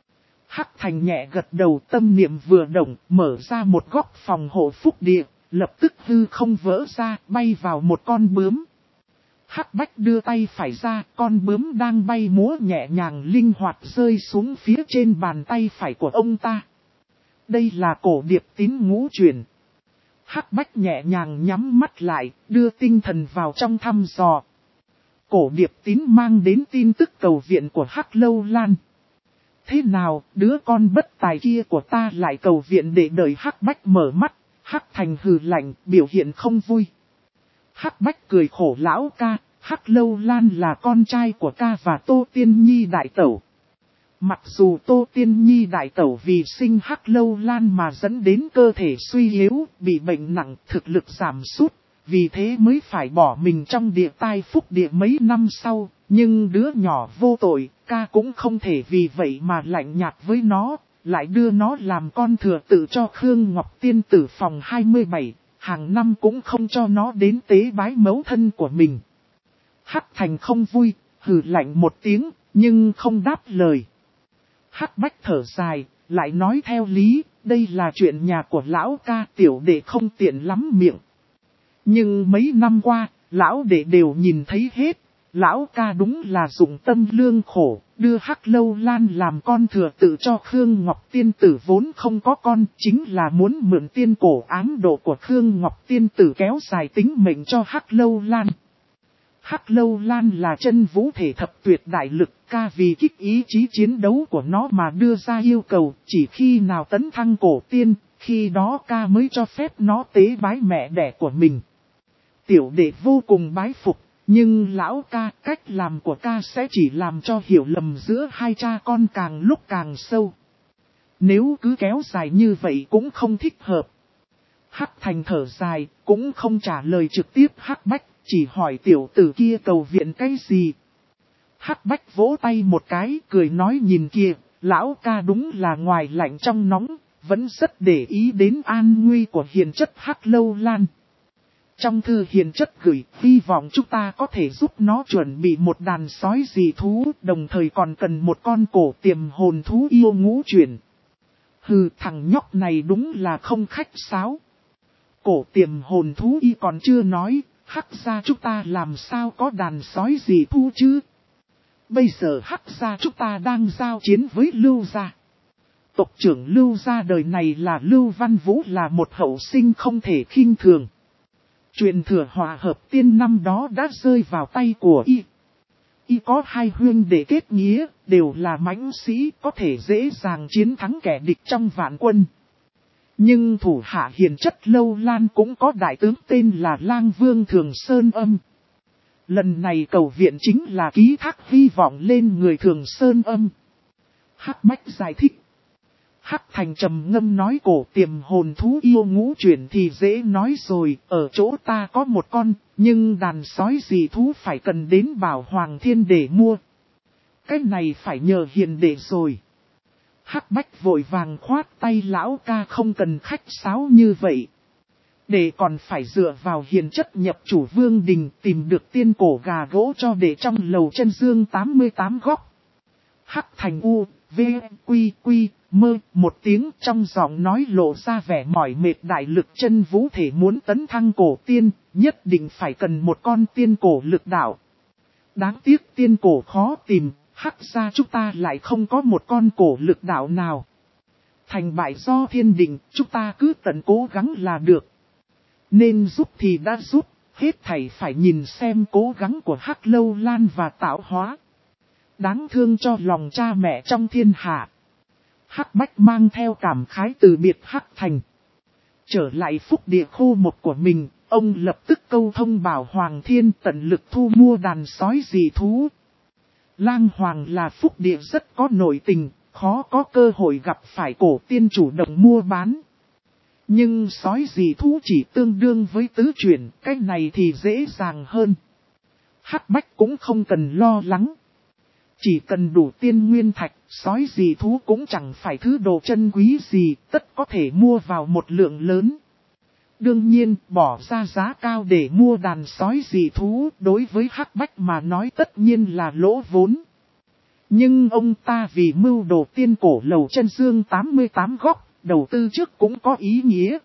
Hắc Thành nhẹ gật đầu, tâm niệm vừa động, mở ra một góc phòng hộ phúc địa, lập tức hư không vỡ ra, bay vào một con bướm. Hắc Bách đưa tay phải ra, con bướm đang bay múa nhẹ nhàng linh hoạt rơi xuống phía trên bàn tay phải của ông ta. Đây là cổ điệp tín ngũ truyền. Hắc Bách nhẹ nhàng nhắm mắt lại, đưa tinh thần vào trong thăm dò. Cổ điệp tín mang đến tin tức cầu viện của Hắc Lâu Lan. Thế nào, đứa con bất tài kia của ta lại cầu viện để đợi Hắc Bách mở mắt. Hắc Thành hừ lạnh, biểu hiện không vui. Hắc Bách cười khổ, lão ca, Hắc Lâu Lan là con trai của ca và Tô Tiên Nhi đại tẩu. Mặc dù Tô Tiên Nhi đại tẩu vì sinh Hắc Lâu Lan mà dẫn đến cơ thể suy yếu, bị bệnh nặng, thực lực giảm sút, vì thế mới phải bỏ mình trong địa tai phúc địa mấy năm sau. Nhưng đứa nhỏ vô tội, ca cũng không thể vì vậy mà lạnh nhạt với nó, lại đưa nó làm con thừa tự cho Khương Ngọc Tiên tử phòng hai mươi bảy, hàng năm cũng không cho nó đến tế bái mẫu thân của mình. Hắc Thành không vui, hừ lạnh một tiếng, nhưng không đáp lời. Hắc Bách thở dài, lại nói theo lý, đây là chuyện nhà của lão ca, tiểu đệ không tiện lắm miệng. Nhưng mấy năm qua, lão đệ đều nhìn thấy hết, lão ca đúng là dụng tâm lương khổ, đưa Hắc Lâu Lan làm con thừa tự cho Khương Ngọc Tiên tử vốn không có con, chính là muốn mượn tiên cổ ám độ của Khương Ngọc Tiên tử kéo dài tính mệnh cho Hắc Lâu Lan. Hắc Lâu Lan là chân vũ thể thập tuyệt đại lực, ca vì kích ý chí chiến đấu của nó mà đưa ra yêu cầu, chỉ khi nào tấn thăng cổ tiên, khi đó ca mới cho phép nó tế bái mẹ đẻ của mình. Tiểu đệ vô cùng bái phục, nhưng lão ca, cách làm của ca sẽ chỉ làm cho hiểu lầm giữa hai cha con càng lúc càng sâu. Nếu cứ kéo dài như vậy cũng không thích hợp. Hắc Thành thở dài, cũng không trả lời trực tiếp Hắc Bách, chỉ hỏi tiểu tử kia cầu viện cái gì. Hắc Bách vỗ tay một cái, cười nói, nhìn kìa, lão ca đúng là ngoài lạnh trong nóng, vẫn rất để ý đến an nguy của hiền chất Hắc Lâu Lan. Trong thư hiền chất gửi, hy vọng chúng ta có thể giúp nó chuẩn bị một đàn sói dị thú, đồng thời còn cần một con cổ tiềm hồn thú yêu ngũ chuyển. Hừ, thằng nhóc này đúng là không khách sáo. Cổ tiềm hồn thú y còn chưa nói, Hắc gia chúng ta làm sao có đàn sói dị thú chứ? Bây giờ Hắc gia chúng ta đang giao chiến với Lưu gia. Tộc trưởng Lưu gia đời này là Lưu Văn Vũ, là một hậu sinh không thể khinh thường. Truyền thừa hòa hợp tiên năm đó đã rơi vào tay của y. Y có hai huynh đệ kết nghĩa, đều là mãnh sĩ, có thể dễ dàng chiến thắng kẻ địch trong vạn quân. Nhưng thủ hạ hiền chất Lâu Lan cũng có đại tướng tên là Lang Vương Thường Sơn Âm. Lần này cầu viện chính là ký thác hy vọng lên người Thường Sơn Âm. Hắc Bách giải thích. Hắc Thành trầm ngâm nói, cổ tiềm hồn thú yêu ngũ chuyển thì dễ nói rồi, ở chỗ ta có một con, nhưng đàn sói dị thú phải cần đến Bảo Hoàng Thiên để mua. Cái này phải nhờ hiền đệ rồi. Hắc Bách vội vàng khoát tay, lão ca không cần khách sáo như vậy. Đệ còn phải dựa vào hiền chất nhập chủ vương đình, tìm được tiên cổ gà gỗ cho đệ trong lầu chân dương tám mươi tám góc. Hắc Thành u, v, quy, quy, mơ, một tiếng, trong giọng nói lộ ra vẻ mỏi mệt. Đại lực chân vũ thể muốn tấn thăng cổ tiên, nhất định phải cần một con tiên cổ lực đạo. Đáng tiếc tiên cổ khó tìm, Hắc gia chúng ta lại không có một con cổ lực đạo nào. thành bại do thiên định, chúng ta cứ tận cố gắng là được. Nên giúp thì đã giúp, hết thảy phải nhìn xem cố gắng của Hắc Lâu Lan và Tạo Hóa. Đáng thương cho lòng cha mẹ trong thiên hạ. Hắc Bách mang theo cảm khái từ biệt Hắc Thành. Trở lại phúc địa khu một của mình, ông lập tức câu thông bảo Hoàng Thiên tận lực thu mua đàn sói dị thú. Lang Hoàng là phúc địa rất có nội tình, khó có cơ hội gặp phải cổ tiên chủ động mua bán. Nhưng sói dị thú chỉ tương đương với tứ chuyển, cái này thì dễ dàng hơn. Hắc Bách cũng không cần lo lắng. Chỉ cần đủ tiên nguyên thạch, sói dị thú cũng chẳng phải thứ đồ chân quý gì, tất có thể mua vào một lượng lớn. Đương nhiên, bỏ ra giá cao để mua đàn sói dị thú, đối với Hắc Bách mà nói tất nhiên là lỗ vốn. Nhưng ông ta vì mưu đồ tiên cổ lầu chân dương tám mươi tám góc, đầu tư trước cũng có ý nghĩa.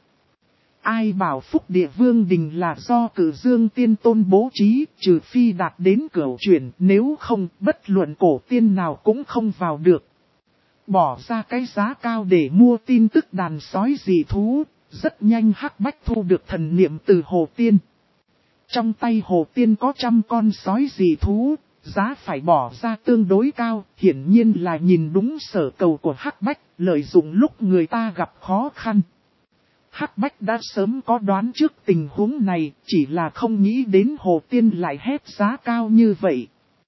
Ai bảo phúc địa vương đình là do cử dương tiên tôn bố trí, trừ phi đạt đến cửu chuyển, nếu không bất luận cổ tiên nào cũng không vào được. Bỏ ra cái giá cao để mua tin tức đàn sói dị thú, rất nhanh Hắc Bách thu được thần niệm từ Hồ Tiên. Trong tay Hồ Tiên có trăm con sói dị thú, giá phải bỏ ra tương đối cao, hiển nhiên là nhìn đúng sở cầu của Hắc Bách, lợi dụng lúc người ta gặp khó khăn. Hắc Bách đã sớm có đoán trước tình huống này, chỉ là không nghĩ đến Hồ Tiên lại hét giá cao như vậy.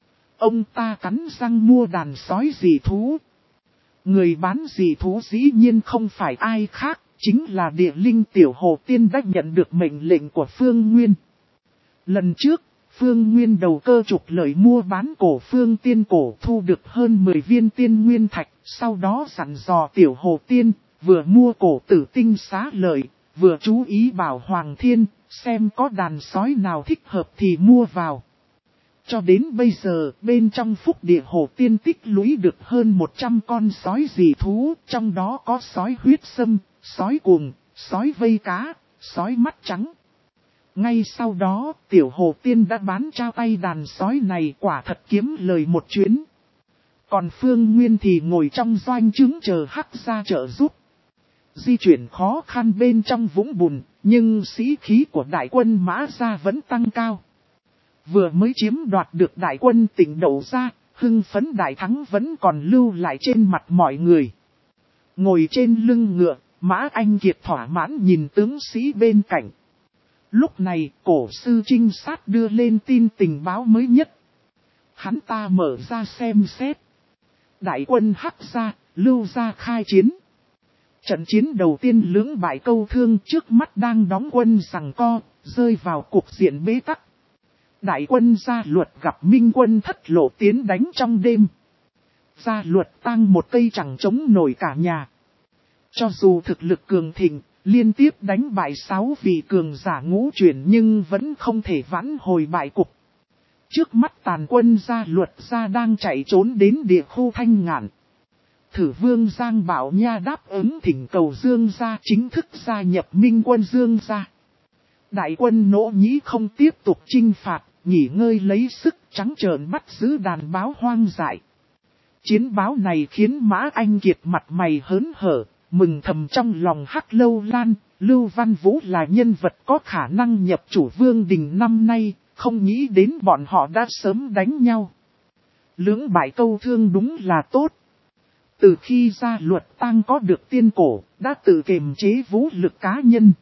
Ông ta cắn răng mua đàn sói dị thú. Người bán dị thú dĩ nhiên không phải ai khác, chính là địa linh tiểu Hồ Tiên đã nhận được mệnh lệnh của Phương Nguyên. Lần trước, Phương Nguyên đầu cơ trục lợi mua bán cổ Phương Tiên cổ thu được hơn mười viên tiên nguyên thạch, sau đó dặn dò tiểu Hồ Tiên, vừa mua cổ tử tinh xá lợi, vừa chú ý bảo Hoàng Thiên, xem có đàn sói nào thích hợp thì mua vào. Cho đến bây giờ, bên trong phúc địa Hồ Tiên tích lũy được hơn một trăm con sói dị thú, trong đó có sói huyết sâm, sói cuồng, sói vây cá, sói mắt trắng. Ngay sau đó, tiểu Hồ Tiên đã bán trao tay đàn sói này, quả thật kiếm lời một chuyến. Còn Phương Nguyên thì ngồi trong doanh trướng chờ Hắc gia trợ giúp. Di chuyển khó khăn bên trong vũng bùn, nhưng sĩ khí của đại quân Mã gia vẫn tăng cao. Vừa mới chiếm đoạt được đại quân Tỉnh Đậu Gia, hưng phấn đại thắng vẫn còn lưu lại trên mặt mọi người. Ngồi trên lưng ngựa, Mã Anh Kiệt thỏa mãn nhìn tướng sĩ bên cạnh. Lúc này, cổ sư trinh sát đưa lên tin tình báo mới nhất. Hắn ta mở ra xem xét. Đại quân Hắc gia, Lưu gia khai chiến. Trận chiến đầu tiên lưỡng bại câu thương trước mắt đang đóng quân giằng co, rơi vào cục diện bế tắc. Đại quân Gia Luật gặp Minh quân thất lộ tiến đánh trong đêm. Gia Luật tăng một cây chẳng chống nổi cả nhà. Cho dù thực lực cường thịnh, liên tiếp đánh bại sáu vị cường giả ngũ chuyển nhưng vẫn không thể vãn hồi bại cục. Trước mắt tàn quân Gia Luật gia đang chạy trốn đến địa khu Thanh Ngạn. Thử vương Giang Bảo Nha đáp ứng thỉnh cầu Dương gia chính thức gia nhập Minh quân Dương gia. Đại quân Nỗ Nhĩ không tiếp tục chinh phạt, nghỉ ngơi lấy sức trắng trợn bắt giữ đàn báo hoang dại. Chiến báo này khiến Mã Anh Kiệt mặt mày hớn hở, mừng thầm trong lòng Hắc Lâu Lan, Lưu Văn Vũ là nhân vật có khả năng nhập chủ vương đình năm nay, không nghĩ đến bọn họ đã sớm đánh nhau. Lưỡng bại câu thương đúng là tốt. Từ khi Gia Luật Tăng có được tiên cổ, đã tự kiềm chế vũ lực cá nhân.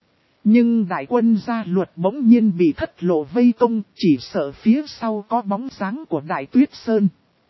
Nhưng đại quân Gia Luật bỗng nhiên bị thất lộ vây công, chỉ sợ phía sau có bóng dáng của Đại Tuyết Sơn.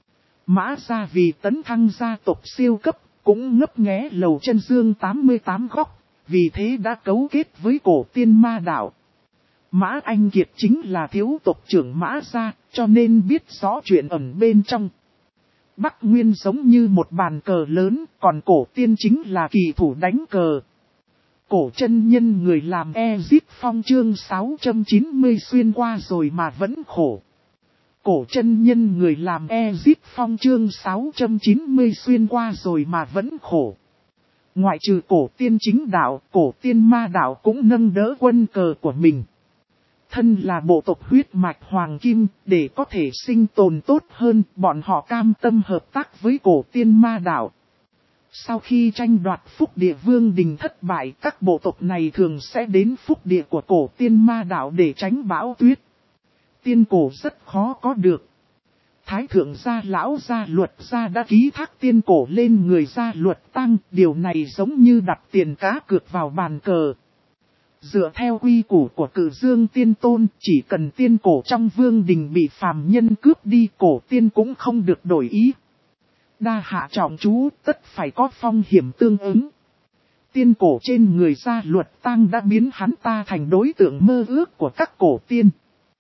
Mã gia vì tấn thăng gia tộc siêu cấp, cũng ngấp nghé lầu chân dương tám mươi tám góc, vì thế đã cấu kết với cổ tiên ma đạo. Mã Anh Kiệt chính là thiếu tộc trưởng Mã gia, cho nên biết rõ chuyện ẩn bên trong. Bắc Nguyên giống như một bàn cờ lớn, còn cổ tiên chính là kỳ thủ đánh cờ. Cổ chân nhân người làm Ezip Phong chương sáu trăm chín mươi xuyên qua rồi mà vẫn khổ. Cổ chân nhân người làm Ezip Phong chương sáu trăm chín mươi xuyên qua rồi mà vẫn khổ. Ngoại trừ cổ tiên chính đạo, cổ tiên ma đạo cũng nâng đỡ quân cờ của mình. Thân là bộ tộc huyết mạch hoàng kim, để có thể sinh tồn tốt hơn, bọn họ cam tâm hợp tác với cổ tiên ma đạo. Sau khi tranh đoạt phúc địa vương đình thất bại, các bộ tộc này thường sẽ đến phúc địa của cổ tiên ma đạo để tránh bão tuyết. Tiên cổ rất khó có được. Thái thượng gia lão gia luật gia đã ký thác tiên cổ lên người gia luật tăng, điều này giống như đặt tiền cá cược vào bàn cờ. Dựa theo quy củ của Cử Dương Tiên Tôn, chỉ cần tiên cổ trong vương đình bị phàm nhân cướp đi, cổ tiên cũng không được đổi ý. Đa hạ trọng chú, tất phải có phong hiểm tương ứng. Tiên cổ trên người gia luật tăng đã biến hắn ta thành đối tượng mơ ước của các cổ tiên.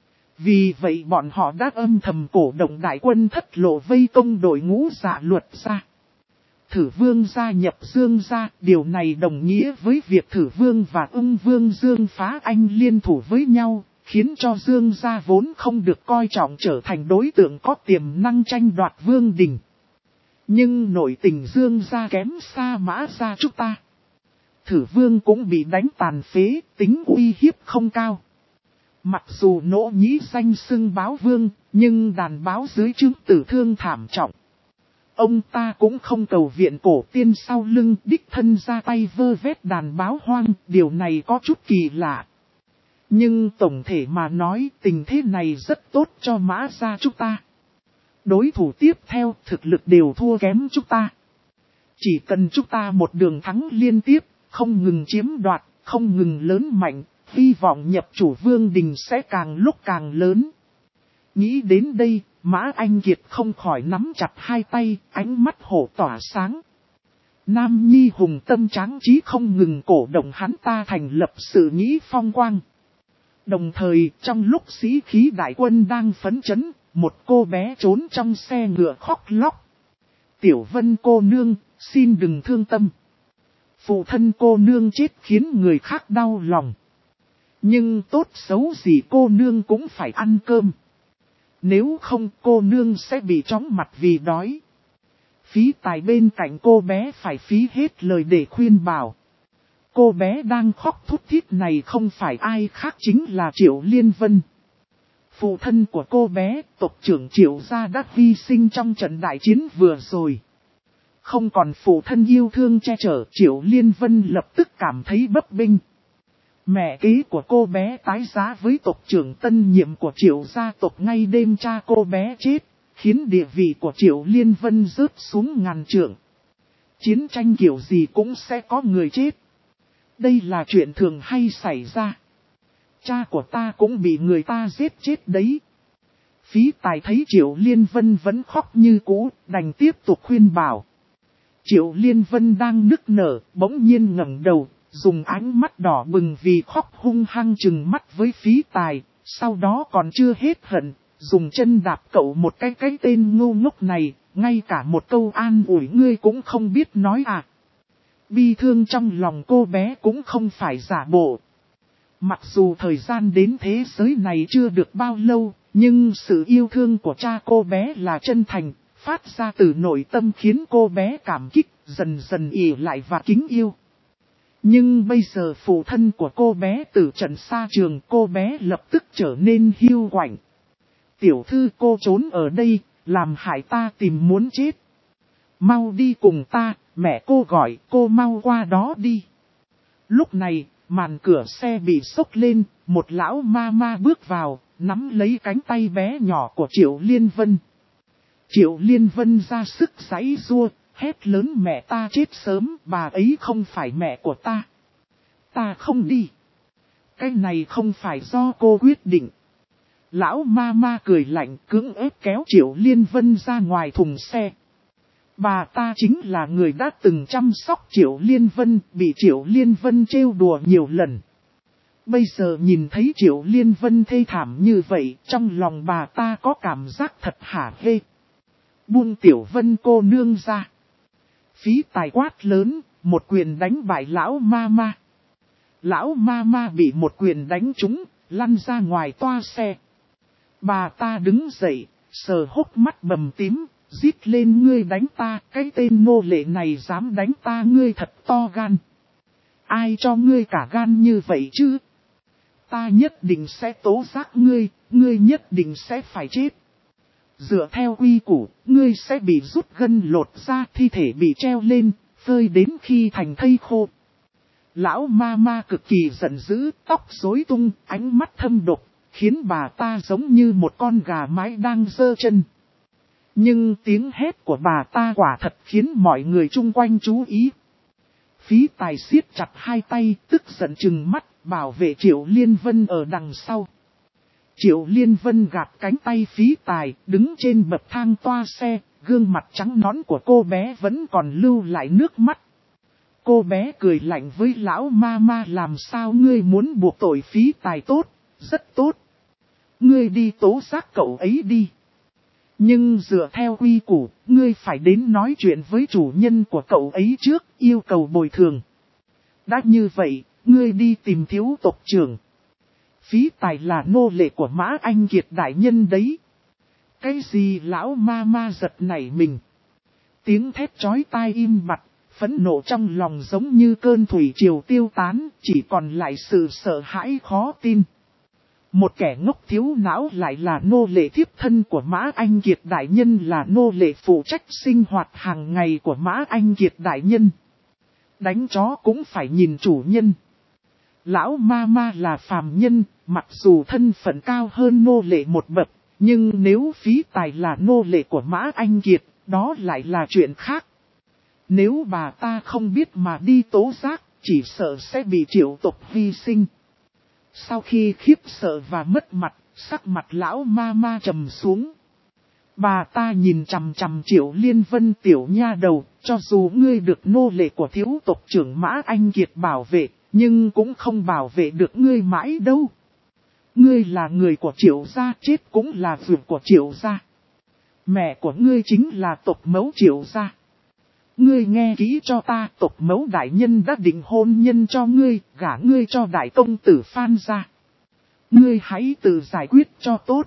Vì vậy bọn họ đã âm thầm cổ động đại quân thất lộ vây công đội ngũ Dạ luật gia. Thử vương gia nhập Dương gia, điều này đồng nghĩa với việc Thử vương và Ung vương Dương Phá Anh liên thủ với nhau, khiến cho Dương gia vốn không được coi trọng trở thành đối tượng có tiềm năng tranh đoạt vương đình. Nhưng nội tình Dương gia kém xa Mã gia chúng ta. Thử vương cũng bị đánh tàn phế, tính uy hiếp không cao. Mặc dù nỗ nhĩ danh xưng báo vương, nhưng đàn báo dưới trướng tử thương thảm trọng. Ông ta cũng không cầu viện cổ tiên sau lưng, đích thân ra tay vơ vét đàn báo hoang, điều này có chút kỳ lạ. Nhưng tổng thể mà nói, tình thế này rất tốt cho Mã gia chúng ta. Đối thủ tiếp theo thực lực đều thua kém chúng ta. Chỉ cần chúng ta một đường thắng liên tiếp, không ngừng chiếm đoạt, không ngừng lớn mạnh, hy vọng nhập chủ vương đình sẽ càng lúc càng lớn. Nghĩ đến đây, Mã Anh Kiệt không khỏi nắm chặt hai tay, ánh mắt hổ tỏa sáng. Nam Nhi hùng tâm tráng trí không ngừng cổ động hắn ta thành lập sự nghĩ phong quang. Đồng thời, trong lúc sĩ khí đại quân đang phấn chấn, một cô bé trốn trong xe ngựa khóc lóc. Tiểu Vân cô nương, xin đừng thương tâm. Phụ thân cô nương chết khiến người khác đau lòng. Nhưng tốt xấu gì cô nương cũng phải ăn cơm. Nếu không cô nương sẽ bị chóng mặt vì đói. Phí tài bên cạnh cô bé phải phí hết lời để khuyên bảo. Cô bé đang khóc thút thít này không phải ai khác chính là Triệu Liên Vân. Phụ thân của cô bé, tộc trưởng Triệu gia đã hy sinh trong trận đại chiến vừa rồi. Không còn phụ thân yêu thương che chở, Triệu Liên Vân lập tức cảm thấy bấp bênh. Mẹ kế của cô bé tái giá với tộc trưởng tân nhiệm của Triệu gia tộc ngay đêm cha cô bé chết, khiến địa vị của Triệu Liên Vân rớt xuống ngàn trượng. Chiến tranh kiểu gì cũng sẽ có người chết. Đây là chuyện thường hay xảy ra. Cha của ta cũng bị người ta giết chết đấy. Phí tài thấy Triệu Liên Vân vẫn khóc như cũ, đành tiếp tục khuyên bảo. Triệu Liên Vân đang nức nở, bỗng nhiên ngẩng đầu, dùng ánh mắt đỏ bừng vì khóc hung hăng trừng mắt với phí tài, sau đó còn chưa hết hận, dùng chân đạp cậu một cái cái tên ngu ngốc này, ngay cả một câu an ủi ngươi cũng không biết nói à. Bi thương trong lòng cô bé cũng không phải giả bộ. Mặc dù thời gian đến thế giới này chưa được bao lâu, nhưng sự yêu thương của cha cô bé là chân thành, phát ra từ nội tâm khiến cô bé cảm kích, dần dần ỉ lại và kính yêu. Nhưng bây giờ phụ thân của cô bé từ trận xa trường, cô bé lập tức trở nên hiu quạnh. Tiểu thư cô trốn ở đây, làm hại ta tìm muốn chết. Mau đi cùng ta, mẹ cô gọi, cô mau qua đó đi. Lúc này, màn cửa xe bị xốc lên, một lão ma ma bước vào, nắm lấy cánh tay bé nhỏ của Triệu Liên Vân. Triệu Liên Vân ra sức giãy giụa, hét lớn mẹ ta chết sớm, bà ấy không phải mẹ của ta. Ta không đi. Cái này không phải do cô quyết định. Lão ma ma cười lạnh cưỡng ép kéo Triệu Liên Vân ra ngoài thùng xe. Bà ta chính là người đã từng chăm sóc Triệu Liên Vân, bị Triệu Liên Vân trêu đùa nhiều lần. Bây giờ nhìn thấy Triệu Liên Vân thê thảm như vậy, trong lòng bà ta có cảm giác thật hả hê. Buông Tiểu Vân cô nương ra. Phí tài quát lớn, một quyền đánh bại lão ma ma. Lão ma ma bị một quyền đánh trúng, lăn ra ngoài toa xe. Bà ta đứng dậy, sờ hốc mắt bầm tím, rít lên ngươi đánh ta, cái tên nô lệ này dám đánh ta ngươi thật to gan. Ai cho ngươi cả gan như vậy chứ? Ta nhất định sẽ tố giác ngươi, ngươi nhất định sẽ phải chết. Dựa theo quy củ, ngươi sẽ bị rút gân lột ra, thi thể bị treo lên, phơi đến khi thành thây khô. Lão ma ma cực kỳ giận dữ, tóc rối tung, ánh mắt thâm độc, khiến bà ta giống như một con gà mái đang giơ chân. Nhưng tiếng hét của bà ta quả thật khiến mọi người chung quanh chú ý. Phí Tài siết chặt hai tay, tức giận trừng mắt, bảo vệ Triệu Liên Vân ở đằng sau. Triệu Liên Vân gạt cánh tay Phí Tài, đứng trên bậc thang toa xe, gương mặt trắng nõn của cô bé vẫn còn lưu lại nước mắt. Cô bé cười lạnh với lão ma ma, làm sao ngươi muốn buộc tội Phí Tài? Tốt, rất tốt. Ngươi đi tố giác cậu ấy đi. Nhưng dựa theo quy củ, ngươi phải đến nói chuyện với chủ nhân của cậu ấy trước, yêu cầu bồi thường. Đã như vậy, ngươi đi tìm thiếu tộc trưởng. Phí Tài là nô lệ của Mã Anh Kiệt đại nhân đấy. Cái gì? Lão ma ma giật nảy mình. Tiếng thét chói tai im bặt, phẫn nộ trong lòng giống như cơn thủy triều tiêu tán, chỉ còn lại sự sợ hãi khó tin. Một kẻ ngốc thiếu não lại là nô lệ thiếp thân của Mã Anh Kiệt đại nhân, là nô lệ phụ trách sinh hoạt hàng ngày của Mã Anh Kiệt đại nhân. Đánh chó cũng phải nhìn chủ nhân. Lão ma ma là phàm nhân, mặc dù thân phận cao hơn nô lệ một bậc, nhưng nếu Phí Tài là nô lệ của Mã Anh Kiệt, đó lại là chuyện khác. Nếu bà ta không biết mà đi tố giác, chỉ sợ sẽ bị Triệu tộc hy sinh. Sau khi khiếp sợ và mất mặt, sắc mặt lão ma ma trầm xuống. Bà ta nhìn chằm chằm Triệu Liên Vân, tiểu nha đầu, cho dù ngươi được nô lệ của thiếu tộc trưởng Mã Anh Kiệt bảo vệ, nhưng cũng không bảo vệ được ngươi mãi đâu. Ngươi là người của Triệu gia, chết cũng là ruột của Triệu gia. Mẹ của ngươi chính là tộc mẫu Triệu gia. Ngươi nghe kỹ cho ta, tộc mẫu đại nhân đã định hôn nhân cho ngươi, gả ngươi cho đại công tử Phan gia. Ngươi hãy tự giải quyết cho tốt.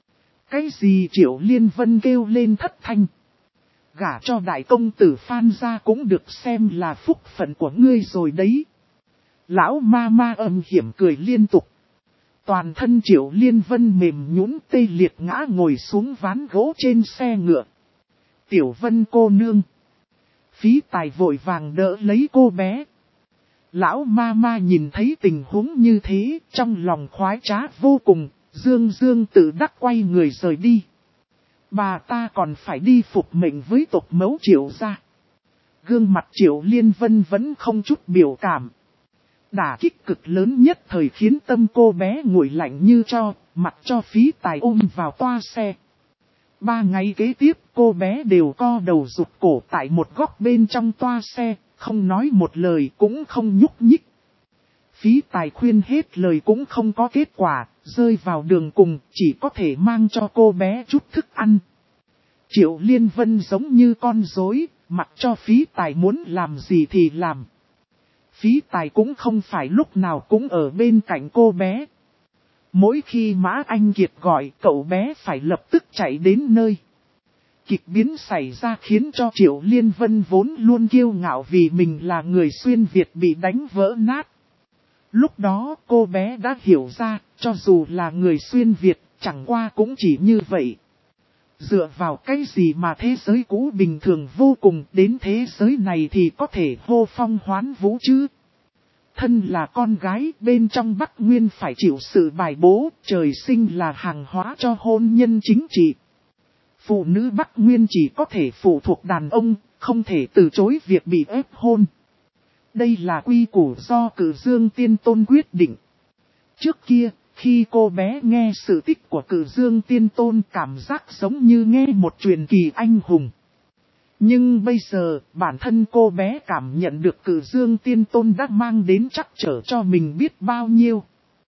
Cái gì? Triệu Liên Vân kêu lên thất thanh. Gả cho đại công tử Phan gia cũng được xem là phúc phận của ngươi rồi đấy. Lão ma ma âm hiểm cười liên tục. Toàn thân Triệu Liên Vân mềm nhũn tê liệt ngã ngồi xuống ván gỗ trên xe ngựa. Tiểu Vân cô nương. Phí Tài vội vàng đỡ lấy cô bé. Lão ma ma nhìn thấy tình huống như thế, trong lòng khoái trá vô cùng, dương dương tự đắc quay người rời đi. Bà ta còn phải đi phục mệnh với tộc mẫu Triệu gia. Gương mặt Triệu Liên Vân vẫn không chút biểu cảm. Đả kích cực lớn nhất thời khiến tâm cô bé nguội lạnh như tro, mặc cho Phí Tài ôm vào toa xe. Ba ngày kế tiếp cô bé đều co đầu rụt cổ tại một góc bên trong toa xe, không nói một lời cũng không nhúc nhích. Phí Tài khuyên hết lời cũng không có kết quả, rơi vào đường cùng chỉ có thể mang cho cô bé chút thức ăn. Triệu Liên Vân giống như con rối, mặc cho Phí Tài muốn làm gì thì làm. Phí Tài cũng không phải lúc nào cũng ở bên cạnh cô bé. Mỗi khi Mã Anh Kiệt gọi, cậu bé phải lập tức chạy đến nơi. Kịch biến xảy ra khiến cho Triệu Liên Vân vốn luôn kiêu ngạo vì mình là người xuyên Việt bị đánh vỡ nát. Lúc đó cô bé đã hiểu ra, cho dù là người xuyên Việt, chẳng qua cũng chỉ như vậy. Dựa vào cái gì mà thế giới cũ bình thường vô cùng, đến thế giới này thì có thể hô phong hoán vũ chứ? Thân là con gái, bên trong Bắc Nguyên phải chịu sự bài bố, trời sinh là hàng hóa cho hôn nhân chính trị. Phụ nữ Bắc Nguyên chỉ có thể phụ thuộc đàn ông, không thể từ chối việc bị ép hôn. Đây là quy củ do Cử Dương Tiên Tôn quyết định. Trước kia, khi cô bé nghe sự tích của Cử Dương Tiên Tôn, cảm giác giống như nghe một truyền kỳ anh hùng. Nhưng bây giờ, bản thân cô bé cảm nhận được Cử Dương Tiên Tôn đã mang đến trắc trở cho mình biết bao nhiêu.